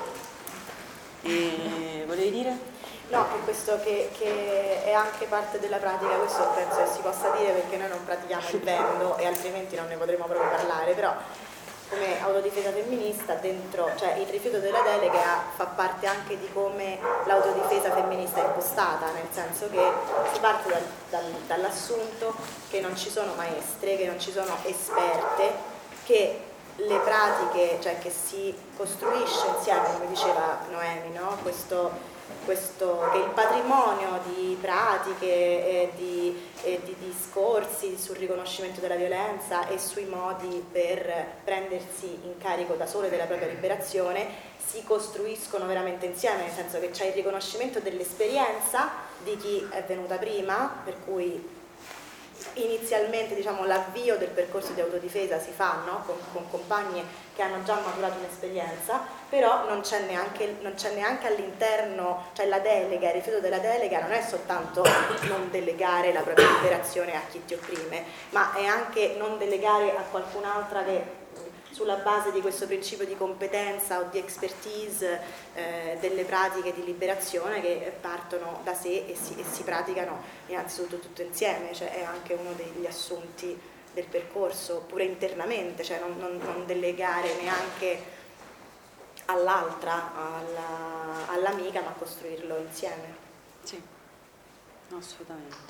E volevi dire? No, che questo che è anche parte della pratica, questo penso che si possa dire perché noi non pratichiamo il vendo e altrimenti non ne potremo proprio parlare, però come autodifesa femminista dentro, cioè il rifiuto della delega fa parte anche di come l'autodifesa femminista è impostata, nel senso che si parte dall'assunto che non ci sono maestre, che non ci sono esperte, che le pratiche, cioè che si costruisce insieme, come diceva Noemi, no? Che il patrimonio di pratiche e di discorsi sul riconoscimento della violenza e sui modi per prendersi in carico da sole della propria liberazione si costruiscono veramente insieme, nel senso che c'è il riconoscimento dell'esperienza di chi è venuta prima, per cui inizialmente diciamo, l'avvio del percorso di autodifesa si fa, no? con compagne che hanno già maturato un'esperienza, però non c'è neanche all'interno, cioè la delega, il rifiuto della delega non è soltanto non delegare la propria liberazione a chi ti opprime, ma è anche non delegare a qualcun'altra che sulla base di questo principio di competenza o di expertise delle pratiche di liberazione che partono da sé e si praticano innanzitutto tutto insieme, cioè è anche uno degli assunti del percorso, pure internamente, cioè non delegare neanche all'altra, all'amica, ma costruirlo insieme. Sì, assolutamente.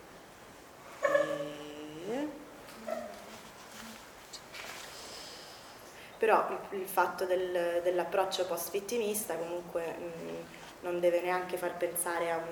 Però il fatto dell'approccio post-vittimista comunque non deve neanche far pensare a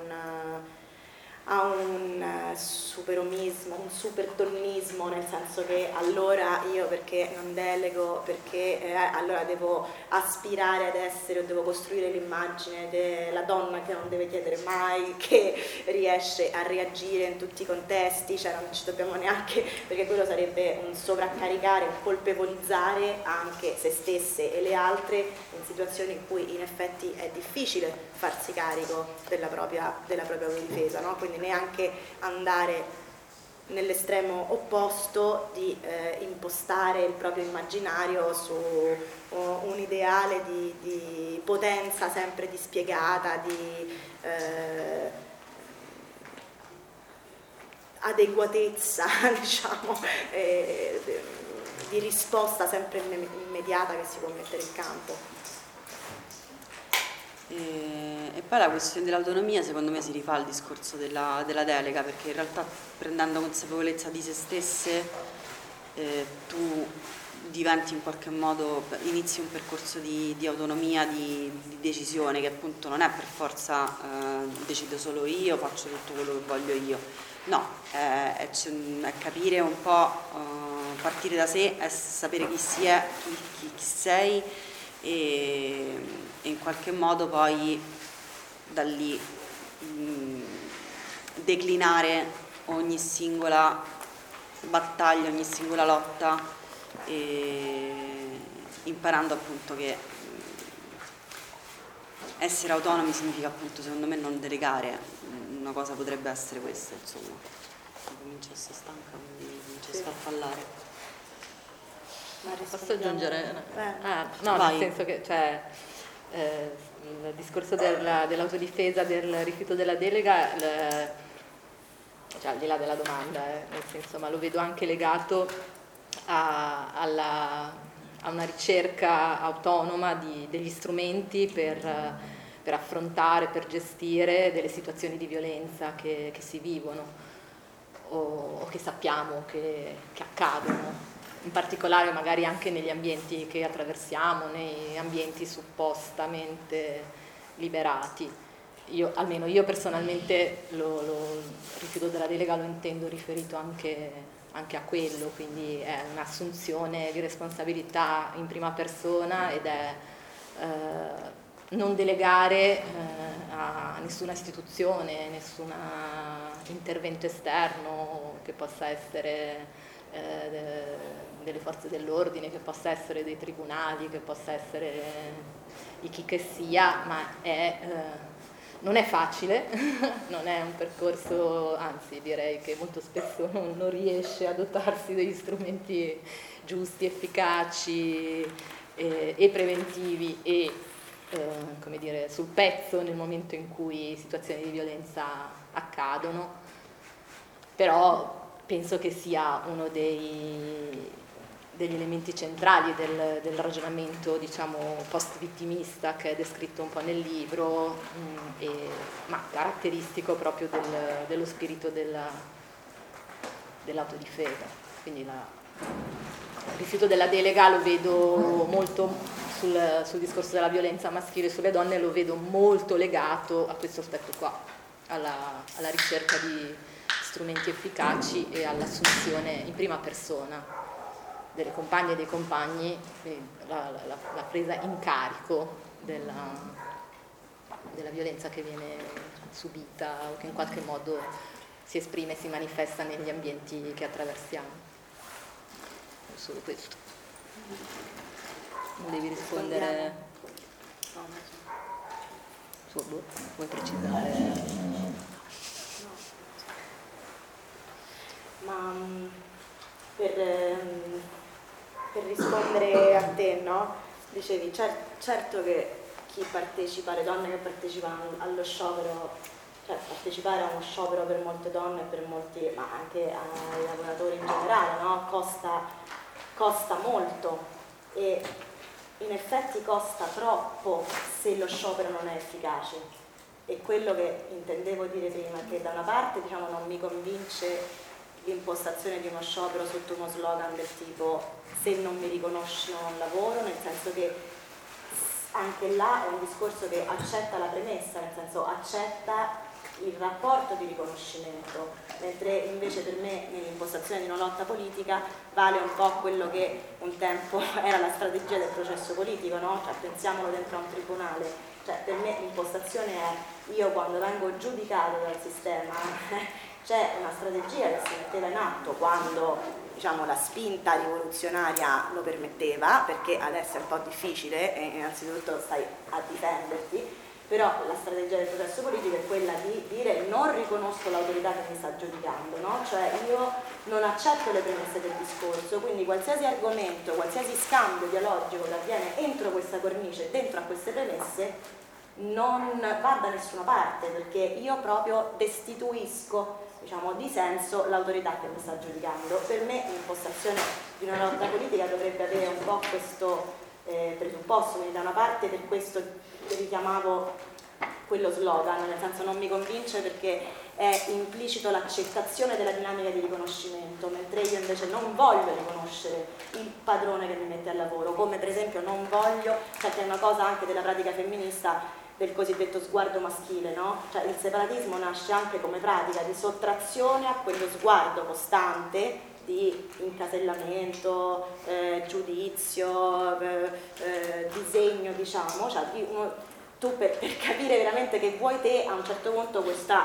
un superomismo, un superdonnismo, nel senso che allora io perché non delego, perché allora devo aspirare ad essere o devo costruire l'immagine della donna che non deve chiedere mai, che riesce a reagire in tutti i contesti, cioè non ci dobbiamo neanche, perché quello sarebbe un sovraccaricare, un colpevolizzare anche se stesse e le altre in situazioni in cui in effetti è difficile farsi carico della propria autodifesa, no? Quindi neanche andare nell'estremo opposto di impostare il proprio immaginario su un ideale di potenza sempre dispiegata, di adeguatezza, diciamo, di risposta sempre immediata che si può mettere in campo. E poi la questione dell'autonomia secondo me si rifà al discorso della delega, perché in realtà prendendo consapevolezza di se stesse tu diventi in qualche modo, inizi un percorso di autonomia, di decisione, che appunto non è per forza decido solo io, faccio tutto quello che voglio io, no, è capire un po', partire da sé, è sapere chi si è, chi sei e in qualche modo poi da lì declinare ogni singola battaglia, ogni singola lotta, imparando appunto che essere autonomi significa appunto secondo me non delegare. Una cosa potrebbe essere questa, insomma. Comincio a essere stanca, quindi comincio a sfarfallare. Posso aggiungere? No, Vai. nel senso che cioè, il discorso dell'autodifesa, del rifiuto della delega, cioè al di là della domanda, nel senso, ma lo vedo anche legato a una ricerca autonoma degli strumenti per affrontare, per gestire delle situazioni di violenza che si vivono o che sappiamo che accadono. In particolare magari anche negli ambienti che attraversiamo, nei ambienti suppostamente liberati. Almeno io personalmente il rifiuto della delega lo intendo riferito anche a quello, quindi è un'assunzione di responsabilità in prima persona ed è non delegare a nessuna istituzione, nessun intervento esterno, che possa essere delle forze dell'ordine, che possa essere dei tribunali, che possa essere di chi che sia, ma non è facile, non è un percorso, anzi direi che molto spesso non riesce a dotarsi degli strumenti giusti, efficaci e preventivi e come dire, sul pezzo nel momento in cui situazioni di violenza accadono, però penso che sia uno degli elementi centrali del ragionamento, diciamo, post-vittimista che è descritto un po' nel libro, ma caratteristico proprio dello spirito dell'autodifesa. Quindi il rifiuto della delega lo vedo molto sul discorso della violenza maschile sulle donne, lo vedo molto legato a questo aspetto qua, alla ricerca di strumenti efficaci e all'assunzione in prima persona delle compagne e dei compagni, la presa in carico della violenza che viene subita o che in qualche modo si esprime, si manifesta negli ambienti che attraversiamo. Solo questo. Non devi rispondere. Vuoi precisare? Ma per rispondere a te, no? Dicevi, certo che chi partecipa, le donne che partecipano allo sciopero, cioè partecipare a uno sciopero per molte donne e per molti, ma anche ai lavoratori in generale, no? Costa molto e in effetti costa troppo se lo sciopero non è efficace. E quello che intendevo dire prima è che da una parte, diciamo, non mi convince l'impostazione di uno sciopero sotto uno slogan del tipo se non mi riconosci non lavoro, nel senso che anche là è un discorso che accetta la premessa, nel senso accetta il rapporto di riconoscimento, mentre invece per me nell'impostazione di una lotta politica vale un po' quello che un tempo era la strategia del processo politico, no? Cioè pensiamolo dentro a un tribunale, cioè per me l'impostazione è io quando vengo giudicato dal sistema c'è una strategia che si metteva in atto quando, diciamo, la spinta rivoluzionaria lo permetteva, perché adesso è un po' difficile e innanzitutto stai a difenderti, però la strategia del processo politico è quella di dire non riconosco l'autorità che mi sta giudicando, no? Cioè io non accetto le premesse del discorso, quindi qualsiasi argomento, qualsiasi scambio dialogico che avviene entro questa cornice, dentro a queste premesse, non va da nessuna parte, perché io proprio destituisco, diciamo, di senso l'autorità che mi sta giudicando. Per me l'impostazione di una lotta politica dovrebbe avere un po' questo presupposto, quindi da una parte per questo richiamavo quello slogan, nel senso non mi convince perché è implicito l'accettazione della dinamica di riconoscimento, mentre io invece non voglio riconoscere il padrone che mi mette al lavoro, come per esempio non voglio, cioè che è una cosa anche della pratica femminista, del cosiddetto sguardo maschile, no? Cioè il separatismo nasce anche come pratica di sottrazione a quello sguardo costante di incasellamento, giudizio, disegno, diciamo, cioè tu per capire veramente che vuoi te, a un certo punto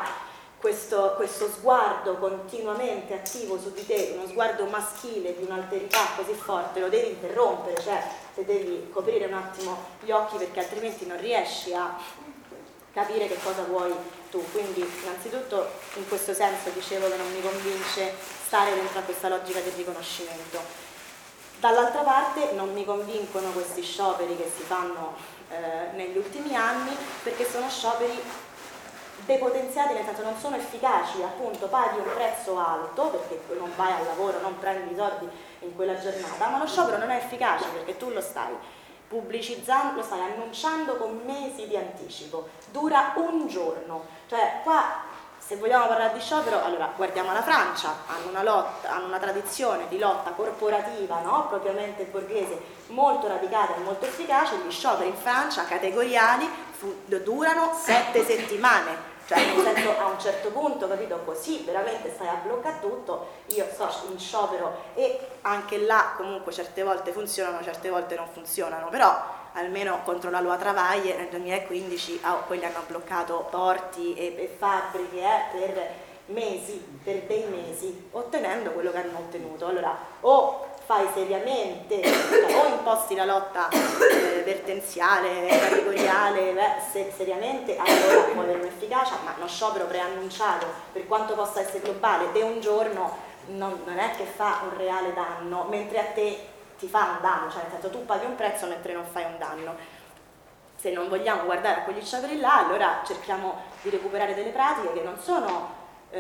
questo sguardo continuamente attivo su di te, uno sguardo maschile di un'alterità così forte, lo devi interrompere, cioè te devi coprire un attimo gli occhi perché altrimenti non riesci a capire che cosa vuoi tu. Quindi innanzitutto in questo senso dicevo che non mi convince stare dentro a questa logica del riconoscimento. Dall'altra parte non mi convincono questi scioperi che si fanno negli ultimi anni, perché sono scioperi depotenziati, nel senso non sono efficaci, appunto paghi un prezzo alto perché non vai al lavoro, non prendi i soldi in quella giornata, ma lo sciopero non è efficace perché tu lo stai pubblicizzando, lo stai annunciando con mesi di anticipo, dura un giorno, cioè qua se vogliamo parlare di sciopero, allora guardiamo la Francia, hanno una tradizione di lotta corporativa, no? Propriamente borghese, molto radicata e molto efficace. Gli scioperi in Francia, categoriali, durano 7 settimane, cioè nel senso a un certo punto, capito, così veramente stai a bloccare tutto, io sto in sciopero e anche là comunque certe volte funzionano, certe volte non funzionano, però almeno contro la loi Travaglia nel 2015 quelli hanno bloccato porti e fabbriche per mesi, per dei mesi, ottenendo quello che hanno ottenuto. Allora, o fai seriamente, o imposti la lotta vertenziale, categoriale, seriamente, allora può avere un'efficacia, ma uno sciopero preannunciato, per quanto possa essere globale, ed è un giorno, non è che fa un reale danno, mentre a te ti fa un danno, cioè nel senso tu paghi un prezzo mentre non fai un danno. Se non vogliamo guardare a quegli scioperi là, allora cerchiamo di recuperare delle pratiche che non sono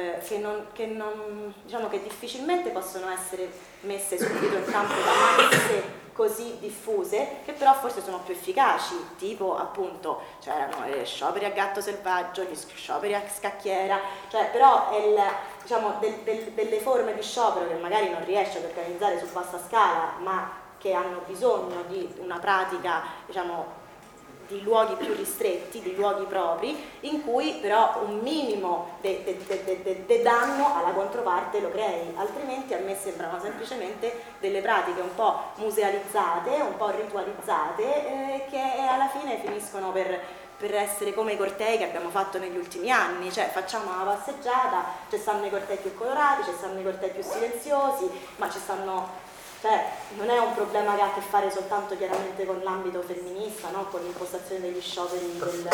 diciamo che difficilmente possono essere messe subito in campo da masse così diffuse, che però forse sono più efficaci, tipo appunto c'erano scioperi a gatto selvaggio, gli scioperi a scacchiera, cioè però diciamo, delle forme di sciopero che magari non riesce ad organizzare su vasta scala, ma che hanno bisogno di una pratica, diciamo, di luoghi più ristretti, di luoghi propri, in cui però un minimo di danno alla controparte lo crei, altrimenti a me sembrano semplicemente delle pratiche un po' musealizzate, un po' ritualizzate, che alla fine finiscono per essere come i cortei che abbiamo fatto negli ultimi anni, cioè facciamo una passeggiata, ci stanno i cortei più colorati, ci stanno i cortei più silenziosi, ma ci stanno... Cioè, non è un problema che ha a che fare soltanto chiaramente con l'ambito femminista, no? Con l'impostazione degli scioperi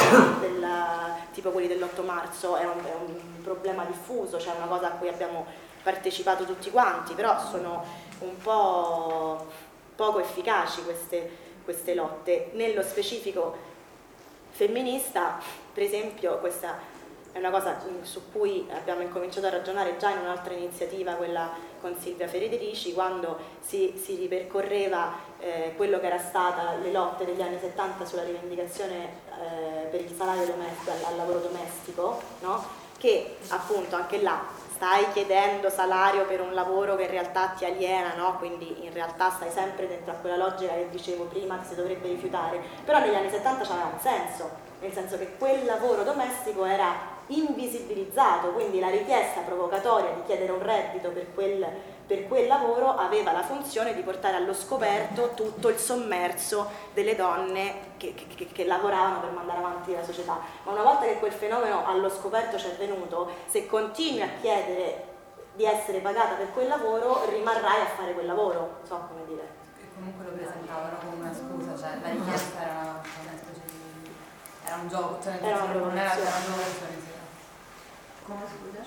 tipo quelli dell'8 marzo, è un problema diffuso, cioè una cosa a cui abbiamo partecipato tutti quanti, però sono un po' poco efficaci queste lotte. Nello specifico femminista, per esempio, questa è una cosa su cui abbiamo incominciato a ragionare già in un'altra iniziativa, quella con Silvia Federici, quando si ripercorreva quello che era stata le lotte degli anni 70 sulla rivendicazione per il salario domestico, al lavoro domestico, no? Che appunto anche là stai chiedendo salario per un lavoro che in realtà ti aliena, no? Quindi in realtà stai sempre dentro a quella logica che dicevo prima che si dovrebbe rifiutare, però negli anni 70 c'aveva un senso, nel senso che quel lavoro domestico era invisibilizzato, quindi la richiesta provocatoria di chiedere un reddito per quel lavoro aveva la funzione di portare allo scoperto tutto il sommerso delle donne che lavoravano per mandare avanti la società. Ma una volta che quel fenomeno allo scoperto ci è venuto, se continui a chiedere di essere pagata per quel lavoro, rimarrai a fare quel lavoro, non so come dire. E comunque lo presentavano come una scusa, cioè la richiesta era una specie di... era un gioco, cioè era una provocazione. Come scusa?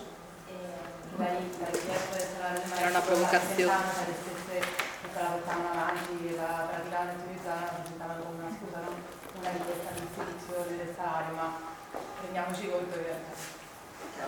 Era una provocazione. Le stesse che la portavano avanti, la praticavano e utilizzavano, la presentavano come una scusa, non una richiesta di istituzione del salario, ma rendiamoci conto che Di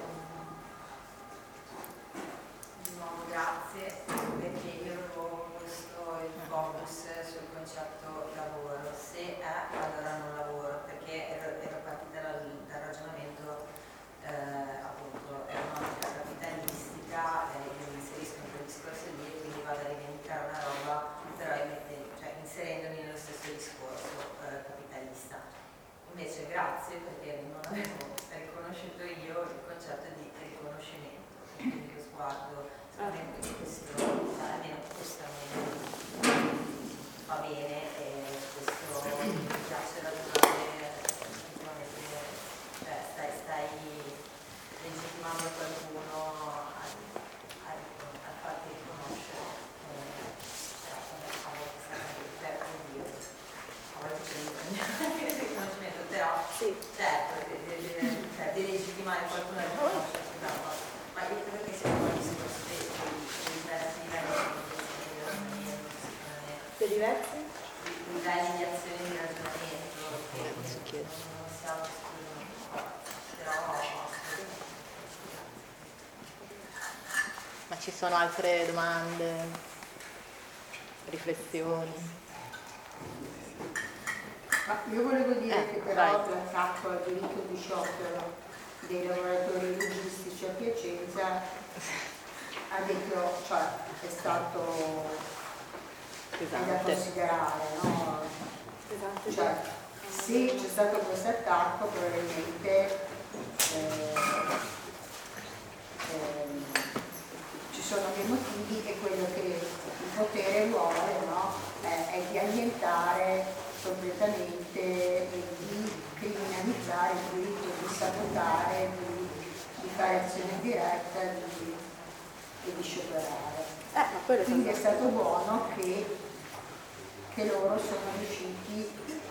nuovo grazie, perché io avevo posto il focus sul concetto lavoro. Se è, allora non lavoro, perché ero partita dal ragionamento appunto economica capitalistica, io mi inserisco in quel discorso lì e quindi vado a rivendicare una roba, però inserendomi nello stesso discorso capitalista. Invece grazie, perché non avevo riconosciuto io il concetto di riconoscimento, quindi lo sguardo sicuramente questo, almeno questo va bene e questo mi piace ragionare effettivamente, cioè stai legittimando qualcuno a farti riconoscere, a volte c'è il riconoscimento, però Sì. certo, delegittimare qualcuno a riconoscersi, ma io credo che sia un discorso dei diversi livelli Sei diversi? livelli di azione di ragionamento che non siamo esclusi, però Ma ci sono altre domande, riflessioni? Ma io volevo dire che però vai. l'attacco al diritto di sciopero dei lavoratori logistici a Piacenza ha detto, cioè è stato è da considerare, no? Cioè, se c'è stato questo attacco probabilmente ci sono dei motivi e quello che il potere vuole, no? È di annientare completamente di criminalizzare il diritto di sabotare, di fare azione diretta e di scioperare. Quindi è stato buono che loro sono riusciti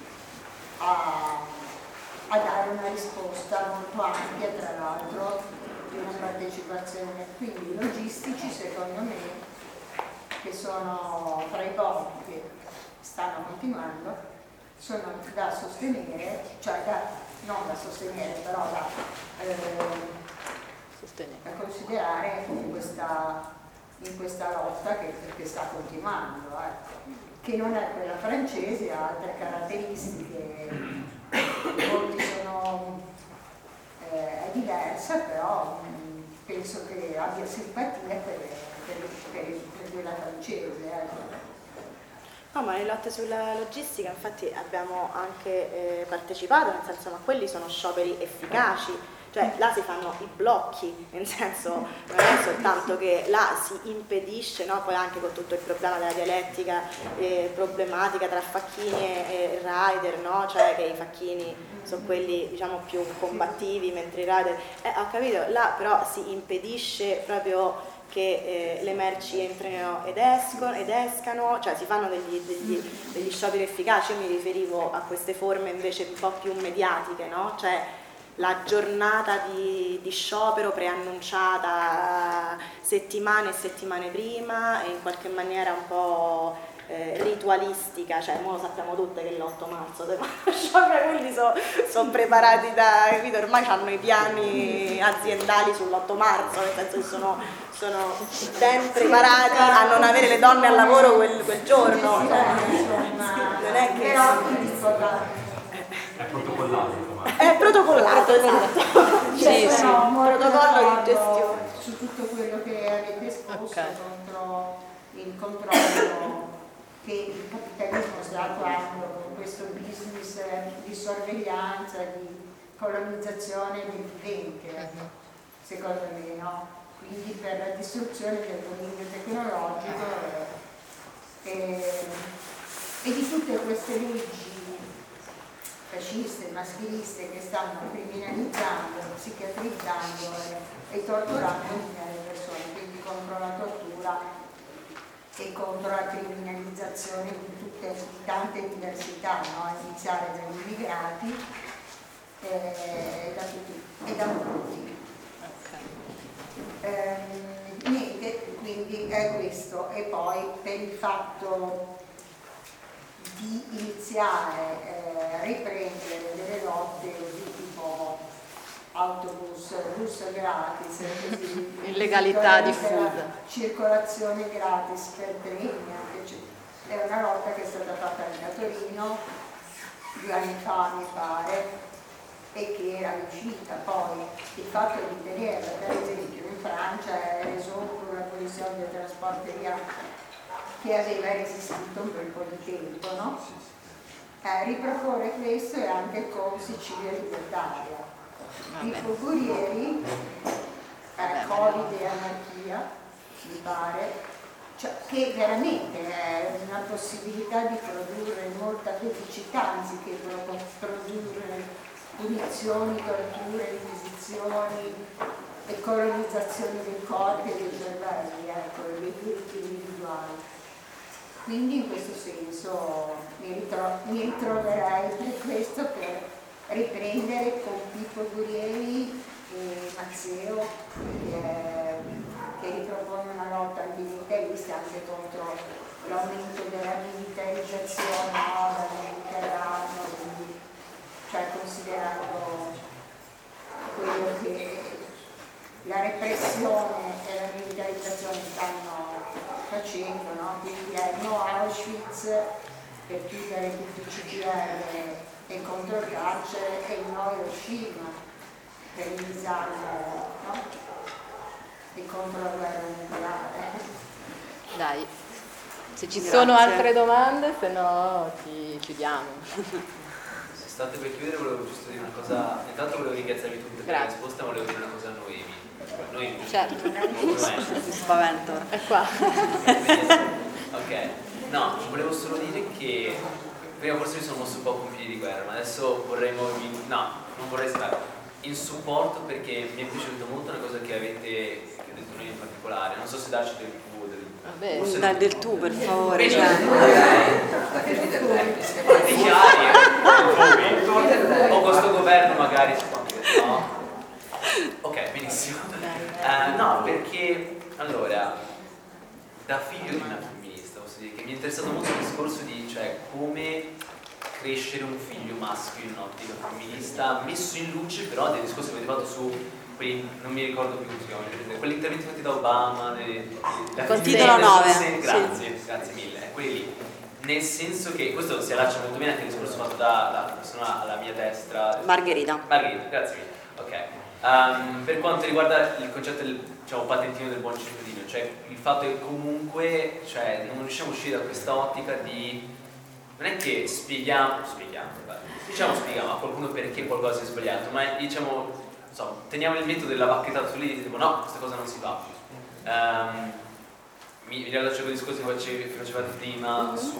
a dare una risposta molto ampia, tra l'altro, di una partecipazione. Quindi i logistici, secondo me, che sono tra i pochi che stanno continuando, sono da sostenere, cioè non da sostenere, però da considerare in questa lotta che sta continuando, che non è quella francese, ha altre caratteristiche, molti sono, è diversa, però penso che abbia simpatia per quella francese. No, ma nelle lotte sulla logistica infatti abbiamo anche partecipato, nel senso, ma quelli sono scioperi efficaci, cioè là si fanno i blocchi, nel senso non è soltanto che là si impedisce, no? Poi anche con tutto il problema della dialettica problematica tra facchini e rider, no? Cioè che i facchini sono quelli, diciamo, più combattivi, mentre i rider, ho capito, là però si impedisce proprio che le merci entrino ed escano, cioè si fanno degli scioperi efficaci. Io mi riferivo a queste forme invece un po' più mediatiche, no? Cioè la giornata di sciopero preannunciata settimane e settimane prima e in qualche maniera un po' ritualistica, cioè mo lo sappiamo tutte che l'8 marzo devono sciopero, quelli sono preparati capito? Ormai hanno i piani aziendali sull'8 marzo, nel senso che sono ben preparati a non avere le donne al lavoro quel giorno, non è che è protocollato. È protocollato, esatto. Sì, sì. Protocollo di gestione. Su tutto quello che avete esposto contro il controllo che il capitalismo sta attuando con questo business di sorveglianza, di colonizzazione del vivente, secondo me, no? Quindi per la distruzione del dominio tecnologico e di tutte queste leggi fasciste, maschiliste che stanno criminalizzando, psichiatrizzando e torturando le persone, quindi contro la tortura e contro la criminalizzazione di tante diversità, no? A iniziare dagli immigrati e da tutti. Niente, quindi è questo. E poi per il fatto di iniziare a riprendere delle lotte di tipo autobus, bus gratis, così, illegalità diffusa, circolazione gratis per treni, è una lotta che è stata fatta a Torino 2 anni fa, mi pare, e che era riuscita. Poi il fatto di tenerla, per esempio in Francia, è reso la Commissione dei Trasporteria che aveva resistito un bel po' di tempo, no? Riproporre questo e anche con Sicilia Libertaria. I fugurieri, Covid e anarchia, mi pare, cioè, che veramente è una possibilità di produrre molta felicità anziché produrre punizioni, torture, inquisizioni e colonizzazione dei corpi e dei cervelli, ecco, dei diritti individuali. Quindi in questo senso mi ritroverei per questo, per riprendere con Pippo Gurieri e Mazzeo che ripropone una lotta antimilitarista anche contro l'aumento della militarizzazione, no, dal Mediterraneo, quindi, cioè considerando quello che la repressione e la militarizzazione stanno facendo, no? Quindi è no Auschwitz per chiudere tutti i CPR e contro il carcere e il no Hiroshima per il disarmo, no? E contro la guerra nucleare. Dai, se ci sono altre domande, se no ti chiudiamo. Se state per chiudere volevo giusto dire una cosa, intanto volevo ringraziarvi tutte per la risposta, ma volevo dire una cosa a Noemi. Noi certo, si spavento. È qua. Ok, no, volevo solo dire che prima forse mi sono mosso un po' con piedi di guerra, ma adesso vorremmo, no, non vorrei stare in supporto, perché mi è piaciuta molto una cosa che avete detto noi in particolare, non so se darci del tu o del... Vabbè, dai del tu per favore. Dichiari o questo governo magari no? Ok, benissimo. No, perché allora, da figlio di una femminista posso dire che mi è interessato molto il discorso di, cioè, come crescere un figlio maschio in un'ottica femminista, messo in luce però dei discorsi che avete fatto su quelli, non mi ricordo più come si chiamano, quelli interventi fatti da Obama, col titolo 9. Grazie, grazie mille, quelli lì. Nel senso che questo si allaccia molto bene anche al discorso fatto dalla persona alla mia destra, Margherita, grazie mille. Ok. Per quanto riguarda il concetto del, diciamo, patentino del buon cittadino, cioè il fatto che comunque, cioè, non riusciamo a uscire da questa ottica di, non è che spieghiamo a qualcuno perché qualcosa si è sbagliato, ma diciamo, insomma, teniamo il metodo della bacchettata su lì e tipo no, questa cosa non si fa. Mi riallaccio con i discorsi che facevate prima su...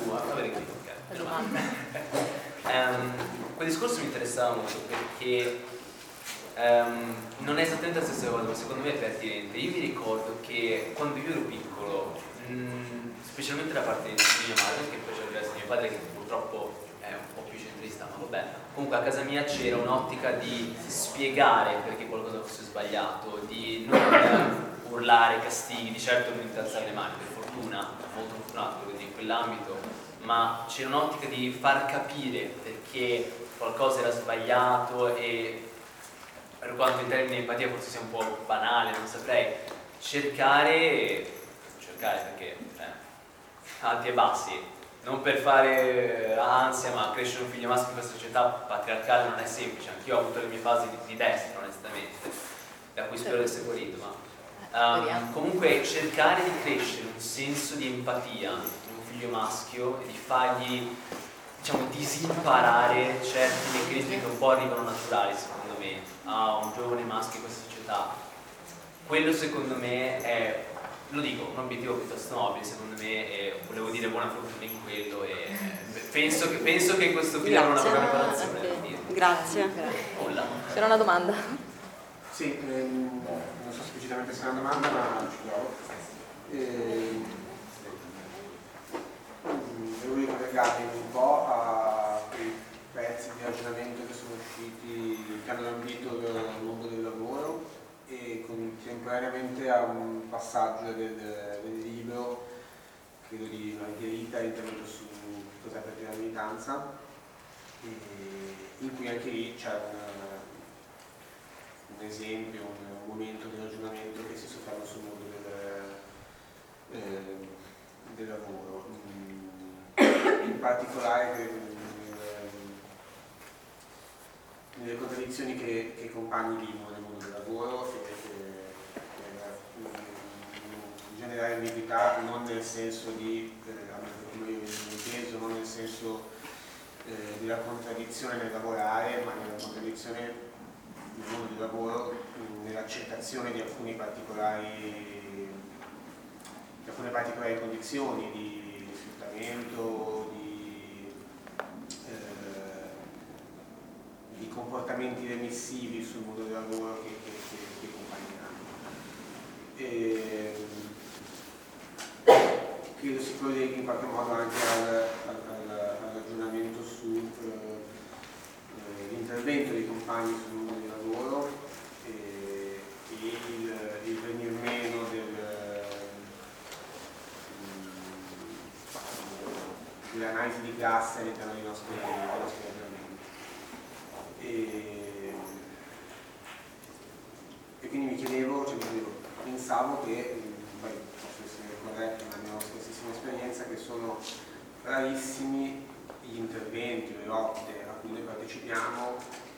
quel discorso mi interessava molto perché non è esattamente la stessa cosa, ma secondo me è pertinente. Io mi ricordo che quando io ero piccolo, specialmente da parte di mia madre, che poi c'è diverso di mio padre che purtroppo è un po' più centrista, ma vabbè, comunque a casa mia c'era un'ottica di spiegare perché qualcosa fosse sbagliato, di non urlare castighi, di certo non alzare le mani, per fortuna, molto fortunato in quell'ambito, ma c'era un'ottica di far capire perché qualcosa era sbagliato e, per quanto in termini di empatia forse sia un po' banale, non saprei, cercare perché alti e bassi, non per fare ansia, ma crescere un figlio maschio in questa società patriarcale non è semplice. Anch'io ho avuto le mie fasi di destra, onestamente, da cui spero di essere guarito, ma comunque cercare di crescere un senso di empatia in un figlio maschio e di fargli, diciamo, disimparare certi meccanismi che un po' arrivano naturali, secondo me, a un giovane maschio in questa società. Quello secondo me è, lo dico, un obiettivo piuttosto nobile, secondo me, e volevo dire buona fortuna in quello e penso che in questo film avrò una buona preparazione. Grazie. C'era una domanda? Sì, non so specificamente se è una domanda, ma ci provo. Devo ricollegarmi un po' a quei pezzi di ragionamento che sono usciti, che hanno ambito il mondo del lavoro, e contemporaneamente a un passaggio del libro, credo di Margherita, intervenuto su cos'è per te la militanza, in cui anche lì c'è un esempio, un momento di ragionamento che si sofferma sul mondo del lavoro. In particolare nelle contraddizioni che i compagni vivono nel mondo del lavoro e generare ambiguità non nel senso di, come io ho inteso, non nel senso della contraddizione nel lavorare, ma nella contraddizione nel mondo del lavoro, nell'accettazione di alcune particolari condizioni di sfruttamento, di comportamenti remissivi sul mondo del lavoro che i compagni hanno. Credo si colleghi in qualche modo anche al ragionamento sull'intervento dei compagni sul mondo del lavoro e il venir meno dell'analisi di classe all'interno dei nostri ragionamenti. E quindi mi chiedevo, pensavo che, poi posso essere corretto nella mia stessissima esperienza, che sono rarissimi gli interventi, le lotte a cui noi partecipiamo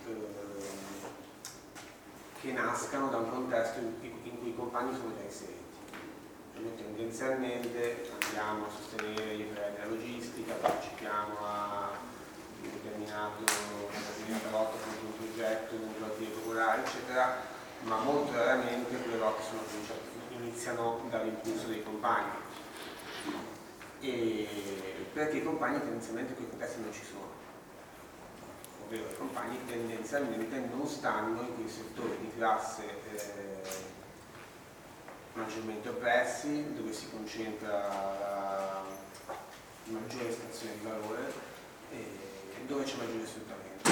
che nascano da un contesto in cui i compagni sono già inseriti. Noi tendenzialmente andiamo a sostenere gli operai della logistica, partecipiamo a una determinata lotta contro un progetto, un quartiere popolare, eccetera, ma molto raramente quelle lotte iniziano dall'impulso dei compagni. e perché i compagni tendenzialmente quei contesti non ci sono, ovvero i compagni tendenzialmente non stanno in quei settori di classe maggiormente oppressi, dove si concentra la maggiore estrazione di valore e dove c'è maggiore sfruttamento.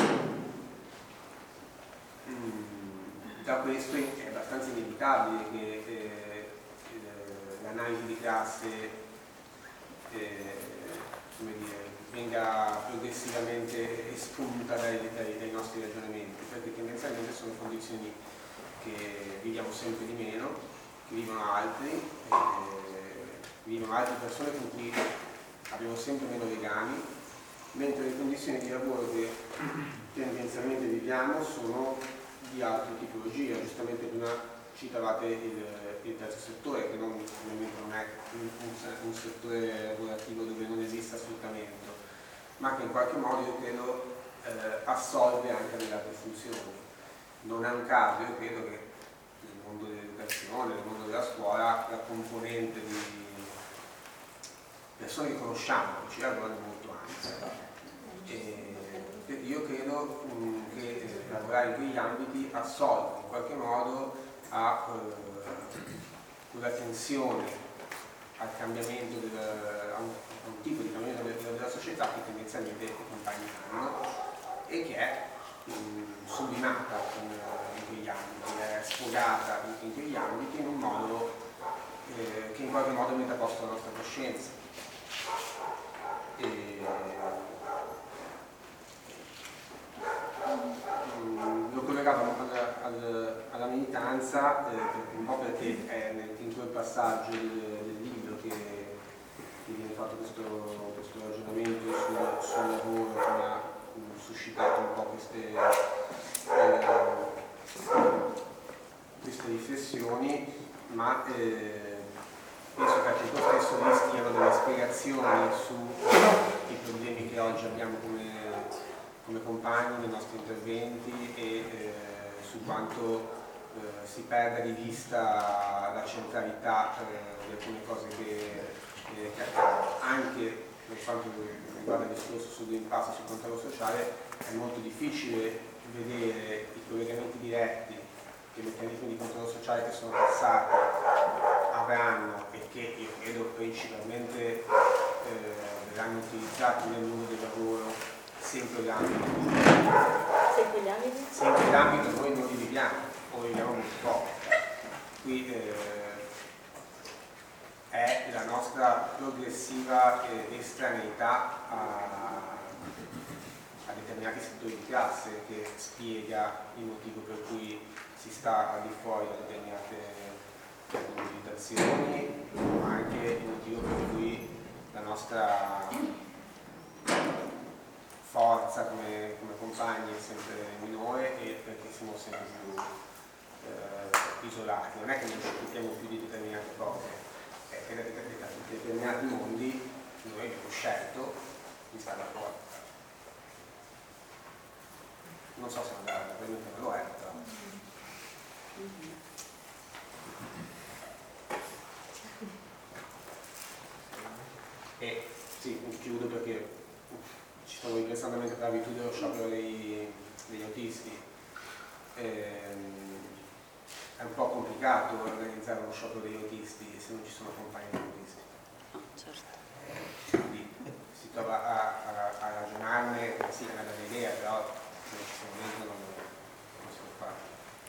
Da questo è abbastanza inevitabile che l'analisi di classe come dire, venga progressivamente espunta dai nostri ragionamenti, perché tendenzialmente sono condizioni che viviamo sempre di meno, che vivono altre persone con cui abbiamo sempre meno legami, mentre le condizioni di lavoro che tendenzialmente viviamo sono di altre tipologie. Giustamente prima citavate il terzo settore, che ovviamente non è un settore lavorativo dove non esista sfruttamento, ma che in qualche modo io credo assolve anche delle altre funzioni. Non è un caso, io credo che nel mondo dell'educazione, nel mondo della scuola, la componente di persone che conosciamo, che ci lavorano molto anche. Io credo che lavorare in quegli ambiti assolve in qualche modo a quella tensione, al cambiamento, a un tipo di cambiamento della società che tendenzialmente i compagni hanno e che è sublimata in quegli ambiti, è sfogata in quegli ambiti in un modo che in qualche modo mette a posto la nostra coscienza. Lo collegavo alla militanza un po' perché è in quel passaggio del libro che viene fatto questo ragionamento sul lavoro che mi ha suscitato un po' queste riflessioni, ma penso che al tempo stesso rischiano delle spiegazioni sui problemi che oggi abbiamo come compagni nei nostri interventi e su quanto si perda di vista la centralità di alcune cose che accadono. Anche per quanto riguarda il discorso sul Green Pass e sul controllo sociale, è molto difficile vedere i collegamenti diretti che i meccanismi di controllo sociale che sono passati avranno e che io credo principalmente verranno utilizzati nel mondo del lavoro sempre l'ambito noi non li viviamo o viviamo molto poco. Qui è la nostra progressiva estraneità a determinati settori di classe che spiega il motivo per cui si sta al di fuori da determinate comunicazioni, ma anche il motivo per cui la nostra forza come compagni è sempre minore e perché siamo sempre più isolati. Non è che non ci occupiamo più di determinate cose, è che da determinati mondi noi abbiamo scelto di stare fuori. Non so se magari probabilmente non lo è, però. E sì, chiudo perché ci stavo ripensando mentre parlavi tu dello sciopero degli autisti. È un po' complicato organizzare uno sciopero degli autisti se non ci sono compagni di autisti. Certo. Quindi si trova a ragionarne, sì, è una bella idea, però se non ci sono dentro non si può fare.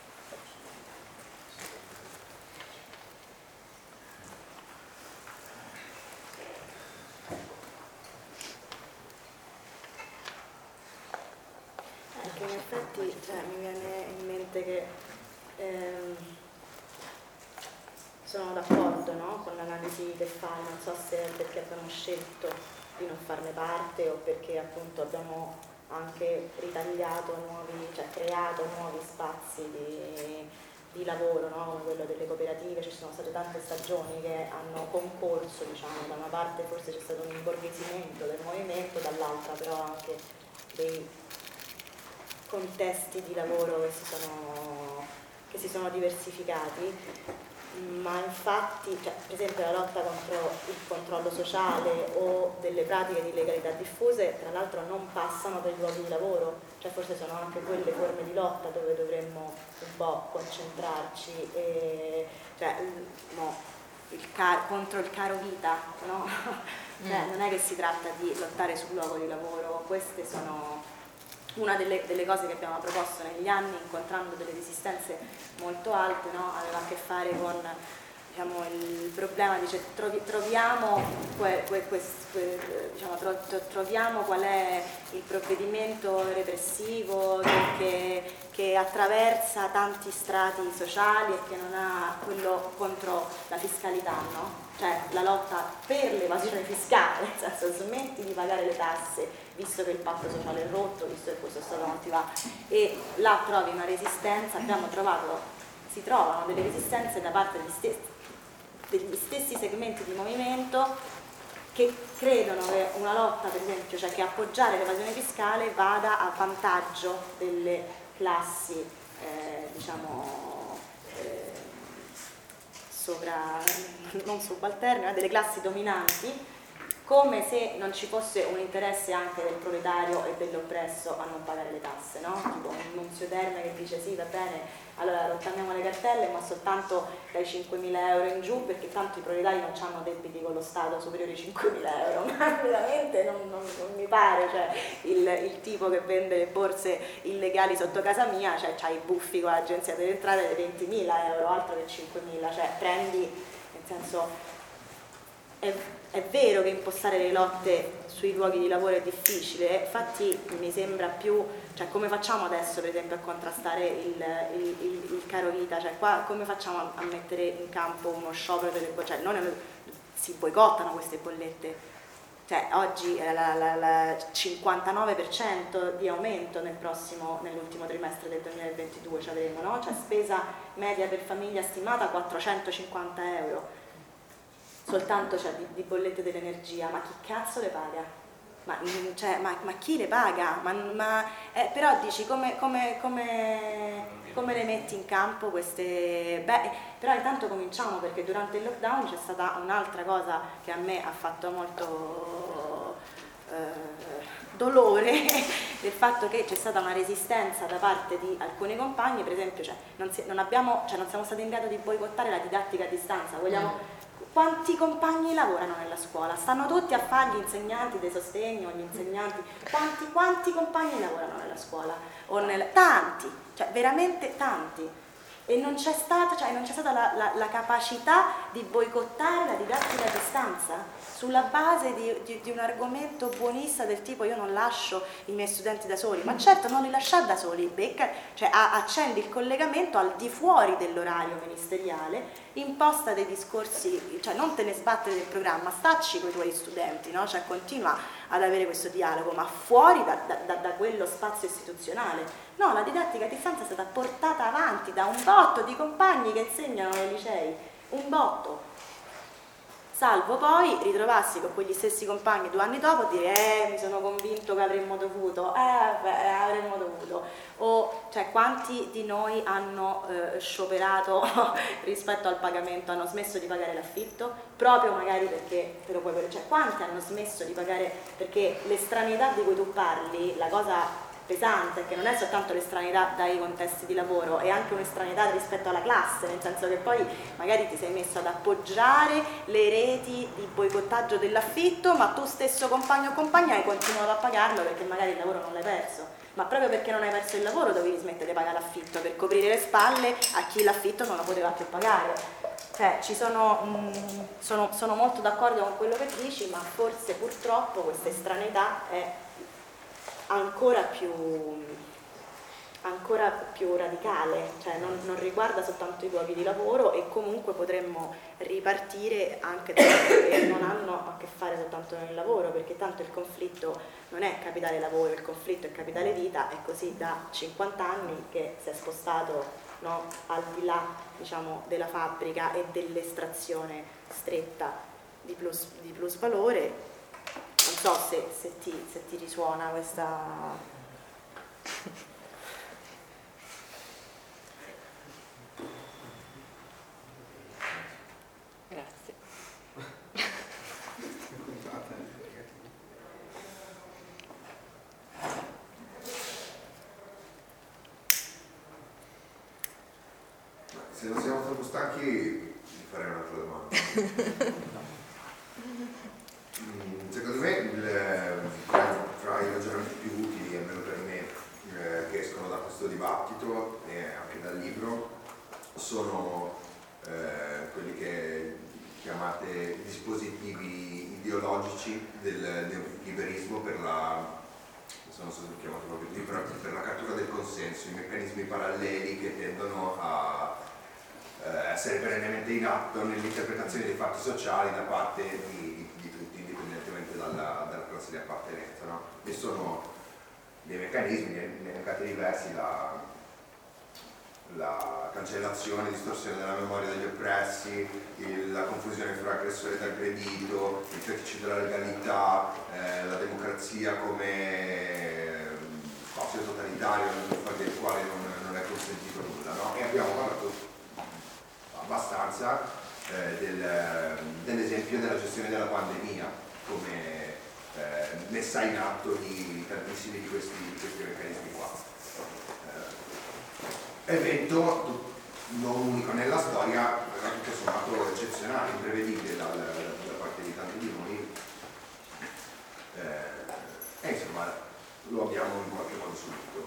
Anche in effetti mi viene in mente che sono d'accordo, no, con l'analisi che fai, non so se è perché abbiamo scelto di non farne parte o perché appunto abbiamo anche ritagliato creato nuovi spazi di lavoro, no, come quello delle cooperative. Ci sono state tante stagioni che hanno concorso, diciamo, da una parte forse c'è stato un imborghesimento del movimento, dall'altra però anche dei contesti di lavoro che si sono diversificati. ma infatti, cioè, per esempio la lotta contro il controllo sociale o delle pratiche di illegalità diffuse, tra l'altro non passano per i luoghi di lavoro, cioè forse sono anche quelle forme di lotta dove dovremmo un po' concentrarci, e, cioè, contro il caro vita, no? Cioè, non è che si tratta di lottare sul luogo di lavoro, queste sono una delle cose che abbiamo proposto negli anni, incontrando delle resistenze molto alte, no? Aveva a che fare con, diciamo, il problema di troviamo qual è il provvedimento repressivo che attraversa tanti strati sociali e che non ha quello contro la fiscalità, no? Cioè la lotta per l'evasione fiscale, nel senso smetti di pagare le tasse visto che il patto sociale è rotto, visto che questo Stato non ti va, e là trovi una resistenza. Si trovano delle resistenze da parte degli stessi segmenti di movimento che credono che una lotta, per esempio, cioè che appoggiare l'evasione fiscale vada a vantaggio delle classi, non subalterne, ma delle classi dominanti, come se non ci fosse un interesse anche del proletario e dell'oppresso a non pagare le tasse, no? Tipo un Nunzio Terme che dice sì, va bene, allora rottamiamo le cartelle, ma soltanto dai 5.000 euro in giù, perché tanto i proletari non hanno debiti con lo Stato superiori ai 5.000 euro, ma veramente non mi pare, cioè il tipo che vende le borse illegali sotto casa mia, cioè c'ha i buffi con l'agenzia delle entrate dei 20.000 euro, altro che 5.000, cioè prendi, nel senso, è vero che impostare le lotte sui luoghi di lavoro è difficile, infatti mi sembra più, cioè come facciamo adesso per esempio a contrastare il caro vita, cioè qua come facciamo a mettere in campo uno sciopero delle bollette, cioè si boicottano queste bollette, cioè oggi il 59% di aumento nell'ultimo trimestre del 2022 ci avremo, no? Cioè spesa media per famiglia stimata 450 euro. Soltanto di bollette dell'energia, ma chi cazzo le paga? Ma chi le paga? Però dici come le metti in campo queste... però intanto cominciamo, perché durante il lockdown c'è stata un'altra cosa che a me ha fatto molto dolore, del fatto che c'è stata una resistenza da parte di alcuni compagni, per esempio, non siamo stati in grado di boicottare la didattica a distanza, quanti compagni lavorano nella scuola? Stanno tutti a fare gli insegnanti dei sostegno, gli insegnanti, quanti compagni lavorano nella scuola? Tanti, cioè veramente tanti. E non c'è stata la capacità di boicottare la didattica a distanza sulla base di un argomento buonista del tipo io non lascio i miei studenti da soli, ma certo non li lasciare da soli, accendi il collegamento al di fuori dell'orario ministeriale, imposta dei discorsi, cioè non te ne sbattere del programma, stacci con i tuoi studenti, no? Cioè continua ad avere questo dialogo, ma fuori da quello spazio istituzionale. No, la didattica a distanza è stata portata avanti da un botto di compagni che insegnano nei licei, un botto. Salvo poi ritrovarsi con quegli stessi compagni 2 anni dopo e dire mi sono convinto che avremmo dovuto, avremmo dovuto. O cioè quanti di noi hanno scioperato rispetto al pagamento, hanno smesso di pagare l'affitto, proprio magari perché cioè quanti hanno smesso di pagare, perché l'estraneità di cui tu parli, la cosa pesante, che non è soltanto l'estraneità dai contesti di lavoro, è anche un'estraneità rispetto alla classe, nel senso che poi magari ti sei messo ad appoggiare le reti di boicottaggio dell'affitto, ma tu stesso compagno o compagna hai continuato a pagarlo perché magari il lavoro non l'hai perso, ma proprio perché non hai perso il lavoro dovevi smettere di pagare l'affitto per coprire le spalle a chi l'affitto non lo poteva più pagare. Cioè sono molto d'accordo con quello che dici, ma forse purtroppo questa estraneità è ancora più radicale, cioè non riguarda soltanto i luoghi di lavoro, e comunque potremmo ripartire anche da cose che non hanno a che fare soltanto nel lavoro, perché tanto il conflitto non è capitale lavoro, il conflitto è capitale vita, è così da 50 anni che si è spostato, no, al di là, diciamo, della fabbrica e dell'estrazione stretta di plus valore. Non so se ti risuona questa... se non siamo troppo stanchi vi farei un'altra domanda. Secondo me tra i ragionamenti più utili, almeno per me, che escono da questo dibattito e anche dal libro, sono quelli che chiamate dispositivi ideologici del neoliberismo per la cattura del consenso, i meccanismi paralleli che tendono a essere perennemente in atto nell'interpretazione dei fatti sociali da parte di tutti, indipendentemente dalla classe di appartenenza, no? E sono dei meccanismi, ne elencati diversi, la cancellazione, distorsione della memoria degli oppressi, la confusione fra aggressore ed aggredito, il feticismo della legalità, la democrazia come spazio totalitario del quale non è consentito nulla, no? E abbiamo parlato abbastanza dell'esempio della gestione della pandemia come messa in atto di tantissimi di questi meccanismi qua. Evento non unico nella storia, ma tutto sommato eccezionale, imprevedibile da parte di tanti di noi, e insomma lo abbiamo in qualche modo subito.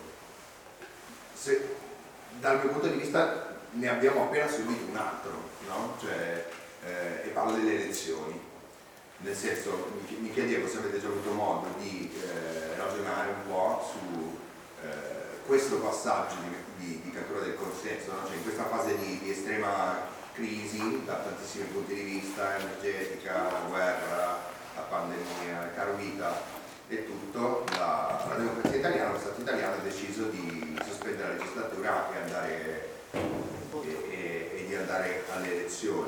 Dal mio punto di vista ne abbiamo appena subito un altro, no? Cioè, e parlo delle elezioni, nel senso, mi chiedevo se avete già avuto modo di ragionare un po' su questo passaggio di cattura del consenso, no? Cioè in questa fase di estrema crisi da tantissimi punti di vista, energetica, la guerra, la pandemia, il caro vita e tutto, la democrazia italiana, lo Stato italiano ha deciso di sospendere la legislatura e di andare alle elezioni.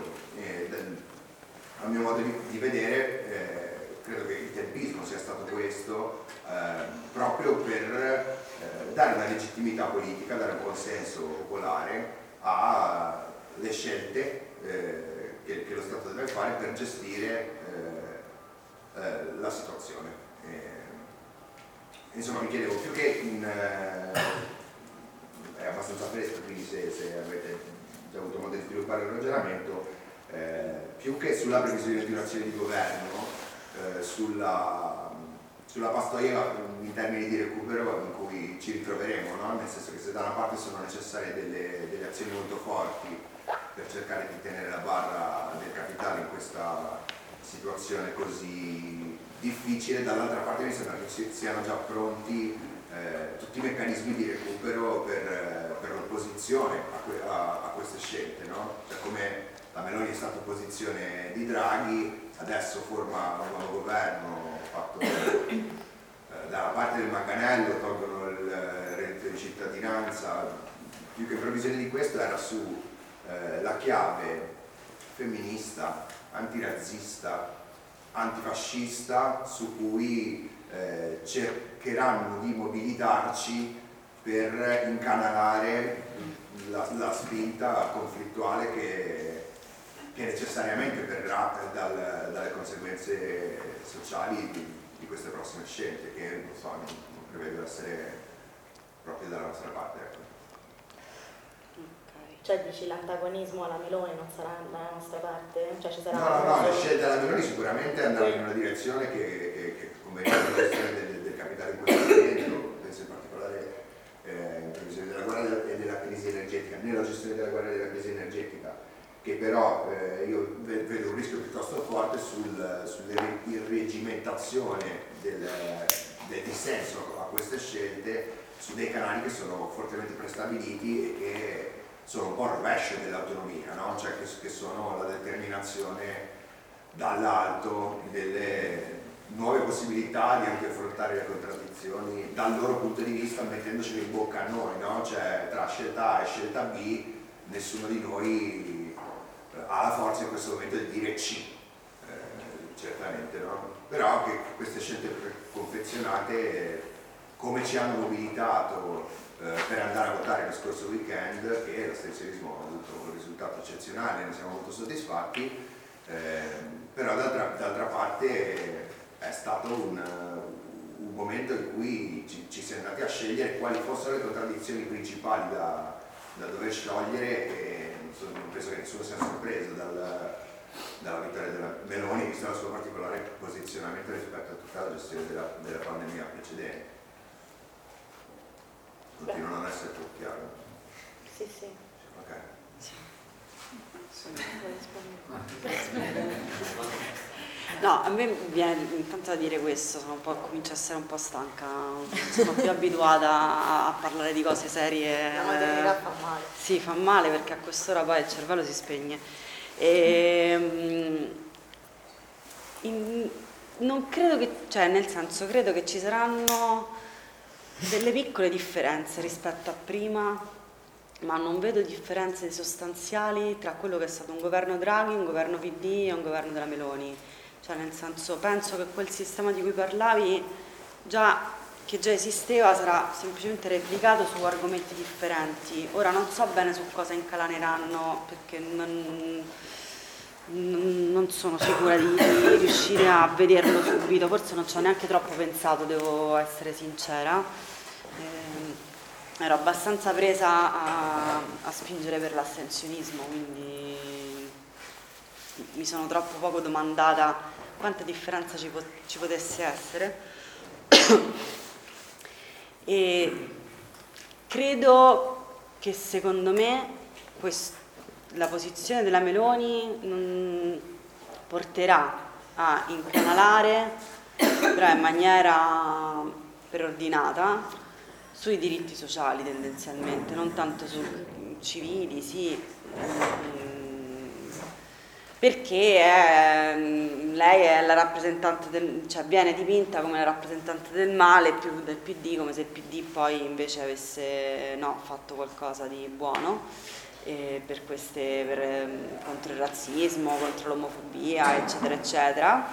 A mio modo di vedere credo che il tempismo sia stato questo, proprio per dare una legittimità politica, dare un consenso popolare alle scelte che lo Stato deve fare per gestire la situazione. Insomma, mi chiedevo, più che è abbastanza fresco, quindi se avete già avuto modo di sviluppare il ragionamento, più che sulla previsione di un'azione di governo, sulla pastoia in termini di recupero in cui ci ritroveremo, no? Nel senso che se da una parte sono necessarie delle azioni molto forti per cercare di tenere la barra del capitale in questa situazione così difficile, dall'altra parte mi sembra che siano già pronti tutti i meccanismi di recupero per l'opposizione a queste scelte, no? Cioè, come la Meloni è stata opposizione di Draghi, adesso forma un nuovo governo fatto dalla parte del manganello, tolgono il reddito di cittadinanza. Più che previsione di questo era su la chiave femminista, antirazzista, antifascista, su cui cercheranno di mobilitarci per incanalare la spinta conflittuale che necessariamente verrà dalle conseguenze sociali di queste prossime scelte, che non prevedo essere proprio dalla nostra parte. Ecco. Okay. Cioè dici l'antagonismo alla Meloni non sarà dalla nostra parte? Cioè, ci sarà no, le scelte della Meloni sicuramente andranno in una direzione che conveniva alla questione del capitale in questo momento, penso in particolare in previsione della guerra e della crisi energetica, nella gestione della guerra e della crisi energetica, che però io vedo un rischio piuttosto forte sull'irreggimentazione del dissenso a queste scelte su dei canali che sono fortemente prestabiliti e che sono un po' il rovescio dell'autonomia, no? Cioè che sono la determinazione dall'alto delle nuove possibilità di anche affrontare le contraddizioni dal loro punto di vista, mettendocele in bocca a noi, no? Cioè tra scelta A e scelta B nessuno di noi ha la forza in questo momento di dire C, certamente, no? Però che queste scelte confezionate, come ci hanno mobilitato per andare a votare lo scorso weekend, che l'astensionismo ha avuto un risultato eccezionale, ne siamo molto soddisfatti, però d'altra parte è stato un momento in cui ci si è andati a scegliere quali fossero le contraddizioni principali da dover sciogliere e dalla vittoria della Meloni, visto il suo particolare posizionamento rispetto a tutta la gestione della pandemia precedente. Continua a non essere più chiaro. Sì, sì. Ok. No, a me viene intanto da dire questo, comincio a essere un po' stanca, sono più abituata a parlare di cose serie. La maternità fa male. Sì, fa male perché a quest'ora poi il cervello si spegne. Non credo che, cioè nel senso, credo che ci saranno delle piccole differenze rispetto a prima, ma non vedo differenze sostanziali tra quello che è stato un governo Draghi, un governo PD e un governo della Meloni. Cioè nel senso, penso che quel sistema di cui parlavi, che già esisteva, sarà semplicemente replicato su argomenti differenti. Ora non so bene su cosa incalaneranno, perché non sono sicura di riuscire a vederlo subito, forse non ci ho neanche troppo pensato, devo essere sincera. Ero abbastanza presa a spingere per l'astensionismo, quindi mi sono troppo poco domandata quanta differenza ci potesse essere. E credo che secondo me la posizione della Meloni porterà a incanalare, però in maniera preordinata, sui diritti sociali tendenzialmente, non tanto su civili, sì, perché lei è la rappresentante cioè viene dipinta come la rappresentante del male più del PD, come se il PD poi invece avesse fatto qualcosa di buono contro il razzismo, contro l'omofobia, eccetera eccetera.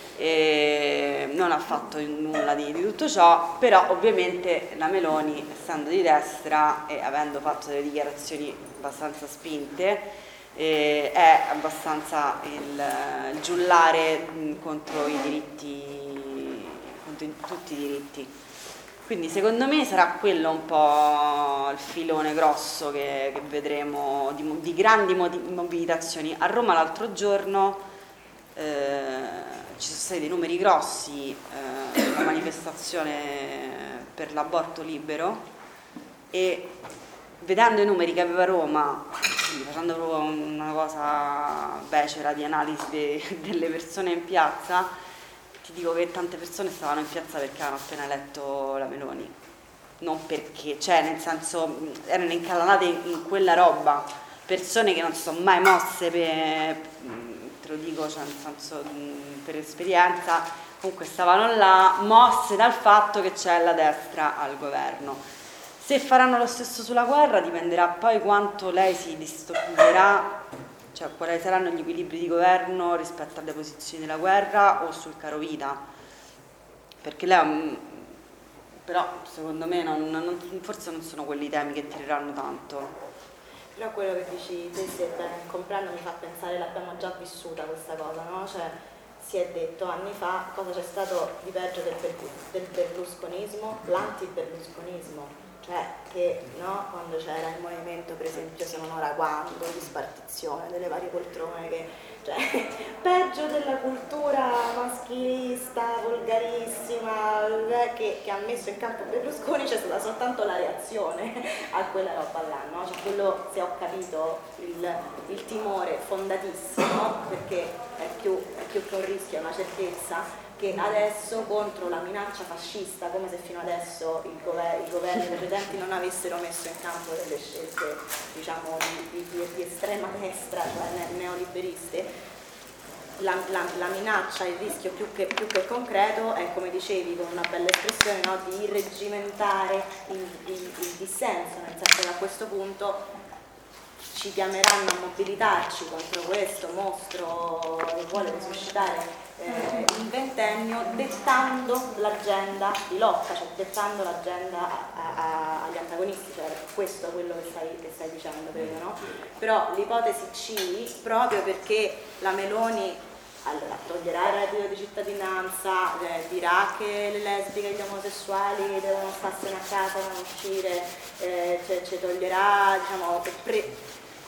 Non ha fatto nulla di tutto ciò, però ovviamente la Meloni, essendo di destra e avendo fatto delle dichiarazioni abbastanza spinte, è abbastanza il giullare contro i diritti, contro tutti i diritti. Quindi secondo me sarà quello un po' il filone grosso che vedremo di grandi mobilitazioni. A Roma l'altro giorno ci sono stati dei numeri grossi, una manifestazione per l'aborto libero, e vedendo i numeri che aveva Roma, quindi facendo proprio una cosa becera di analisi delle persone in piazza, ti dico che tante persone stavano in piazza perché avevano appena eletto la Meloni, non perché, cioè nel senso erano incalanate in quella roba, persone che non si sono mai mosse te lo dico, cioè nel senso per esperienza, comunque stavano là mosse dal fatto che c'è la destra al governo. Se faranno lo stesso sulla guerra dipenderà poi quanto lei si distoccherà, cioè quali saranno gli equilibri di governo rispetto alle posizioni della guerra o sul caro vita, perché lei però secondo me forse non sono quelli i temi che tireranno tanto. Però quello che dici te, se ben comprendo, mi fa pensare, l'abbiamo già vissuta questa cosa, no? Cioè si è detto anni fa cosa c'è stato di peggio del berlusconismo, l'anti-berlusconismo. Cioè che quando c'era il movimento, per esempio, se non ora quando, di spartizione delle varie poltrone, peggio della cultura maschilista, volgarissima, che ha messo in campo Berlusconi, c'è stata soltanto la reazione a quella roba là, no? Cioè quello, se ho capito, il timore fondatissimo, perché è più che un rischio, è una certezza, che adesso contro la minaccia fascista, come se fino adesso i governi precedenti non avessero messo in campo delle scelte, diciamo, di estrema destra, cioè neoliberiste, la minaccia, il rischio più che concreto è, come dicevi con una bella espressione, no? Di irreggimentare il dissenso, nel senso che a questo punto ci chiameranno a mobilitarci contro questo mostro che vuole risuscitare il ventennio, dettando l'agenda di lotta, cioè dettando l'agenda agli antagonisti, cioè questo è quello che stai dicendo, credo, no? Però l'ipotesi C, proprio perché la Meloni allora toglierà il reddito di cittadinanza, dirà che le lesbiche e gli omosessuali devono starsene a casa, non uscire, ci toglierà, diciamo,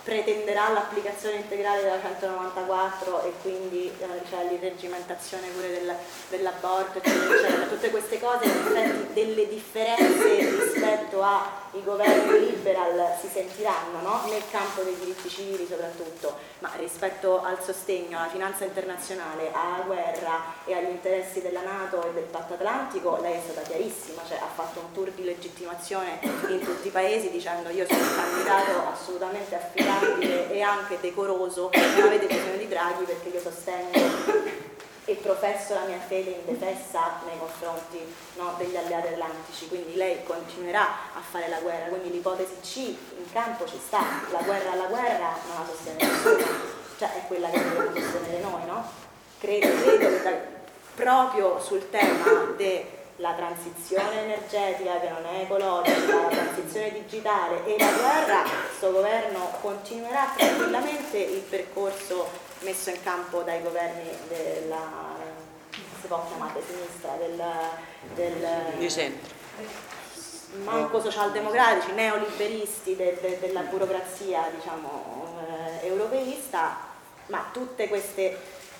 pretenderà l'applicazione integrale della 194 e quindi l'irregimentazione pure dell'aborto, eccetera. Tutte queste cose, in effetti delle differenze rispetto ai governi liberal si sentiranno, no? Nel campo dei diritti civili soprattutto, ma rispetto al sostegno alla finanza internazionale, alla guerra e agli interessi della NATO e del Patto Atlantico, lei è stata chiarissima, cioè ha fatto un tour di legittimazione in tutti i paesi dicendo io sono un candidato assolutamente affidabile e anche decoroso, non avete bisogno di Draghi perché io sostengo e professo la mia fede indefessa nei confronti, no, degli alleati atlantici, quindi lei continuerà a fare la guerra, quindi l'ipotesi C in campo ci sta, la guerra alla guerra non la sostiene nessuno, cioè è quella che dobbiamo sostenere noi, no? Credo che proprio sul tema della transizione energetica che non è ecologica, la transizione digitale e la guerra, questo governo continuerà tranquillamente il percorso messo in campo dai governi della, si può chiamare sinistra, di centro, manco socialdemocratici, neoliberisti della burocrazia, diciamo, europeista, ma tutte queste,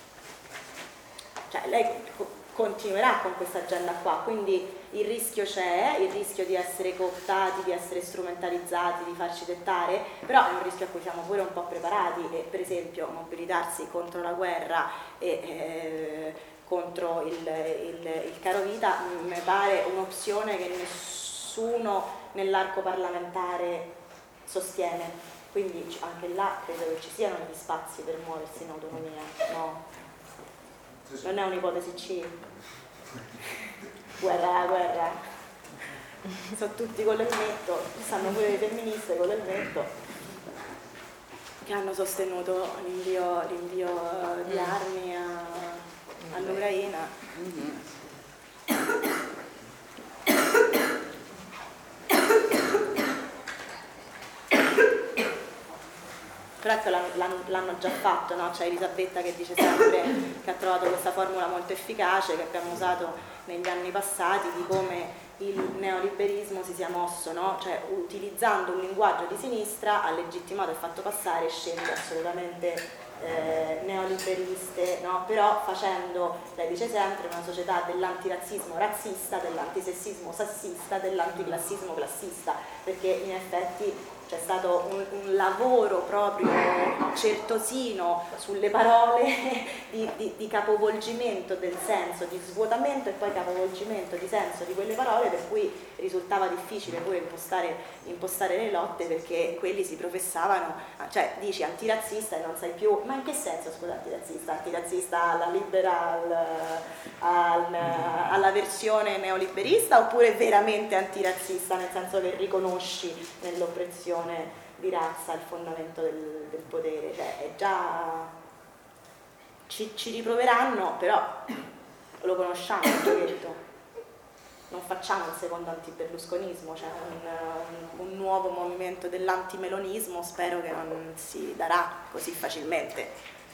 cioè lei continuerà con questa agenda qua, quindi il rischio c'è, il rischio di essere cooptati, di essere strumentalizzati, di farci dettare, però è un rischio a cui siamo pure un po' preparati e per esempio mobilitarsi contro la guerra e contro il caro vita mi pare un'opzione che nessuno nell'arco parlamentare sostiene, quindi anche là credo che ci siano gli spazi per muoversi in autonomia, no? Non è un'ipotesi C. Guerra. Sono tutti con l'elmetto, stanno pure le femministe con l'elmetto che hanno sostenuto l'invio di armi all'Ucraina. Però ecco, l'hanno già fatto, no? C'è Elisabetta che dice sempre che ha trovato questa formula molto efficace che abbiamo usato negli anni passati di come il neoliberismo si sia mosso, no? Cioè utilizzando un linguaggio di sinistra ha legittimato e fatto passare scelte assolutamente neoliberiste, no? Però facendo, lei dice sempre, una società dell'antirazzismo razzista, dell'antisessismo sassista, dell'anticlassismo classista, perché in effetti c'è stato un lavoro proprio certosino sulle parole di capovolgimento del senso, di svuotamento e poi capovolgimento di senso di quelle parole, per cui risultava difficile pure impostare le lotte, perché quelli si professavano, cioè dici antirazzista e non sai più, ma in che senso scusa antirazzista? Antirazzista alla liberal, alla versione neoliberista, oppure veramente antirazzista nel senso che riconosci nell'oppressione di razza il fondamento del potere? Cioè è già ci riproveranno, però lo conosciamo il giochetto, non facciamo il secondo antiberlusconismo, cioè un nuovo movimento dell'antimelonismo spero che non si darà così facilmente.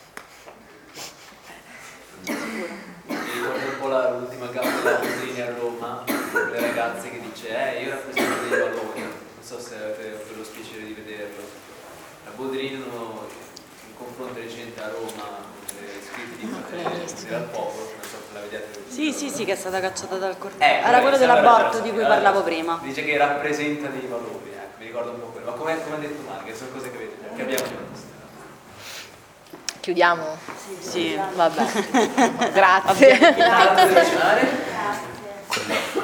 Mi ricordo un po' l'ultima gaffa della Boldrini a Roma, le ragazze che dice io rappresento dei valori, non so se avete avuto lo piacere di vederlo. La Boldrini in un confronto recente a Roma, scritti di Fratelli al Popolo, non so se la vedete. Sì, che è stata cacciata dal corteo. Era quello dell'aborto di cui parlavo prima. Dice che rappresenta dei valori, mi ricordo un po' quello. Ma come ha detto Marco, che sono cose che abbiamo visto. Chiudiamo? Sì. Vabbè. Grazie. Grazie.